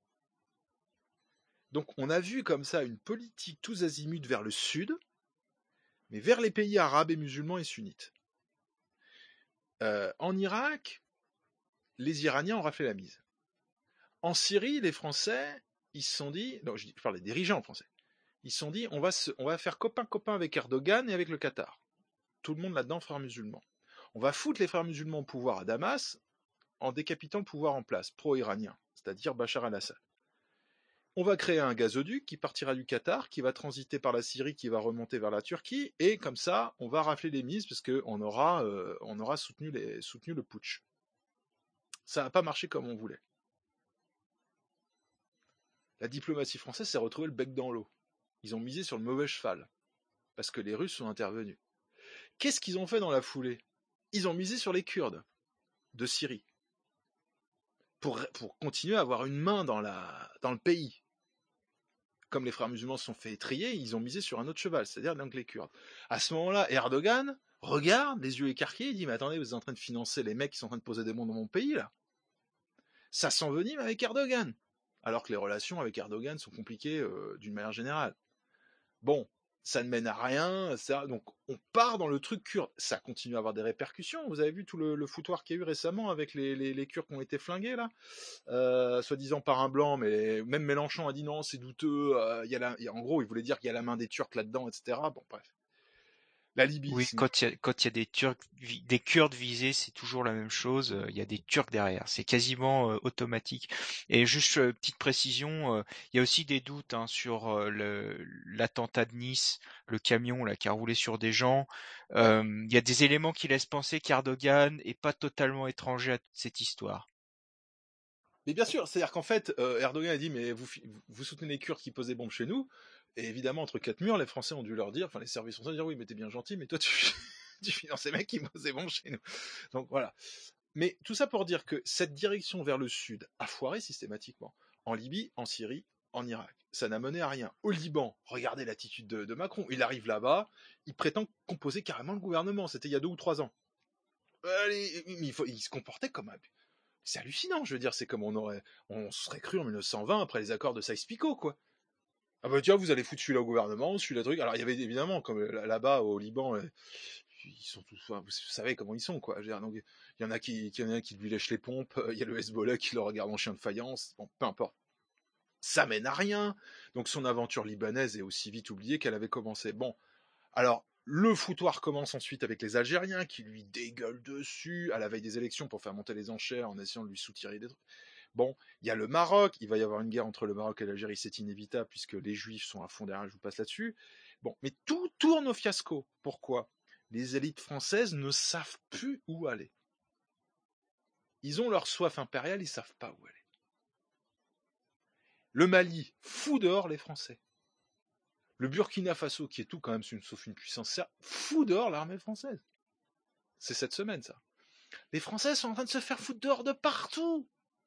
[SPEAKER 10] Donc on a vu comme ça une politique tous azimuts vers le sud, mais vers les pays arabes et musulmans et sunnites. Euh, en Irak, les Iraniens ont raflé la mise. En Syrie, les Français, ils se sont dit, non, je parle des dirigeants français, ils se sont dit, on va, se, on va faire copain-copain avec Erdogan et avec le Qatar. Tout le monde là-dedans, frères musulmans. On va foutre les frères musulmans au pouvoir à Damas en décapitant le pouvoir en place, pro-iranien, c'est-à-dire Bachar al-Assad. On va créer un gazoduc qui partira du Qatar, qui va transiter par la Syrie, qui va remonter vers la Turquie, et comme ça, on va rafler les mises parce qu'on aura, euh, on aura soutenu, les, soutenu le putsch. Ça n'a pas marché comme on voulait. La diplomatie française s'est retrouvée le bec dans l'eau. Ils ont misé sur le mauvais cheval, parce que les Russes sont intervenus. Qu'est-ce qu'ils ont fait dans la foulée? Ils ont misé sur les Kurdes de Syrie, pour, pour continuer à avoir une main dans, la, dans le pays. Comme les frères musulmans se sont fait étrier, ils ont misé sur un autre cheval, c'est-à-dire donc les Kurdes. À ce moment-là, Erdogan regarde, les yeux écarquillés, il dit « Mais attendez, vous êtes en train de financer les mecs qui sont en train de poser des bombes dans mon pays, là ?» Ça s'envenime avec Erdogan, alors que les relations avec Erdogan sont compliquées euh, d'une manière générale. Bon, ça ne mène à rien, ça, donc on part dans le truc kurde. Ça continue à avoir des répercussions. Vous avez vu tout le, le foutoir qu'il y a eu récemment avec les, les, les Kurdes qui ont été flingués, là, euh, soi-disant par un blanc, mais même Mélenchon a dit non, c'est douteux. Euh, y a la, y a, en gros, il voulait dire qu'il y a la main des Turcs là-dedans, et cetera. Bon, bref. La Libye.
[SPEAKER 12] Oui, quand il y a, quand il y a des Turcs, des Kurdes visés, c'est toujours la même chose. Il y a des Turcs derrière. C'est quasiment euh, automatique. Et juste euh, petite précision, euh, il y a aussi des doutes hein, sur euh, le, l'attentat de Nice, le camion là qui a roulé sur des gens. Euh, ouais. Il y a des éléments qui laissent penser qu'Erdogan est pas totalement étranger à toute cette histoire.
[SPEAKER 10] Mais bien sûr, c'est-à-dire qu'en fait, euh, Erdogan a dit mais vous, vous soutenez les Kurdes qui posent des bombes chez nous. Et évidemment, entre quatre murs, les Français ont dû leur dire, enfin les services français ont dû dire oui, mais t'es bien gentil, mais toi tu, tu finances ces mecs qui posent des bombes chez nous. Donc voilà. Mais tout ça pour dire que cette direction vers le sud a foiré systématiquement. En Libye, en Syrie, en Irak. Ça n'a mené à rien. Au Liban, regardez l'attitude de, de Macron. Il arrive là-bas, il prétend composer carrément le gouvernement. C'était il y a deux ou trois ans. Allez, il, faut, il se comportait comme un... C'est hallucinant, je veux dire, c'est comme on aurait, on serait cru en mille neuf cent vingt après les accords de Sykes-Picot, quoi. Ah bah tu vois, vous allez foutre celui-là au gouvernement, celui-là truc. Alors il y avait évidemment, comme là-bas au Liban, ils sont tous, enfin, vous savez comment ils sont, quoi. Je veux dire, donc il y en a qui, il y en a qui lui lèchent les pompes, il y a le Hezbollah qui le regarde en chien de faïence. Bon, peu importe. Ça mène à rien. Donc son aventure libanaise est aussi vite oubliée qu'elle avait commencé. Bon, alors le foutoir commence ensuite avec les Algériens qui lui dégueulent dessus à la veille des élections pour faire monter les enchères en essayant de lui soutirer des trucs. Bon, il y a le Maroc, il va y avoir une guerre entre le Maroc et l'Algérie, c'est inévitable puisque les Juifs sont à fond derrière, je vous passe là-dessus. Bon, mais tout tourne au fiasco. Pourquoi ? Les élites françaises ne savent plus où aller. Ils ont leur soif impériale, ils ne savent pas où aller. Le Mali fout dehors les Français. Le Burkina Faso, qui est tout quand même sauf une puissance, fout dehors l'armée française. C'est cette semaine, ça. Les Français sont en train de se faire foutre dehors de partout.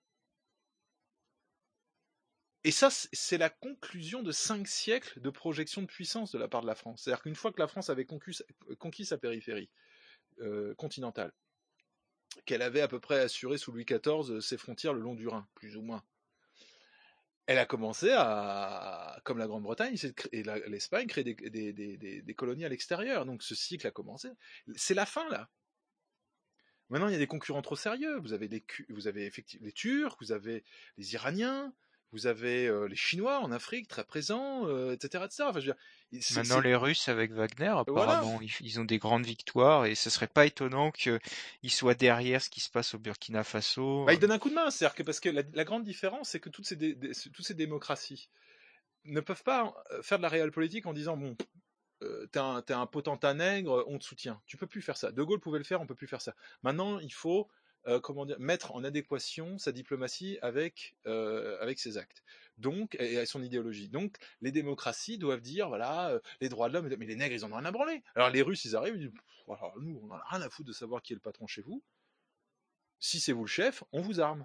[SPEAKER 10] Et ça, c'est la conclusion de cinq siècles de projection de puissance de la part de la France. C'est-à-dire qu'une fois que la France avait conquis, conquis sa périphérie euh, continentale, qu'elle avait à peu près assuré sous Louis quatorze ses frontières le long du Rhin, plus ou moins, elle a commencé à, comme la Grande-Bretagne et la, l'Espagne, créer des, des, des, des, des colonies à l'extérieur. Donc ce cycle a commencé. C'est la fin, là. Maintenant, il y a des concurrents trop sérieux. Vous avez, des, vous avez effectivement les Turcs, vous avez les Iraniens, vous avez euh, les Chinois en Afrique, très présents, euh, et cetera, et cetera. Enfin, je veux dire, c'est,
[SPEAKER 12] Maintenant,
[SPEAKER 10] c'est...
[SPEAKER 12] les Russes avec Wagner, apparemment,
[SPEAKER 10] voilà.
[SPEAKER 12] ils, ils ont des grandes victoires et ce serait pas étonnant qu'ils soient derrière ce qui se passe au Burkina Faso.
[SPEAKER 10] Bah, ils donnent un coup de main, c'est-à-dire que parce que la, la grande différence, c'est que toutes ces, dé, dé, toutes ces démocraties ne peuvent pas faire de la réelle politique en disant bon, euh, t'es un, t'es un potentat nègre, on te soutient. Tu peux plus faire ça. De Gaulle pouvait le faire, on peut plus faire ça. Maintenant, il faut euh, comment dire, mettre en adéquation sa diplomatie avec euh, avec ses actes. Donc, et à son idéologie. Donc, les démocraties doivent dire, voilà, euh, les droits de l'homme, mais les nègres, ils en ont rien à branler. Alors, les Russes, ils arrivent, ils disent, alors, nous, on en a rien à foutre de savoir qui est le patron chez vous. Si c'est vous le chef, on vous arme.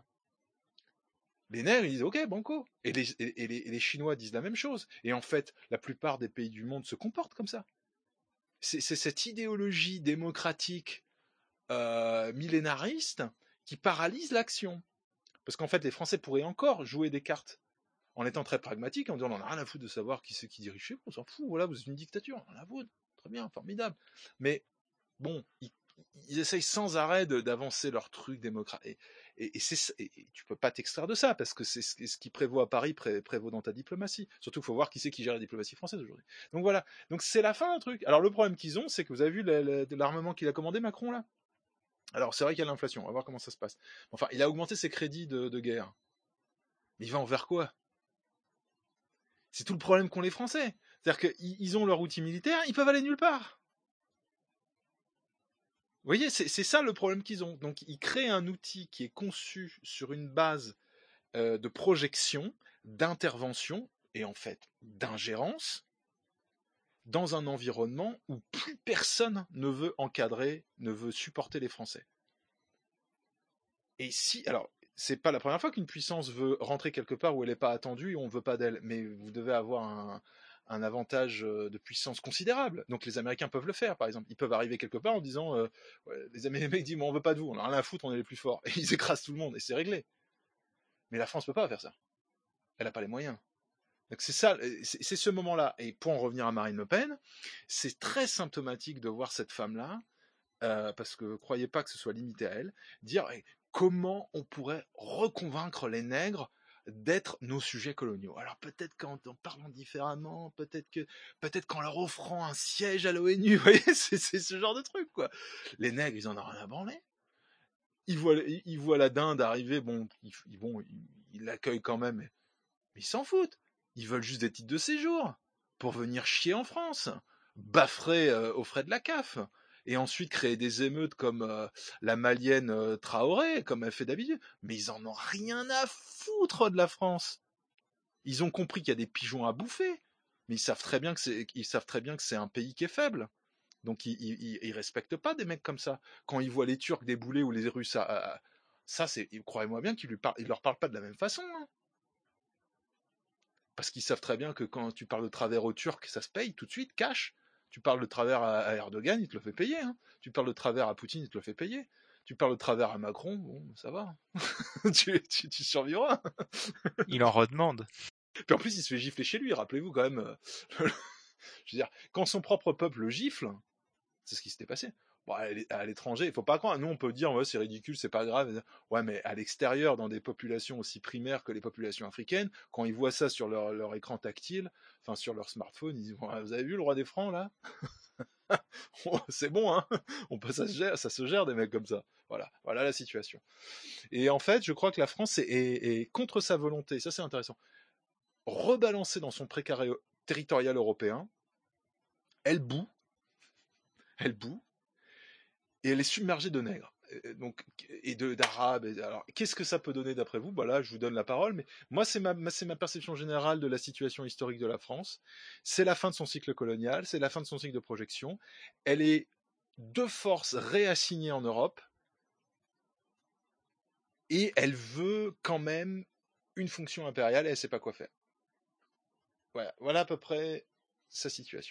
[SPEAKER 10] Les nègres, ils disent, ok, banco. Et les, et, et, les, et les Chinois disent la même chose. Et en fait, la plupart des pays du monde se comportent comme ça. C'est, c'est cette idéologie démocratique euh, millénariste qui paralyse l'action. Parce qu'en fait, les Français pourraient encore jouer des cartes en étant très pragmatique, en disant on n'a rien à foutre de savoir qui c'est qui dirige chez vous, on s'en fout, voilà, vous êtes une dictature, on la foutre, très bien, formidable. Mais bon, ils, ils essayent sans arrêt de, d'avancer leur truc démocratique. Et, et, et, c'est, et, et tu peux pas t'extraire de ça, parce que c'est ce, ce qui prévaut à Paris pré, prévaut dans ta diplomatie. Surtout, il faut voir qui c'est qui gère la diplomatie française aujourd'hui. Donc voilà, donc c'est la fin d'un truc. Alors le problème qu'ils ont, c'est que vous avez vu le, le, l'armement qu'il a commandé, Macron, là. Alors c'est vrai qu'il y a l'inflation, on va voir comment ça se passe. Enfin, il a augmenté ses crédits de, de guerre. Mais il va envers quoi ? C'est tout le problème qu'ont les Français. C'est-à-dire qu'ils ont leur outil militaire, ils peuvent aller nulle part. Vous voyez, c'est, c'est ça le problème qu'ils ont. Donc ils créent un outil qui est conçu sur une base euh, de projection, d'intervention, et en fait d'ingérence, dans un environnement où plus personne ne veut encadrer, ne veut supporter les Français. Et si... alors. C'est pas la première fois qu'une puissance veut rentrer quelque part où elle n'est pas attendue et on ne veut pas d'elle. Mais vous devez avoir un, un avantage de puissance considérable. Donc les Américains peuvent le faire, par exemple. Ils peuvent arriver quelque part en disant euh, ouais, les Américains disent on veut pas de vous, on a rien à foutre, on est les plus forts. Et ils écrasent tout le monde et c'est réglé. Mais la France peut pas faire ça. Elle n'a pas les moyens. Donc c'est ça, c'est, c'est ce moment-là. Et pour en revenir à Marine Le Pen, c'est très symptomatique de voir cette femme-là, euh, parce que croyez pas que ce soit limité à elle, dire comment on pourrait reconvaincre les nègres d'être nos sujets coloniaux. Alors peut-être qu'en en parlant différemment, peut-être que peut-être qu'en leur offrant un siège à l'ONU, vous voyez, c'est, c'est ce genre de truc, quoi. Les nègres, ils en ont rien à branler. Ils voient, ils voient la dinde arriver, bon, ils, bon, ils, ils l'accueillent quand même, mais ils s'en foutent. Ils veulent juste des titres de séjour pour venir chier en France, baffrer euh, aux frais de la C A F. Et ensuite créer des émeutes comme euh, la malienne euh, Traoré, comme elle fait d'habitude. Mais ils en ont rien à foutre de la France. Ils ont compris qu'il y a des pigeons à bouffer, mais ils savent très bien que c'est, ils savent très bien que c'est un pays qui est faible. Donc ils, ils, ils respectent pas des mecs comme ça. Quand ils voient les Turcs débouler ou les Russes, à, à, ça c'est, croyez-moi bien qu'ils lui parlent, ils leur parlent pas de la même façon. Hein. Parce qu'ils savent très bien que quand tu parles de travers aux Turcs, ça se paye tout de suite, cash. Tu parles de travers à Erdogan, il te le fait payer. Hein. Tu parles de travers à Poutine, il te le fait payer. Tu parles de travers à Macron, bon, ça va. tu, tu, tu survivras.
[SPEAKER 12] Il en redemande.
[SPEAKER 10] Puis en plus, il se fait gifler chez lui, rappelez-vous quand même. Je veux dire, quand son propre peuple le gifle, c'est ce qui s'était passé. Bon, à l'étranger, il faut pas croire. Nous, on peut dire, ouais, c'est ridicule, c'est pas grave. Ouais, mais à l'extérieur, dans des populations aussi primaires que les populations africaines, quand ils voient ça sur leur, leur écran tactile, enfin sur leur smartphone, ils disent, ouais, vous avez vu le roi des francs là? C'est bon, hein. On peut, ça se gère, ça se gère des mecs comme ça. Voilà, voilà la situation. Et en fait, je crois que la France est, est, est contre sa volonté. Ça, c'est intéressant. Rebalancée dans son précaré territorial européen, elle bout, elle bout. Et elle est submergée de nègres, donc, et de, d'arabes. Et, alors, qu'est-ce que ça peut donner d'après vous ? Bah là, je vous donne la parole, mais moi, c'est ma, c'est ma perception générale de la situation historique de la France. C'est la fin de son cycle colonial, c'est la fin de son cycle de projection. Elle est deux forces réassignées en Europe, et elle veut quand même une fonction impériale et elle sait pas quoi faire. Voilà, voilà à peu près sa situation.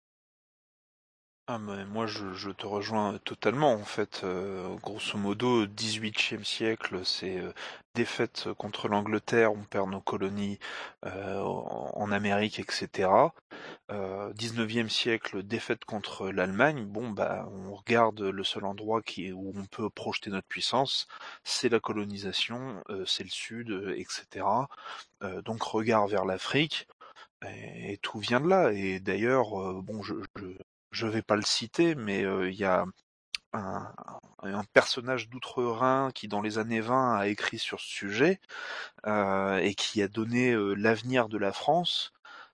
[SPEAKER 11] Ah mais moi je, je te rejoins totalement en fait. Euh, grosso modo, dix-huitième siècle, c'est euh, défaite contre l'Angleterre, on perd nos colonies euh, en, en Amérique, et cetera. Euh, dix-neuvième siècle, défaite contre l'Allemagne. Bon bah on regarde le seul endroit qui est, où on peut projeter notre puissance, c'est la colonisation, euh, c'est le Sud, euh, et cetera. Euh, donc regard vers l'Afrique. Et, et tout vient de là. Et d'ailleurs, euh, bon, je, je je vais pas le citer, mais il euh, y a un, un personnage d'outre-Rhin qui, dans les années vingt, a écrit sur ce sujet euh, et qui a donné euh, l'avenir de la France.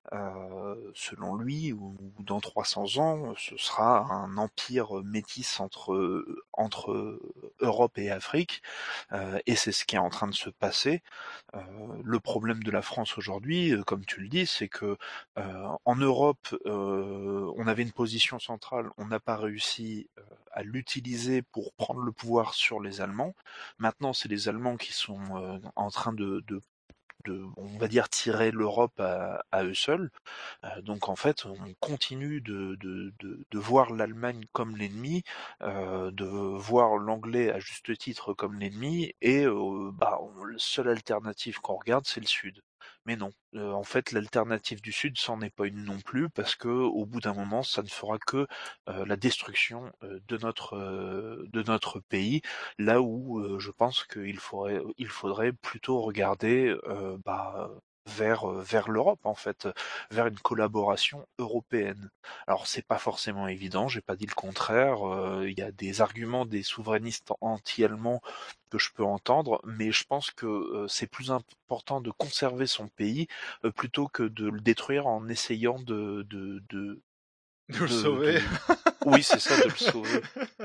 [SPEAKER 11] Euh, selon lui, ou, ou dans trois cents ans, ce sera un empire métis entre entre Europe et Afrique, euh, et c'est ce qui est en train de se passer. Euh, le problème de la France aujourd'hui, euh, comme tu le dis, c'est que euh, en Europe, euh, on avait une position centrale, on n'a pas réussi euh, à l'utiliser pour prendre le pouvoir sur les Allemands. Maintenant, c'est les Allemands qui sont euh, en train de, de de, on va dire, tirer l'Europe à, à eux seuls. Euh, donc en fait, on continue de, de, de, de voir l'Allemagne comme l'ennemi, euh, de voir l'anglais à juste titre comme l'ennemi, et euh, bah, on, la seule alternative qu'on regarde, c'est le Sud. Mais non, euh, en fait, l'alternative du Sud, c'en est pas une non plus, parce que au bout d'un moment, ça ne fera que euh, la destruction euh, de notre euh, de notre pays. Là où euh, je pense qu'il faudrait il faudrait plutôt regarder euh, bah, vers vers l'Europe en fait, vers une collaboration européenne. Alors c'est pas forcément évident, j'ai pas dit le contraire. Euh, Il y a des arguments des souverainistes anti-allemands que je peux entendre, mais je pense que euh, c'est plus important de conserver son pays euh, plutôt que de le détruire en essayant de de de
[SPEAKER 10] De le
[SPEAKER 11] de,
[SPEAKER 10] sauver.
[SPEAKER 11] de... Oui, c'est ça, de le sauver.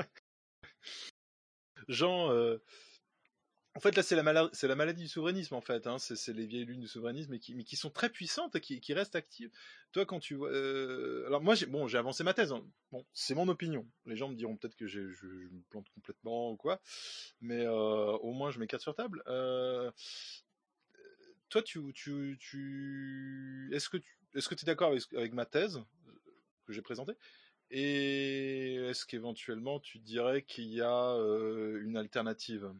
[SPEAKER 10] Jean, euh... en fait là c'est la, mala... c'est la maladie du souverainisme en fait, hein. c'est, c'est les vieilles lunes du souverainisme, mais qui, mais qui sont très puissantes et qui, qui restent actives. Toi quand tu vois... Euh... Alors moi j'ai, bon, j'ai avancé ma thèse, hein. Bon, c'est mon opinion. Les gens me diront peut-être que j'ai, je, je me plante complètement ou quoi, mais euh, au moins je mets quatre sur table. Euh... Toi tu... tu, tu... Est-ce que tu est-ce que tu es d'accord avec, avec ma thèse que j'ai présentée? Et est-ce qu'éventuellement tu dirais qu'il y a euh, une alternative?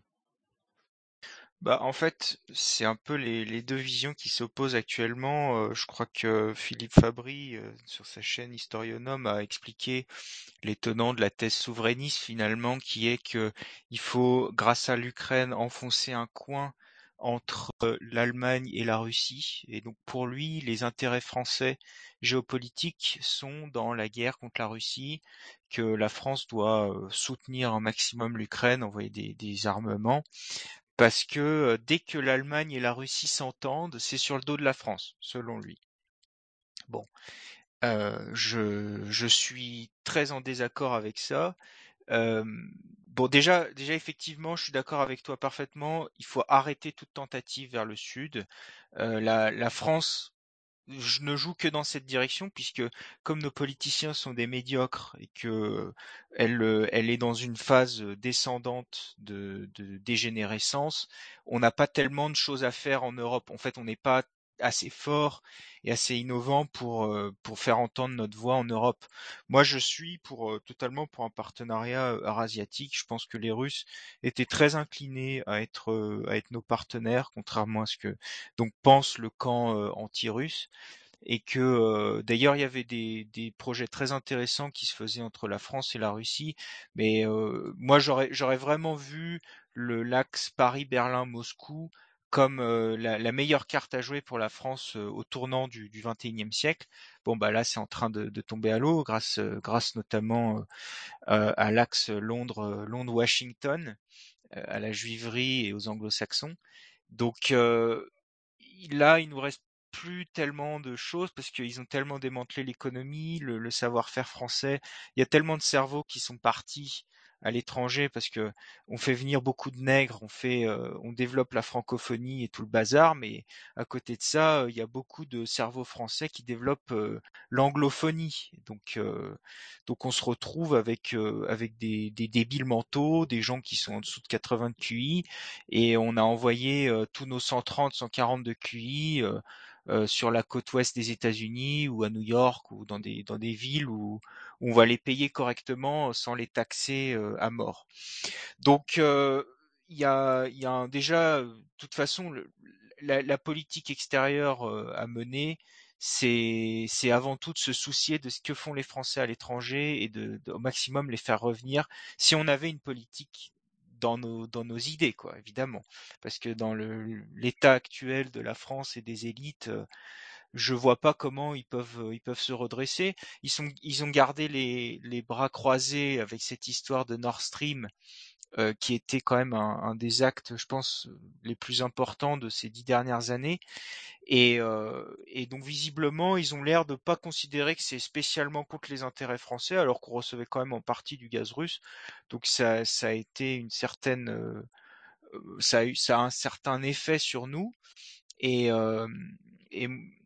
[SPEAKER 12] Bah, en fait, c'est un peu les, les deux visions qui s'opposent actuellement. Euh, je crois que Philippe Fabry, euh, sur sa chaîne Historionome, a expliqué les tenants de la thèse souverainiste finalement, qui est que il faut, grâce à l'Ukraine, enfoncer un coin entre euh, l'Allemagne et la Russie. Et donc pour lui, les intérêts français géopolitiques sont dans la guerre contre la Russie, que la France doit euh, soutenir un maximum l'Ukraine, envoyer des, des armements, parce que euh, dès que l'Allemagne et la Russie s'entendent, c'est sur le dos de la France, selon lui. Bon, euh, je, je suis très en désaccord avec ça. Euh, bon, déjà, déjà effectivement, je suis d'accord avec toi parfaitement. Il faut arrêter toute tentative vers le sud. Euh, la, la France je ne joue que dans cette direction puisque comme nos politiciens sont des médiocres et que elle, euh, elle est dans une phase descendante de, de dégénérescence, on n'a pas tellement de choses à faire en Europe. En fait, on n'est pas assez fort et assez innovant pour euh, pour faire entendre notre voix en Europe. Moi, je suis pour euh, totalement pour un partenariat euh, eurasiatique. Je pense que les Russes étaient très inclinés à être euh, à être nos partenaires, contrairement à ce que donc pense le camp euh, anti-russe. Et que euh, d'ailleurs il y avait des, des projets très intéressants qui se faisaient entre la France et la Russie, mais euh, moi j'aurais j'aurais vraiment vu le l'axe Paris-Berlin-Moscou comme euh, la, la meilleure carte à jouer pour la France euh, au tournant du, du vingt et unième siècle. Bon bah là c'est en train de, de tomber à l'eau grâce euh, grâce notamment euh, à l'axe Londres Londres-Washington, euh, à la juiverie et aux anglo-saxons. Donc euh, là, il nous reste plus tellement de choses parce qu'ils ont tellement démantelé l'économie, le, le savoir-faire français. Il y a tellement de cerveaux qui sont partis à l'étranger parce que on fait venir beaucoup de nègres, on fait, euh, on développe la francophonie et tout le bazar, mais à côté de ça, il y a beaucoup de cerveaux français qui développent euh, l'anglophonie. Donc, euh, donc on se retrouve avec euh, avec des, des débiles mentaux, des gens qui sont en dessous de quatre-vingts de Q I, et on a envoyé euh, tous nos cent trente, cent quarante de Q I euh, euh, sur la côte ouest des États-Unis ou à New York ou dans des dans des villes où, où on va les payer correctement sans les taxer euh, à mort. Donc euh, il y a il y a un- déjà de toute façon le- la, la politique extérieure euh, à mener, c'est c'est avant tout de se soucier de ce que font les Français à l'étranger et de, de- au maximum les faire revenir. Si on avait une politique dans nos dans nos idées, quoi, évidemment, parce que dans le l'état actuel de la France et des élites, euh, je vois pas comment ils peuvent ils peuvent se redresser. Ils sont ils ont gardé les les bras croisés avec cette histoire de Nord Stream, euh, qui était quand même un, un des actes, je pense, les plus importants de ces dix dernières années. Et, euh, et donc visiblement, ils ont l'air de pas considérer que c'est spécialement contre les intérêts français, alors qu'on recevait quand même en partie du gaz russe. Donc ça, ça a été une certaine, euh, ça a eu, ça a un certain effet sur nous. Et, euh, et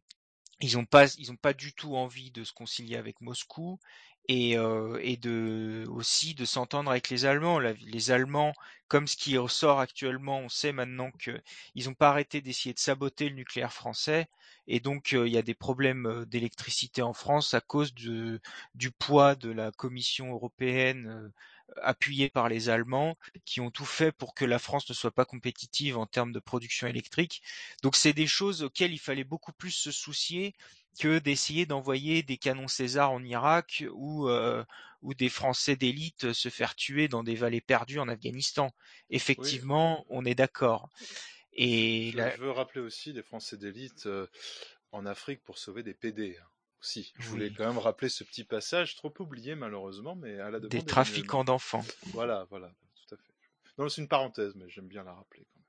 [SPEAKER 12] ils ont pas, ils ont pas du tout envie de se concilier avec Moscou et, euh, et de aussi de s'entendre avec les Allemands. La- les Allemands, comme ce qui ressort actuellement, on sait maintenant que ils n'ont pas arrêté d'essayer de saboter le nucléaire français et donc euh, il y a des problèmes euh, d'électricité en France à cause de, du poids de la Commission européenne euh, appuyée par les Allemands qui ont tout fait pour que la France ne soit pas compétitive en termes de production électrique. Donc c'est des choses auxquelles il fallait beaucoup plus se soucier que d'essayer d'envoyer des canons César en Irak ou, euh, ou des Français d'élite se faire tuer dans des vallées perdues en Afghanistan.
[SPEAKER 10] Oui,
[SPEAKER 12] Effectivement, on est d'accord.
[SPEAKER 10] je,
[SPEAKER 12] Et
[SPEAKER 10] je-
[SPEAKER 12] là,
[SPEAKER 10] je veux rappeler aussi des Français d'élite euh, en Afrique pour sauver des P D. hein, Aussi, je voulais
[SPEAKER 12] oui,
[SPEAKER 10] quand même rappeler ce petit passage, trop oublié malheureusement, mais à la
[SPEAKER 12] des
[SPEAKER 10] demande d'Emmanuel
[SPEAKER 12] trafiquants
[SPEAKER 10] Macron.
[SPEAKER 12] d'enfants.
[SPEAKER 10] Voilà, voilà, tout à fait. Non, c'est une parenthèse, mais j'aime bien la rappeler quand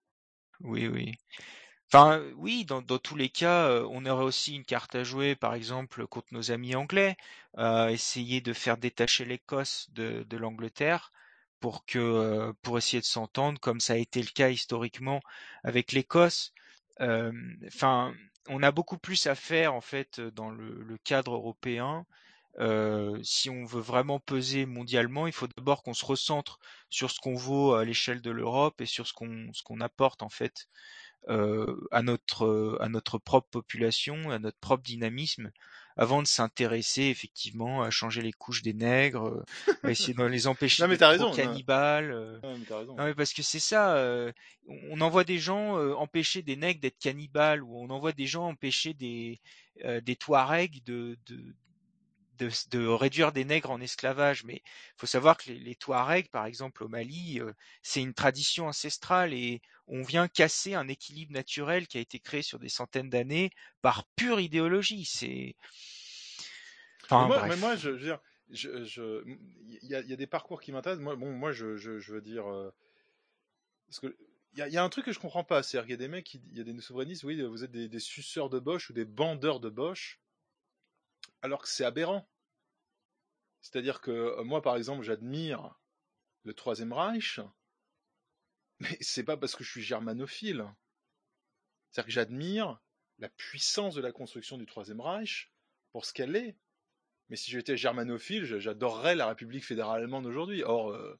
[SPEAKER 12] Oui, oui. Enfin, oui, dans, dans tous les cas, euh, on aurait aussi une carte à jouer, par exemple, contre nos amis anglais, euh, essayer de faire détacher l'Écosse de, de l'Angleterre pour que, euh, pour essayer de s'entendre, comme ça a été le cas historiquement avec l'Écosse. Euh, Enfin, on a beaucoup plus à faire en fait dans le, le cadre européen. Euh, si on veut vraiment peser mondialement, il faut d'abord qu'on se recentre sur ce qu'on vaut à l'échelle de l'Europe et sur ce qu'on ce qu'on apporte en fait euh, à notre à notre propre population, à notre propre dynamisme, avant de s'intéresser effectivement à changer les couches des nègres, euh, à essayer de les
[SPEAKER 10] même.
[SPEAKER 12] empêcher
[SPEAKER 10] Non, mais
[SPEAKER 12] d'être
[SPEAKER 10] t'as
[SPEAKER 12] trop
[SPEAKER 10] raison. Non,
[SPEAKER 12] cannibales. euh.
[SPEAKER 10] non, mais t'as raison.
[SPEAKER 12] Non, mais parce que c'est ça, euh, on envoie des gens euh, empêcher des nègres d'être cannibales, ou on envoie des gens empêcher des euh, des Touaregs de, de de, de réduire des nègres en esclavage. Mais il faut savoir que les, les Touaregs, par exemple au Mali, euh, c'est une tradition ancestrale et on vient casser un équilibre naturel qui a été créé sur des centaines d'années par pure idéologie. C'est,
[SPEAKER 10] Mais
[SPEAKER 12] enfin
[SPEAKER 10] moi, mais moi,
[SPEAKER 12] bref.
[SPEAKER 10] je, je veux dire, je, je, il y a, il y a des parcours qui m'intéressent. Moi, bon, moi, je, je, je veux dire, euh, parce que il y a, il y a un truc que je comprends pas, c'est-à-dire qu'il y a des mecs, qui, il y a des souverainistes, oui, vous êtes des, des suceurs de Bosch ou des bandeurs de Bosch, alors que c'est aberrant. C'est-à-dire que euh, moi, par exemple, j'admire le Troisième Reich, mais c'est pas parce que je suis germanophile. C'est-à-dire que j'admire la puissance de la construction du Troisième Reich pour ce qu'elle est. Mais si j'étais germanophile, j'adorerais la République fédérale allemande aujourd'hui. Or, euh,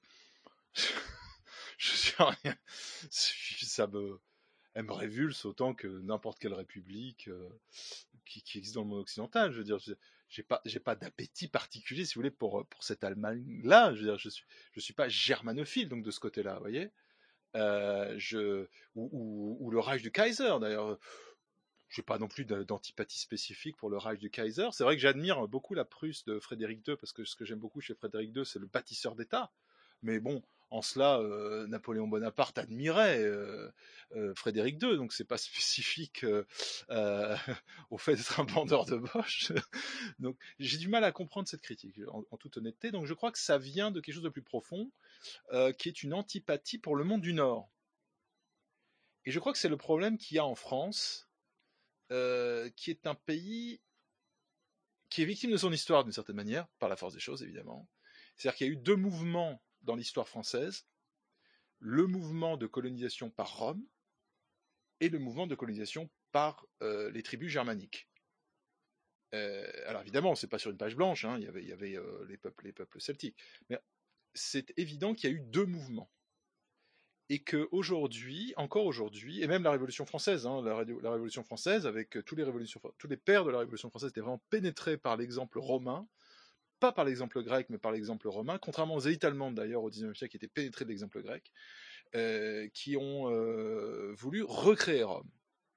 [SPEAKER 10] je suis rien. Ça me, elle me révulse autant que n'importe quelle république euh, qui, qui existe dans le monde occidental. Je veux dire, j'ai pas, j'ai pas d'appétit particulier, si vous voulez, pour pour cette Allemagne-là. Je veux dire, je suis, je suis pas germanophile, donc de ce côté-là, vous voyez. Euh, je ou, ou, ou le Reich du Kaiser, d'ailleurs. J'ai pas non plus d'antipathie spécifique pour le Reich du Kaiser. C'est vrai que j'admire beaucoup la Prusse de Frédéric deux, parce que ce que j'aime beaucoup chez Frédéric deux, c'est le bâtisseur d'État. Mais bon, en cela, euh, Napoléon Bonaparte admirait euh, euh, Frédéric deux, donc c'est pas spécifique euh, euh, au fait d'être un bandeur de Bosch. Donc j'ai du mal à comprendre cette critique, en, en toute honnêteté. Donc je crois que ça vient de quelque chose de plus profond, euh, qui est une antipathie pour le monde du Nord. Et je crois que c'est le problème qu'il y a en France, euh, qui est un pays qui est victime de son histoire d'une certaine manière, par la force des choses évidemment. C'est-à-dire qu'il y a eu deux mouvements dans l'histoire française le mouvement de colonisation par Rome et le mouvement de colonisation par euh, les tribus germaniques. Euh, alors évidemment, c'est pas sur une page blanche, hein, il y avait, il y avait euh, les peuples, les peuples celtiques, mais c'est évident qu'il y a eu deux mouvements. Et qu'aujourd'hui, encore aujourd'hui, et même la Révolution française, hein, la, la Révolution française, avec tous les, révolutions, tous les pères de la Révolution française étaient vraiment pénétrés par l'exemple romain, pas par l'exemple grec, mais par l'exemple romain, contrairement aux élites allemandes d'ailleurs au dix-neuvième siècle qui étaient pénétrées de l'exemple grec, euh, qui ont euh, voulu recréer Rome.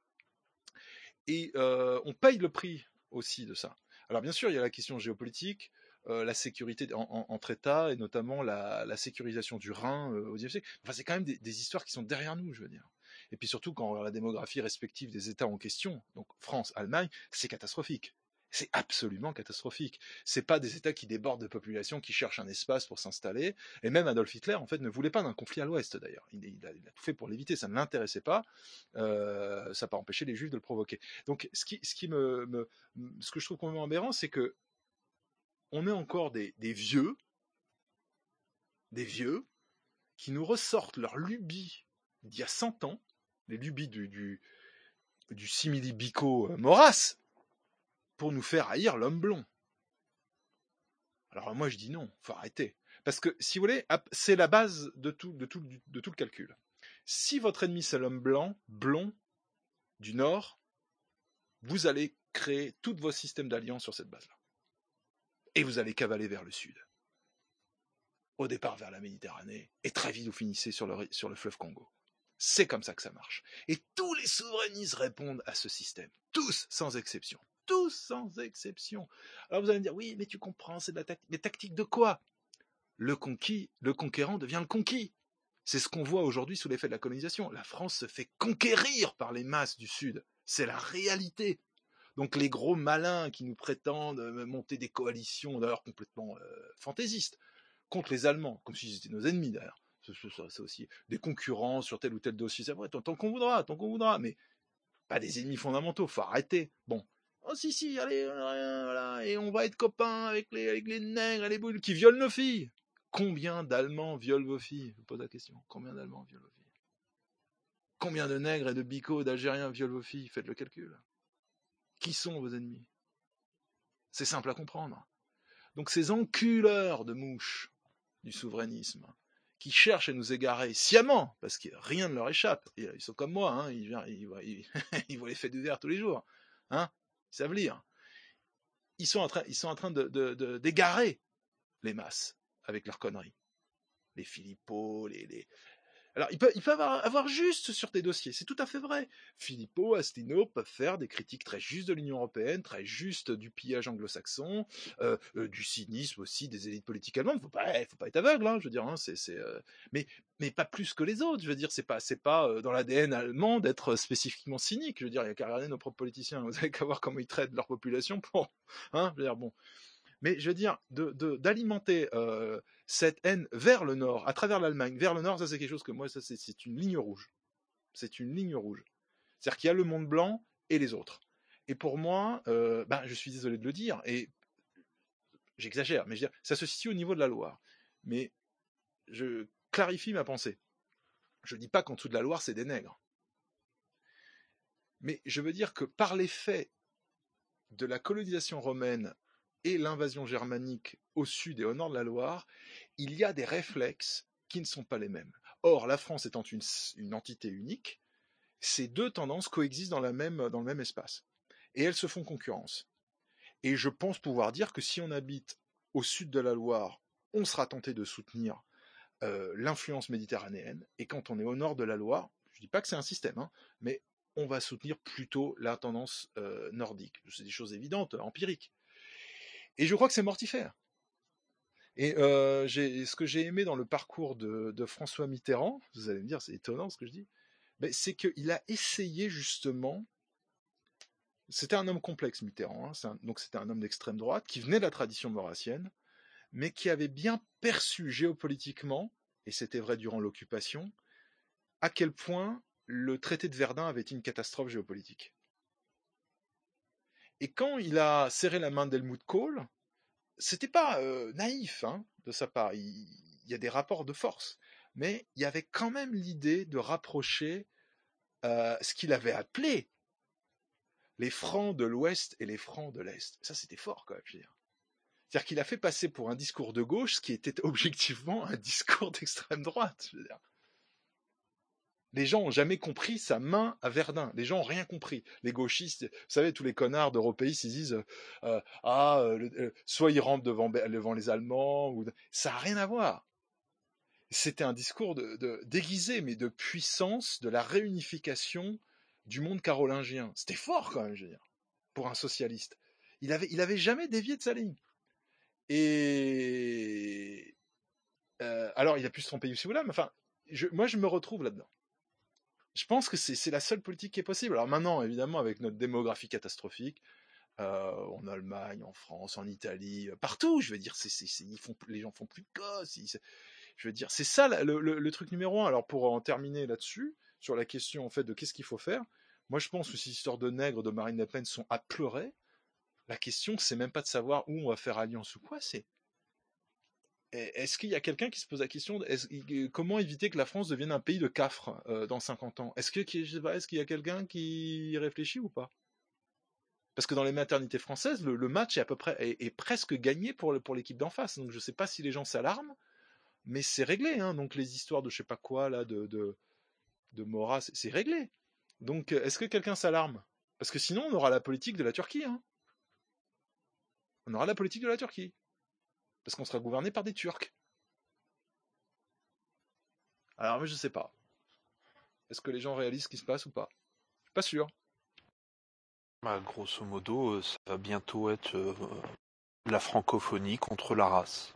[SPEAKER 10] Et euh, on paye le prix aussi de ça. Alors bien sûr, il y a la question géopolitique, Euh, la sécurité en, en, entre États, et notamment la, la sécurisation du Rhin euh, au dix-neuvième siècle. Enfin, c'est quand même des, des histoires qui sont derrière nous, je veux dire. Et puis surtout, quand on regarde la démographie respective des États en question, donc France, Allemagne, c'est catastrophique. C'est absolument catastrophique. C'est pas des États qui débordent de population, qui cherchent un espace pour s'installer. Et même Adolf Hitler, en fait, ne voulait pas d'un conflit à l'Ouest, d'ailleurs. Il, il, a, il a tout fait pour l'éviter. Ça ne l'intéressait pas. Euh, ça n'a pas empêché les Juifs de le provoquer. Donc, ce qui, ce qui me, me, ce que je trouve complètement aberrant, c'est que on est encore des, des vieux, des vieux, qui nous ressortent leurs lubies d'il y a cent ans, les lubies du, du, du simili-bico-moras, pour nous faire haïr l'homme blond. Alors moi je dis non, faut arrêter. Parce que, si vous voulez, c'est la base de tout, de tout, de tout le calcul. Si votre ennemi c'est l'homme blanc, blond, du Nord, vous allez créer tous vos systèmes d'alliance sur cette base-là. Et vous allez cavaler vers le sud. Au départ vers la Méditerranée, et très vite vous finissez sur le, sur le fleuve Congo. C'est comme ça que ça marche. Et tous les souverainistes répondent à ce système. Tous, sans exception. Tous, sans exception. Alors vous allez me dire, oui, mais tu comprends, c'est de la tactique. Mais tactique de quoi ? Le conquis, le conquérant devient le conquis. C'est ce qu'on voit aujourd'hui sous l'effet de la colonisation. La France se fait conquérir par les masses du Sud. C'est la réalité. Donc les gros malins qui nous prétendent monter des coalitions, d'ailleurs complètement euh, fantaisistes, contre les Allemands, comme si c'était nos ennemis d'ailleurs, c'est, c'est aussi des concurrents sur tel ou tel dossier, c'est vrai, tant, tant qu'on voudra, tant qu'on voudra, mais pas des ennemis fondamentaux, faut arrêter. Bon, oh si si, allez, voilà, et on va être copains avec les, avec les nègres et les boules qui violent nos filles. Combien d'Allemands violent vos filles ? Je vous pose la question, combien d'Allemands violent vos filles ? Combien de nègres et de bicots d'Algériens violent vos filles ? Faites le calcul. Qui sont vos ennemis ? C'est simple à comprendre. Donc ces enculeurs de mouches du souverainisme, qui cherchent à nous égarer sciemment, parce que rien ne leur échappe, ils sont comme moi, hein, ils, ils, ils, ils voient les faits divers tous les jours, hein, ils savent lire. Ils sont en train, ils sont en train de, de, de, d'égarer les masses avec leurs conneries. Les Philippot, les... les... Alors, ils peuvent, ils peuvent avoir, avoir juste sur tes dossiers, c'est tout à fait vrai. Philippot, Asselineau peuvent faire des critiques très justes de l'Union européenne, très justes du pillage anglo-saxon, euh, euh, du cynisme aussi des élites politiques allemandes. Faut pas, faut pas être aveugle, hein, je veux dire. Hein, c'est, c'est, euh... mais, mais pas plus que les autres. Je veux dire, c'est pas, c'est pas euh, dans l'A D N allemand d'être spécifiquement cynique. Je veux dire, il y a qu'à regarder nos propres politiciens. Vous avez qu'à voir comment ils traitent leur population pour, hein, je veux dire, bon. Mais je veux dire, de, de, d'alimenter euh, cette haine vers le nord, à travers l'Allemagne, vers le nord, ça c'est quelque chose que moi, ça c'est, c'est une ligne rouge. C'est une ligne rouge. C'est-à-dire qu'il y a le monde blanc et les autres. Et pour moi, euh, ben, je suis désolé de le dire, et j'exagère, mais je veux dire, ça se situe au niveau de la Loire. Mais je clarifie ma pensée. Je ne dis pas qu'en dessous de la Loire, c'est des nègres. Mais je veux dire que par l'effet de la colonisation romaine et l'invasion germanique au sud et au nord de la Loire, il y a des réflexes qui ne sont pas les mêmes. Or, la France étant une, une entité unique, ces deux tendances coexistent dans, la même, dans le même espace. Et elles se font concurrence. Et je pense pouvoir dire que si on habite au sud de la Loire, on sera tenté de soutenir euh, l'influence méditerranéenne, et quand on est au nord de la Loire, je ne dis pas que c'est un système, hein, mais on va soutenir plutôt la tendance euh, nordique. C'est des choses évidentes, empiriques. Et je crois que c'est mortifère. Et euh, j'ai, ce que j'ai aimé dans le parcours de, de François Mitterrand, vous allez me dire, c'est étonnant ce que je dis, mais c'est qu'il a essayé justement, c'était un homme complexe Mitterrand, hein, c'est un, donc c'était un homme d'extrême droite, qui venait de la tradition maurassienne, mais qui avait bien perçu géopolitiquement, et c'était vrai durant l'occupation, à quel point le traité de Verdun avait été une catastrophe géopolitique. Et quand il a serré la main d'Helmut Kohl, c'était pas euh, naïf hein, de sa part. Il, il y a des rapports de force, mais il y avait quand même l'idée de rapprocher euh, ce qu'il avait appelé les francs de l'Ouest et les francs de l'Est. Ça, c'était fort, quand même, je veux dire. C'est-à-dire qu'il a fait passer pour un discours de gauche ce qui était objectivement un discours d'extrême droite. Je veux dire. Les gens n'ont jamais compris sa main à Verdun. Les gens n'ont rien compris. Les gauchistes, vous savez, tous les connards d'européistes, ils disent euh, ah, euh, euh, soit ils rentrent devant, devant les Allemands, ou... ça n'a rien à voir. C'était un discours de, de, déguisé, mais de puissance, de la réunification du monde carolingien. C'était fort quand même, je veux dire, pour un socialiste. Il avait, il avait jamais dévié de sa ligne. Et euh, alors, il a pu se tromper ici ou là, mais enfin, je, moi, je me retrouve là-dedans. Je pense que c'est, c'est la seule politique qui est possible. Alors maintenant, évidemment, avec notre démographie catastrophique, euh, en Allemagne, en France, en Italie, partout, je veux dire, c'est, c'est, c'est, ils font, les gens font plus de gosses. Ils, je veux dire, c'est ça le, le, le truc numéro un. Alors pour en terminer là-dessus, sur la question en fait de qu'est-ce qu'il faut faire, moi je pense que ces histoires de nègres de Marine Le Pen sont à pleurer. La question, c'est même pas de savoir où on va faire alliance ou quoi, c'est est-ce qu'il y a quelqu'un qui se pose la question de, comment éviter que la France devienne un pays de cafres euh, dans cinquante ans? Est-ce, que, je sais pas, est-ce qu'il y a quelqu'un qui y réfléchit ou pas? Parce que dans les maternités françaises, le, le match est à peu près est, est presque gagné pour, le, pour l'équipe d'en face. Donc je sais pas si les gens s'alarment, mais c'est réglé. Hein. Donc les histoires de je sais pas quoi là, de de, de Mora, c'est, c'est réglé. Donc est-ce que quelqu'un s'alarme? Parce que sinon on aura la politique de la Turquie. Hein. On aura la politique de la Turquie. Parce qu'on sera gouverné par des Turcs. Alors, mais je sais pas. Est-ce que les gens réalisent ce qui se passe ou pas? Je suis pas sûr.
[SPEAKER 11] Bah, grosso modo, ça va bientôt être euh, la francophonie contre la race.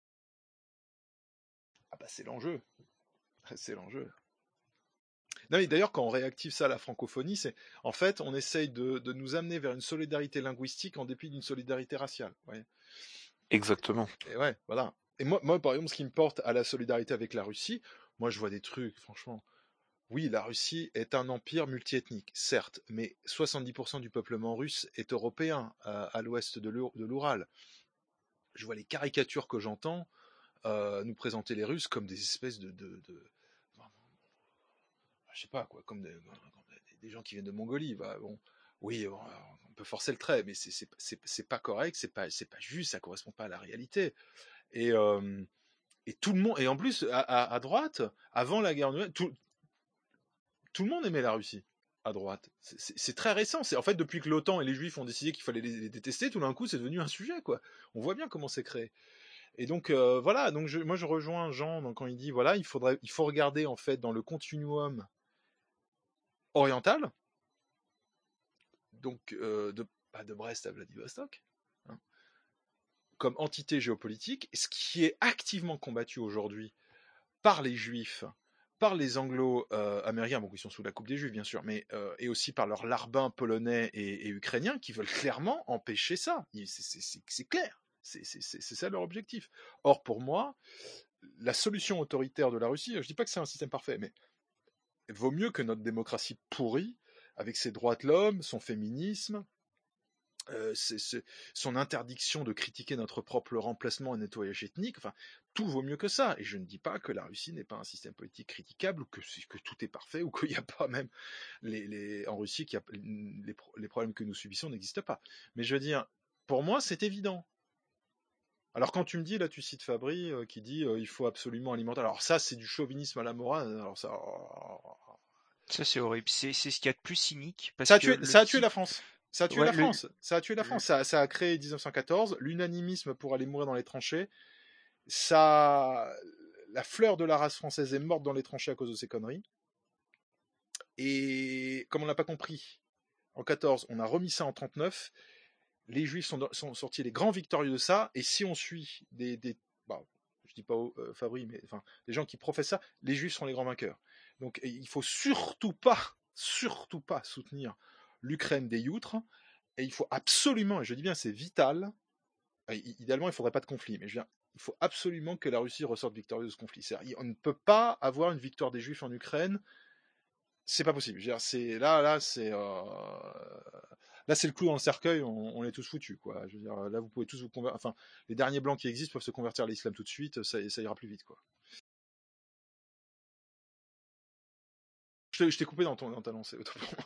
[SPEAKER 10] Ah bah c'est l'enjeu. C'est l'enjeu. Non, mais d'ailleurs, quand on réactive ça à la francophonie, c'est en fait, on essaye de, de nous amener vers une solidarité linguistique en dépit d'une solidarité raciale. Ouais.
[SPEAKER 11] Exactement.
[SPEAKER 10] Et ouais, voilà. Et moi, moi, par exemple, ce qui me porte à la solidarité avec la Russie, moi, je vois des trucs, franchement. Oui, la Russie est un empire multiethnique, certes, mais soixante-dix pour cent du peuplement russe est européen, à, à l'ouest de, de l'Oural. Je vois les caricatures que j'entends euh, nous présenter les Russes comme des espèces de... de, de je sais pas, quoi, comme des, des gens qui viennent de Mongolie. Bah, bon, oui, on, on peut forcer le trait, mais c'est, c'est, c'est, c'est pas correct, c'est pas, c'est pas juste, ça correspond pas à la réalité. Et, euh, et tout le monde, et en plus, à, à, à droite, avant la guerre mondiale, tout, tout le monde aimait la Russie. À droite. C'est, c'est, c'est très récent. C'est, en fait, depuis que l'OTAN et les Juifs ont décidé qu'il fallait les, les détester, tout d'un coup, c'est devenu un sujet, quoi. On voit bien comment c'est créé. Et donc, euh, voilà. Donc, je, moi, je rejoins Jean donc, quand il dit, voilà, il faudrait, il faut regarder, en fait, dans le continuum oriental, donc euh, de, bah, de Brest à Vladivostok, hein, comme entité géopolitique, ce qui est activement combattu aujourd'hui par les Juifs, par les Anglo-Américains, bon, qui sont sous la coupe des Juifs, bien sûr, mais euh, et aussi par leurs larbins polonais et, et ukrainiens, qui veulent clairement empêcher ça. C'est, c'est, c'est, c'est clair. C'est, c'est, c'est, c'est ça leur objectif. Or, pour moi, la solution autoritaire de la Russie, je ne dis pas que c'est un système parfait, mais vaut mieux que notre démocratie pourrie, avec ses droits de l'homme, son féminisme, euh, c'est, c'est, son interdiction de critiquer notre propre remplacement et nettoyage ethnique, enfin, tout vaut mieux que ça. Et je ne dis pas que la Russie n'est pas un système politique critiquable, ou que, que tout est parfait, ou qu'il n'y a pas même, les, les, en Russie, qu'il y a, les, les problèmes que nous subissons n'existent pas. Mais je veux dire, pour moi, c'est évident. Alors quand tu me dis, là tu cites Fabry, euh, qui dit euh, il faut absolument alimenter, alors ça c'est du chauvinisme à la morale, alors ça...
[SPEAKER 12] Ça c'est horrible, c'est, c'est ce qu'il y a de plus cynique. Parce
[SPEAKER 10] ça, a
[SPEAKER 12] que
[SPEAKER 10] tué, ça a tué la France. Ça a tué
[SPEAKER 12] ouais,
[SPEAKER 10] la
[SPEAKER 12] le...
[SPEAKER 10] France. Ça a tué la France. Ça, ça a créé dix-neuf cent quatorze, l'unanimisme pour aller mourir dans les tranchées. Ça, la fleur de la race française est morte dans les tranchées à cause de ces conneries. Et comme on l'a pas compris, en quatorze, on a remis ça en trente-neuf. Les Juifs sont, sont sortis les grands victorieux de ça. Et si on suit des, des bah, je dis pas euh, Fabry, mais enfin des gens qui professent ça, les Juifs sont les grands vainqueurs. Donc il faut surtout pas, surtout pas soutenir l'Ukraine des youtres, et il faut absolument, et je dis bien c'est vital, idéalement il ne faudrait pas de conflit, mais je veux dire, il faut absolument que la Russie ressorte victorieuse de ce conflit. C'est-à-dire, on ne peut pas avoir une victoire des Juifs en Ukraine, c'est pas possible. Je veux dire, c'est, là, là, c'est... Euh... là, c'est le clou dans le cercueil, on, on est tous foutus, quoi. Je veux dire, là, vous pouvez tous vous convertir. Enfin, les derniers blancs qui existent peuvent se convertir à l'islam tout de suite, ça, ça ira plus vite, quoi. Je t'ai coupé dans, ton, dans ta lancée.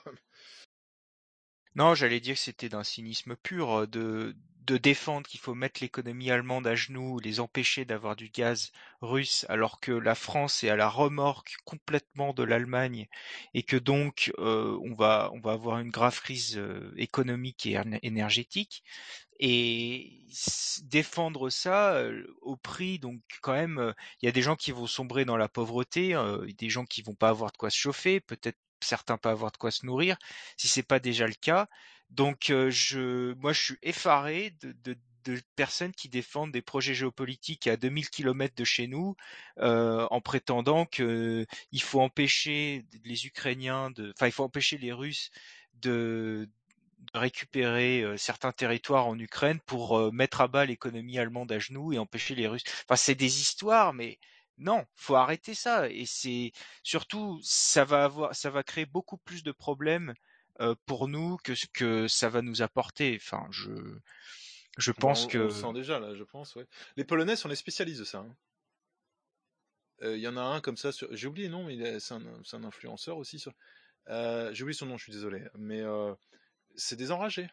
[SPEAKER 12] Non, j'allais dire que c'était d'un cynisme pur de, de défendre qu'il faut mettre l'économie allemande à genoux, les empêcher d'avoir du gaz russe, alors que la France est à la remorque complètement de l'Allemagne et que donc euh, on va on va avoir une grave crise euh, économique et énergétique. Et défendre ça euh, au prix, donc quand même, il euh, y a des gens qui vont sombrer dans la pauvreté, euh, des gens qui vont pas avoir de quoi se chauffer, peut-être certains pas avoir de quoi se nourrir, si c'est pas déjà le cas. Donc euh, je, moi, je suis effaré de, de, de personnes qui défendent des projets géopolitiques à deux mille kilomètres de chez nous, euh, en prétendant que il faut empêcher les Ukrainiens de, enfin, il faut empêcher les Russes de de récupérer euh, certains territoires en Ukraine pour euh, mettre à bas l'économie allemande à genoux et empêcher les Russes. Enfin, c'est des histoires, mais non, faut arrêter ça. Et c'est surtout, ça va avoir, ça va créer beaucoup plus de problèmes euh, pour nous que ce que ça va nous apporter. Enfin, je, je pense
[SPEAKER 10] on,
[SPEAKER 12] que.
[SPEAKER 10] On le sent déjà là, je pense. Ouais. Les Polonais sont les spécialistes de ça. Hein. Il euh, y en a un comme ça. Sur... J'ai oublié le nom, mais c'est un, c'est un influenceur aussi. Sur... Euh, j'ai oublié son nom, je suis désolé. Mais euh, c'est des enragés.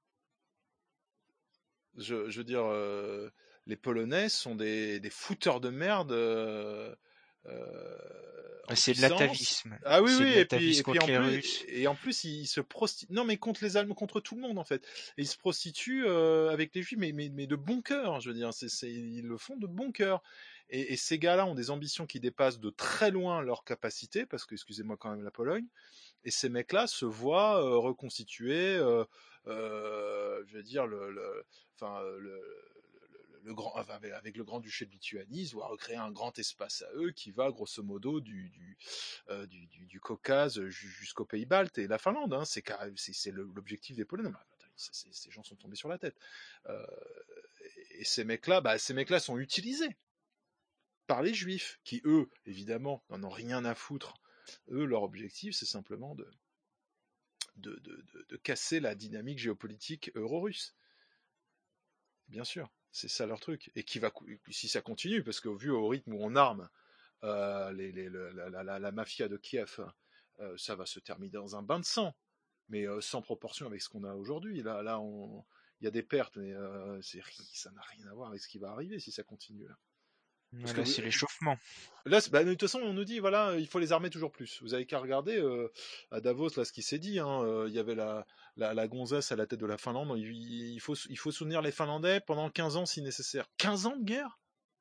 [SPEAKER 10] Je, je veux dire, euh, les Polonais sont des, des fouteurs de merde. Euh, euh,
[SPEAKER 12] c'est de l'atavisme.
[SPEAKER 10] Ah oui,
[SPEAKER 12] c'est
[SPEAKER 10] oui,
[SPEAKER 12] de
[SPEAKER 10] et puis, et puis en
[SPEAKER 12] les
[SPEAKER 10] plus,
[SPEAKER 12] Russes.
[SPEAKER 10] et en plus, ils se prostituent. Non, mais contre les Allemands, contre tout le monde en fait. Et ils se prostituent euh, avec les Juifs, mais, mais, mais de bon cœur. Je veux dire, c'est, c'est, ils le font de bon cœur. Et, et ces gars-là ont des ambitions qui dépassent de très loin leur capacité, parce que, excusez-moi quand même la Pologne. Et ces mecs-là se voient euh, reconstituer, euh, euh, je veux dire, le, le, enfin, le, le, le grand, enfin, avec le Grand-Duché de Lituanie, ils doivent recréer un grand espace à eux qui va grosso modo du, du, euh, du, du, du Caucase jusqu'aux Pays-Baltes et la Finlande. Hein, c'est, c'est, c'est l'objectif des Polonais. C'est, ces gens sont tombés sur la tête. Euh, et ces mecs-là, bah, ces mecs-là sont utilisés par les Juifs, qui eux, évidemment, n'en ont rien à foutre. Eux, leur objectif, c'est simplement de, de, de, de, de casser la dynamique géopolitique euro-russe. Bien sûr, c'est ça leur truc. Et qui va, si ça continue, parce qu'au vu au rythme où on arme euh, les, les, la, la, la, la mafia de Kiev, euh, ça va se terminer dans un bain de sang, mais euh, sans proportion avec ce qu'on a aujourd'hui. Là, là, on, il y a des pertes, mais euh, c'est, ça n'a rien à voir avec ce qui va arriver si ça continue là.
[SPEAKER 12] Parce là, que c'est l'échauffement.
[SPEAKER 10] Là, bah, de toute façon, on nous dit, voilà, il faut les armer toujours plus. Vous avez qu'à regarder euh, à Davos, là, ce qui s'est dit. Hein, euh, il y avait la, la, la gonzesse à la tête de la Finlande. Il, il, faut, il faut soutenir les Finlandais pendant quinze ans si nécessaire. quinze ans de guerre ?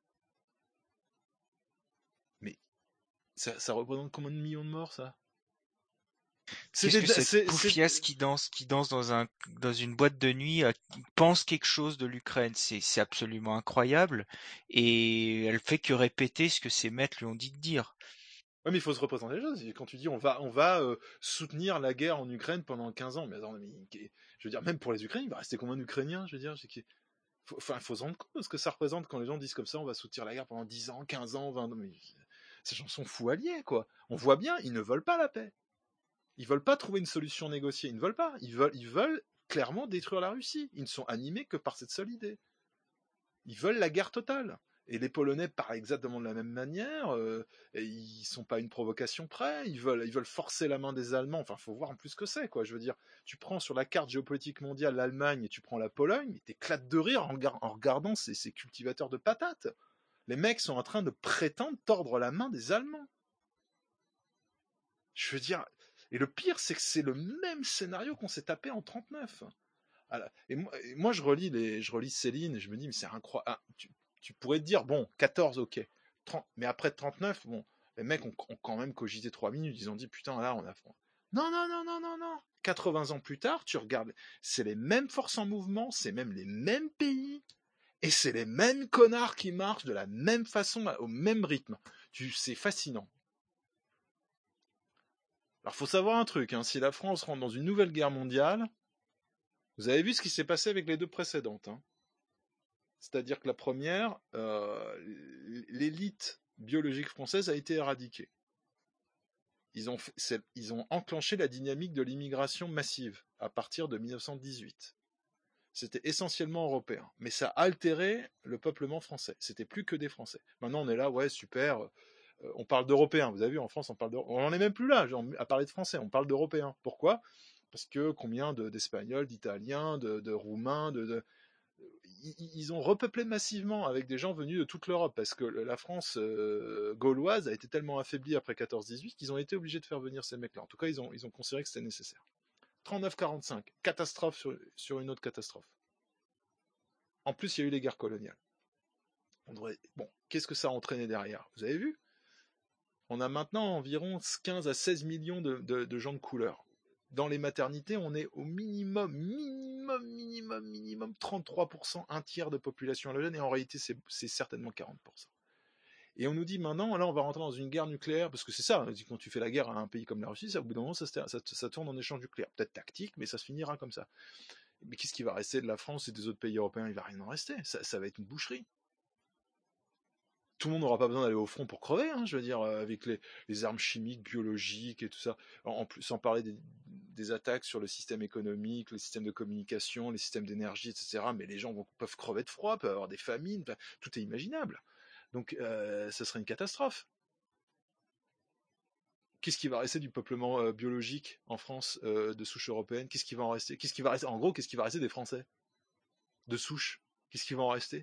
[SPEAKER 10] Mais ça, ça représente combien de millions de morts, ça ?
[SPEAKER 12] C'est Qu'est-ce des, que cette poufiasse qui danse, qui danse dans un, dans une boîte de nuit, euh, pense quelque chose de l'Ukraine. C'est, c'est absolument incroyable. Et elle fait que répéter ce que ses maîtres lui ont dit de dire.
[SPEAKER 10] Ouais, mais il faut se représenter les choses. Quand tu dis on va, on va euh, soutenir la guerre en Ukraine pendant quinze ans, mais attends, mais, je veux dire, même pour les Ukrainiens, il va rester combien d'Ukrainiens ? Je veux dire, faut, enfin, il faut se rendre compte de ce que ça représente quand les gens disent comme ça, on va soutenir la guerre pendant dix ans, quinze ans, vingt ans. Mais ces gens sont fous alliés, quoi. On voit bien, ils ne veulent pas la paix. Ils veulent pas trouver une solution négociée. Ils ne veulent pas. Ils veulent, ils veulent clairement détruire la Russie. Ils ne sont animés que par cette seule idée. Ils veulent la guerre totale. Et les Polonais parlent exactement de la même manière. Euh, et ils sont pas une provocation près. Ils veulent, ils veulent forcer la main des Allemands. Enfin, faut voir en plus ce que c'est, quoi. Je veux dire, tu prends sur la carte géopolitique mondiale l'Allemagne et tu prends la Pologne, mais t'éclates de rire en, en regardant ces, ces cultivateurs de patates. Les mecs sont en train de prétendre tordre la main des Allemands. Je veux dire. Et le pire, c'est que c'est le même scénario qu'on s'est tapé en trente-neuf. Et moi, et moi je relis les, je relis Céline et je me dis, mais c'est incroyable. Ah, tu, tu pourrais te dire, bon, quatorze, ok. trente, mais après trente-neuf, bon, les mecs ont, ont quand même cogité trois minutes. Ils ont dit, putain, là, on a. Non, non, non, non, non, non. quatre-vingts ans plus tard, tu regardes, c'est les mêmes forces en mouvement, c'est même les mêmes pays. Et c'est les mêmes connards qui marchent de la même façon, au même rythme. Tu, c'est fascinant. Alors, faut savoir un truc, hein, si la France rentre dans une nouvelle guerre mondiale, vous avez vu ce qui s'est passé avec les deux précédentes. Hein. C'est-à-dire que la première, euh, l'élite biologique française a été éradiquée. ils ont, fait, c'est, ils ont enclenché la dynamique de l'immigration massive à partir de mille neuf cent dix-huit. C'était essentiellement européen, mais ça a altéré le peuplement français. C'était plus que des Français. Maintenant, on est là, ouais, super, euh, on parle d'Européens. Vous avez vu, en France, on parle de... on n'en est même plus là, genre, à parler de Français, on parle d'Européens. Pourquoi ? Parce que combien de, d'Espagnols, d'Italiens, de, de Roumains, de, de... ils ont repeuplé massivement avec des gens venus de toute l'Europe, parce que la France euh, gauloise a été tellement affaiblie après quatorze dix-huit qu'ils ont été obligés de faire venir ces mecs-là. En tout cas, ils ont, ils ont considéré que c'était nécessaire. trente-neuf quarante-cinq, catastrophe sur, sur une autre catastrophe. En plus, il y a eu les guerres coloniales. On devrait... Bon, qu'est-ce que ça a entraîné derrière ? Vous avez vu ? On a maintenant environ quinze à seize millions de, de, de gens de couleur. Dans les maternités, on est au minimum, minimum, minimum, minimum trente-trois pour cent, un tiers de population halogène, et en réalité, c'est, c'est certainement quarante pour cent. Et on nous dit maintenant, là, on va rentrer dans une guerre nucléaire, parce que c'est ça, quand tu fais la guerre à un pays comme la Russie, ça, au bout d'un moment, ça, ça, ça tourne en échange nucléaire. Peut-être tactique, mais ça se finira comme ça. Mais qu'est-ce qui va rester de la France et des autres pays européens ? Il va rien en rester. Ça, ça va être une boucherie. Tout le monde n'aura pas besoin d'aller au front pour crever, hein, je veux dire, avec les, les armes chimiques, biologiques et tout ça. En, en plus, sans parler des, des attaques sur le système économique, le système de communication, les systèmes d'énergie, et cetera. Mais les gens vont, peuvent crever de froid, peuvent avoir des famines, tout est imaginable. Donc, euh, ça serait une catastrophe. Qu'est-ce qui va rester du peuplement euh, biologique en France euh, de souche européenne ? Qu'est-ce qui va en rester ? Qu'est-ce qui va rester ? En gros, qu'est-ce qui va rester des Français de souche ? Qu'est-ce qui va en rester ?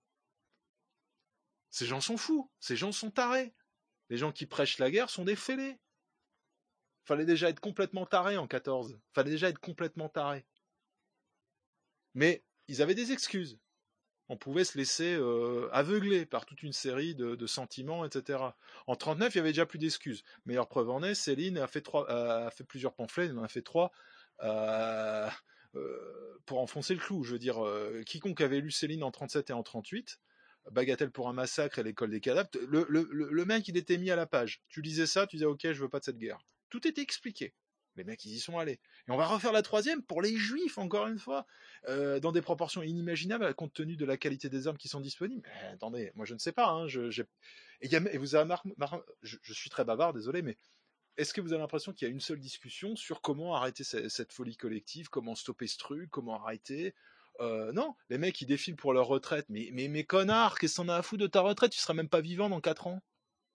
[SPEAKER 10] Ces gens sont fous, ces gens sont tarés. Les gens qui prêchent la guerre sont des fêlés. Fallait déjà être complètement tarés en quatorze. Fallait déjà être complètement tarés. Mais ils avaient des excuses. On pouvait se laisser euh, aveugler par toute une série de, de sentiments, et cetera. En trente-neuf, il y avait déjà plus d'excuses. Meilleure preuve en est, Céline a fait, trois, a fait plusieurs pamphlets, elle en a fait trois, euh, euh, pour enfoncer le clou. Je veux dire, euh, quiconque avait lu Céline en trente-sept et en trente-huit, Bagatelle pour un massacre et l'école des cadavres, le, le, le mec il était mis à la page. Tu lisais ça, tu disais ok, je veux pas de cette guerre. Tout était expliqué. Les mecs ils y sont allés. Et on va refaire la troisième pour les juifs, encore une fois, euh, dans des proportions inimaginables compte tenu de la qualité des armes qui sont disponibles. Mais, attendez, moi je ne sais pas. Hein, je, j'ai... Et, y a, et vous avez mar... Mar... Je, je suis très bavard, désolé, mais est-ce que vous avez l'impression qu'il y a une seule discussion sur comment arrêter cette, cette folie collective, comment stopper ce truc, comment arrêter ? Euh, non, les mecs ils défilent pour leur retraite. Mais, mais, mais connard, qu'est-ce que t'en as à foutre de ta retraite ? Tu seras même pas vivant dans quatre ans.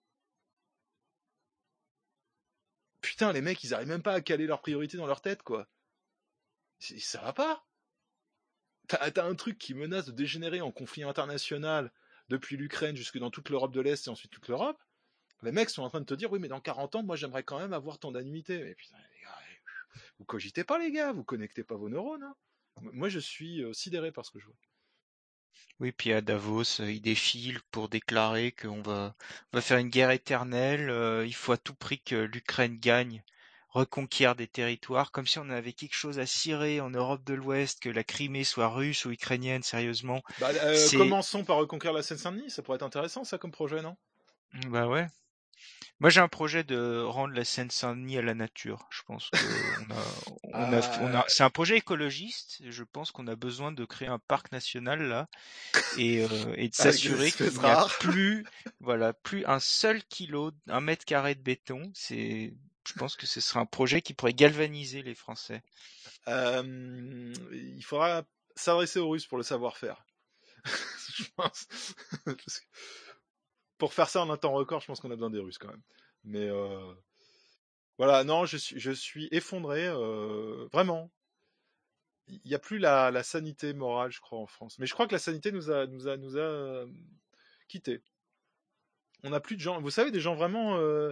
[SPEAKER 10] Putain, les mecs ils arrivent même pas à caler leurs priorités dans leur tête, quoi. C'est, ça va pas. T'as, t'as un truc qui menace de dégénérer en conflit international depuis l'Ukraine jusque dans toute l'Europe de l'Est et ensuite toute l'Europe. Les mecs sont en train de te dire oui mais dans quarante ans moi j'aimerais quand même avoir tant d'annuités. Mais putain les gars, vous cogitez pas les gars, vous connectez pas vos neurones. Hein. Moi je suis euh, sidéré par ce que je vois.
[SPEAKER 12] Oui, puis à Davos, euh, ils défilent pour déclarer qu'on va, on va faire une guerre éternelle. euh, il faut à tout prix que l'Ukraine gagne, reconquiert des territoires, comme si on avait quelque chose à cirer en Europe de l'Ouest, que la Crimée soit russe ou ukrainienne, sérieusement.
[SPEAKER 10] Bah, euh,
[SPEAKER 12] C'est...
[SPEAKER 10] Commençons par reconquérir la Seine-Saint-Denis, ça pourrait être intéressant ça comme projet, non ?
[SPEAKER 12] Bah ouais. Moi, j'ai un projet de rendre la Seine-Saint-Denis à la nature. Je pense que on a, on a, on a, c'est un projet écologiste. Je pense qu'on a besoin de créer un parc national là et, euh, et de s'assurer qu'il n'y a plus, voilà, plus un seul kilo, un mètre carré de béton. C'est, je pense que ce serait un projet qui pourrait galvaniser les Français.
[SPEAKER 10] Euh, il faudra s'adresser aux Russes pour le savoir-faire. Je pense. Parce que pour faire ça en un temps record, je pense qu'on a besoin des Russes quand même. Mais euh... voilà, non, je suis, je suis effondré, euh... vraiment. Il n'y a plus la, la sanité morale, je crois, en France. Mais je crois que la sanité nous a, nous a, nous a euh, quittés. On n'a plus de gens. Vous savez, des gens vraiment euh...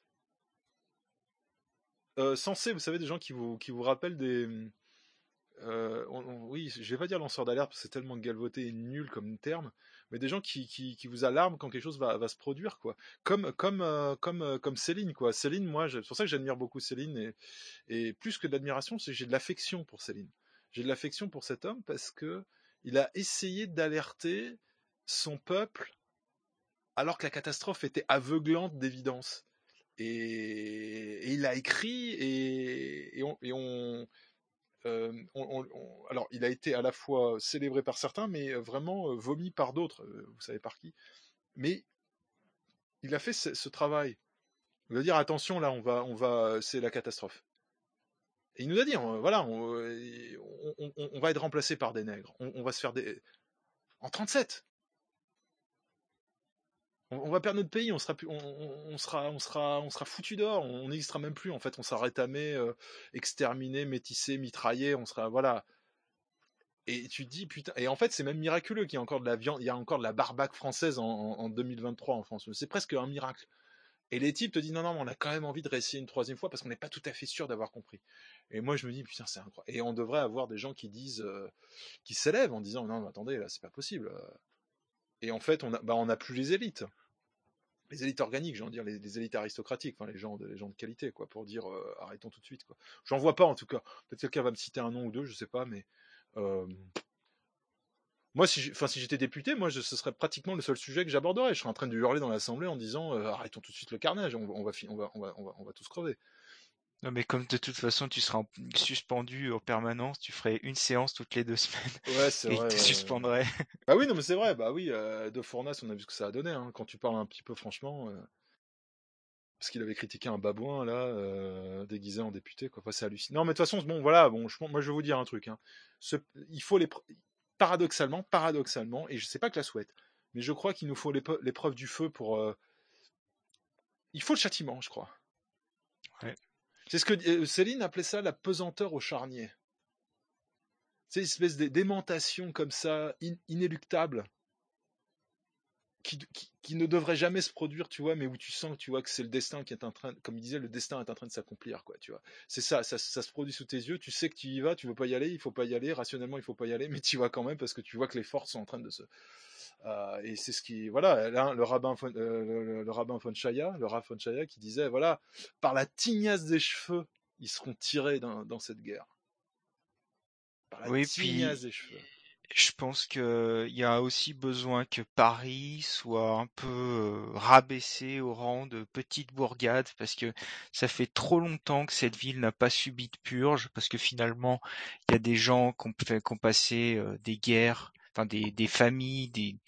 [SPEAKER 10] Euh, sensés. Vous savez, des gens qui vous, qui vous rappellent des. Euh, on, on, oui, je vais pas dire lanceur d'alerte parce que c'est tellement galvaudé et nul comme terme, mais des gens qui, qui, qui vous alarment quand quelque chose va, va se produire, quoi. Comme, comme, euh, comme, euh, comme Céline, quoi. Céline, moi, c'est pour ça que j'admire beaucoup Céline et, et plus que de l'admiration, c'est que j'ai de l'affection pour Céline. J'ai de l'affection pour cet homme parce que il a essayé d'alerter son peuple alors que la catastrophe était aveuglante d'évidence. Et, et il a écrit et, et on. Et on Euh, on, on, on, alors, il a été à la fois célébré par certains, mais vraiment euh, vomi par d'autres, euh, vous savez par qui. Mais il a fait ce, ce travail. Il va dire attention là, on va, on va, c'est la catastrophe. Et il nous a dit, on, voilà, on, on, on, on va être remplacé par des nègres. On, on va se faire des en trente-sept. On, on va perdre notre pays, on sera, on, on sera, on sera, on sera foutu dehors. On n'existera même plus en fait. On sera rétamé, euh, exterminé, métissé, mitraillé. On sera, voilà. Et tu te dis putain. Et en fait, c'est même miraculeux qu'il y ait encore de la viande, il y a encore de la barbaque française en, en, en deux mille vingt-trois en France. C'est presque un miracle. Et les types te disent non, non, mais on a quand même envie de réessayer une troisième fois parce qu'on n'est pas tout à fait sûr d'avoir compris. Et moi, je me dis putain, c'est incroyable. Et on devrait avoir des gens qui disent, euh, qui s'élèvent en disant non, mais attendez, là, c'est pas possible. Et en fait, on a, bah, on n'a plus les élites, les élites organiques, j'ai envie de dire, les, les élites aristocratiques, enfin les gens, de, les gens de qualité, quoi, pour dire euh, arrêtons tout de suite, quoi. J'en vois pas en tout cas. Peut-être quelqu'un va me citer un nom ou deux, je sais pas, mais euh, moi, si, enfin, si j'étais député, moi, je, ce serait pratiquement le seul sujet que j'aborderais. Je serais en train de hurler dans l'Assemblée en disant euh, arrêtons tout de suite le carnage, on, on, va, on, va, on, va, on, va, on va tous crever.
[SPEAKER 12] Non, mais comme de toute façon, tu seras en- suspendu en permanence, tu ferais une séance toutes les deux semaines
[SPEAKER 10] Ouais, c'est
[SPEAKER 12] et
[SPEAKER 10] vrai.
[SPEAKER 12] ils te
[SPEAKER 10] Ouais,
[SPEAKER 12] suspendraient.
[SPEAKER 10] ouais. Bah oui, non, mais c'est vrai. Bah oui, euh, De Fournas, on a vu ce que ça a donné. Hein, quand tu parles un petit peu franchement, euh, parce qu'il avait critiqué un babouin là, euh, déguisé en député, quoi. Enfin, c'est hallucinant. Non, mais de toute façon, bon, voilà. Bon, je, moi, je vais vous dire un truc. Hein. Ce, il faut les, paradoxalement, paradoxalement, et je sais pas que la souhaite, mais je crois qu'il nous faut l'épreuve du feu pour. Euh, il faut le châtiment, je crois.
[SPEAKER 12] Ouais.
[SPEAKER 10] C'est ce que euh, Céline appelait ça la pesanteur au charnier. C'est une espèce d'aimantation comme ça, in, inéluctable, qui, qui, qui ne devrait jamais se produire, tu vois, mais où tu sens, tu vois, que c'est le destin qui est en train, comme il disait, le destin est en train de s'accomplir, quoi, tu vois. C'est ça, ça, ça se produit sous tes yeux, tu sais que tu y vas, tu veux pas y aller, il faut pas y aller, rationnellement il faut pas y aller, mais tu y vas quand même parce que tu vois que les forces sont en train de se... Euh, et c'est ce qui, voilà, là, le rabbin, euh, le, le rabbin von Chaya, le Rav von Chaya qui disait, voilà, par la tignasse des cheveux, ils seront tirés dans, dans cette guerre. Par la
[SPEAKER 12] Oui,
[SPEAKER 10] tignasse
[SPEAKER 12] puis
[SPEAKER 10] des cheveux.
[SPEAKER 12] je pense que il y a aussi besoin que Paris soit un peu euh, rabaissé au rang de petite bourgade parce que ça fait trop longtemps que cette ville n'a pas subi de purge parce que finalement il y a des gens qui ont, fait, qui ont passé euh, des guerres, enfin des, des familles, des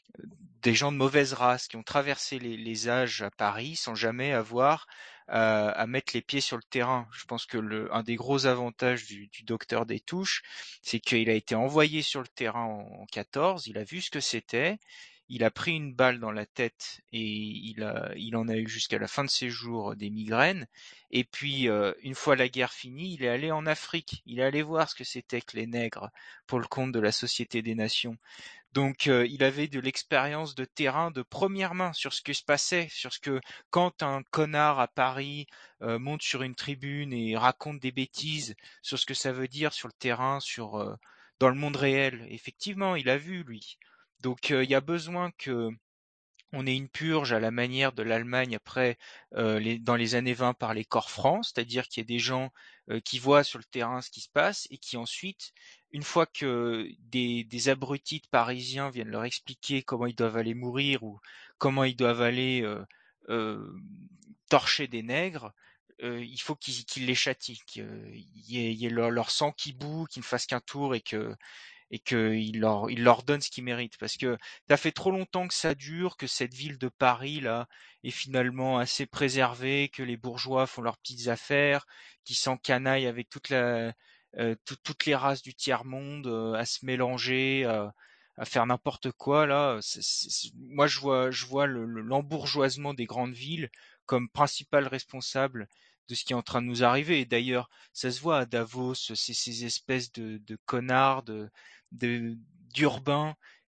[SPEAKER 12] des gens de mauvaise race qui ont traversé les, les âges à Paris sans jamais avoir euh, à mettre les pieds sur le terrain. Je pense que le, un des gros avantages du, du docteur Destouches, c'est qu'il a été envoyé sur le terrain en, en quatorze, il a vu ce que c'était, il a pris une balle dans la tête et il, a, il en a eu jusqu'à la fin de ses jours des migraines. Et puis, euh, une fois la guerre finie, il est allé en Afrique. Il est allé voir ce que c'était que les nègres pour le compte de la Société des Nations. Donc euh, il avait de l'expérience de terrain de première main sur ce qui se passait, sur ce que quand un connard à Paris euh, monte sur une tribune et raconte des bêtises sur ce que ça veut dire sur le terrain, sur euh, dans le monde réel. Effectivement, il a vu lui. Donc euh, il y a besoin que on ait une purge à la manière de l'Allemagne après euh, les, dans les années vingt par les corps francs, c'est-à-dire qu'il y a des gens euh, qui voient sur le terrain ce qui se passe et qui ensuite, une fois que des, des abrutis parisiens viennent leur expliquer comment ils doivent aller mourir ou comment ils doivent aller euh, euh, torcher des nègres, euh, il faut qu'ils qu'ils les châtient, qu'il y ait, il y ait leur, leur sang qui bout, qu'ils ne fassent qu'un tour et que et qu'il leur, il leur donne ce qu'ils méritent. Parce que ça fait trop longtemps que ça dure, que cette ville de Paris là est finalement assez préservée, que les bourgeois font leurs petites affaires, qu'ils s'encanaillent avec toute la, euh, tout- toutes les races du tiers-monde euh, à se mélanger, à, à faire n'importe quoi là. C'est- c'est- moi je vois, je vois le, le- l'embourgeoisement des grandes villes comme principal responsable de ce qui est en train de nous arriver. Et d'ailleurs, ça se voit à Davos, c'est ces espèces de, de connards, de, de d'urbains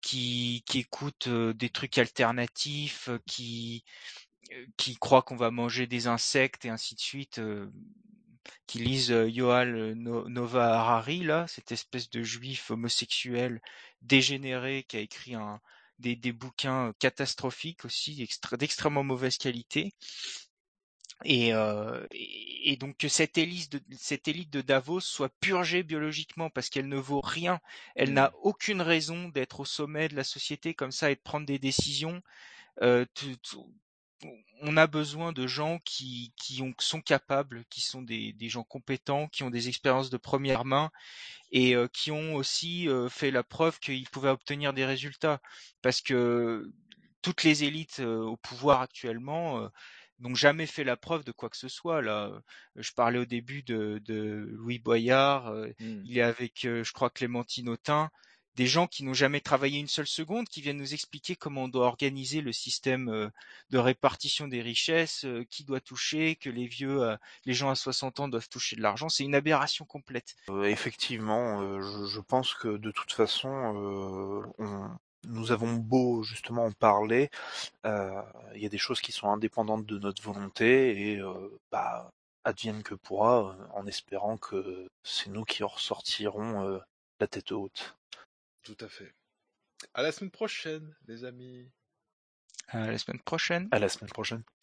[SPEAKER 12] qui qui écoutent euh, des trucs alternatifs, euh, qui euh, qui croient qu'on va manger des insectes et ainsi de suite, euh, qui lisent euh, Yoel No- Nova Harari là, cette espèce de juif homosexuel dégénéré qui a écrit un des, des bouquins catastrophiques aussi, extra- d'extrêmement mauvaise qualité. Et, euh, et, et donc que cette élite, de, cette élite de Davos soit purgée biologiquement parce qu'elle ne vaut rien, elle
[SPEAKER 10] Mmh.
[SPEAKER 12] n'a aucune raison d'être au sommet de la société comme ça et de prendre des décisions. Euh, tout- tout- on a besoin de gens qui, qui ont, sont capables, qui sont des, des gens compétents, qui ont des expériences de première main et euh, qui ont aussi euh, fait la preuve qu'ils pouvaient obtenir des résultats. Parce que toutes les élites euh, au pouvoir actuellement, euh, n'ont jamais fait la preuve de quoi que ce soit. Là, je parlais au début de, de Louis Boyard, euh,
[SPEAKER 10] Mm.
[SPEAKER 12] il est avec, euh, je crois, Clémentine Autain, des gens qui n'ont jamais travaillé une seule seconde, qui viennent nous expliquer comment on doit organiser le système euh, de répartition des richesses, euh, qui doit toucher, que les vieux, euh, les gens à soixante ans doivent toucher de l'argent. C'est une aberration complète.
[SPEAKER 11] Euh, effectivement, euh, je, je pense que de toute façon, euh, on, nous avons beau justement en parler, euh, il y a des choses qui sont indépendantes de notre volonté et euh, bah, advienne que pourra, euh, en espérant que c'est nous qui en ressortirons euh, la tête haute.
[SPEAKER 10] Tout à fait. À la semaine prochaine, les amis.
[SPEAKER 12] À la semaine prochaine.
[SPEAKER 11] À la semaine prochaine.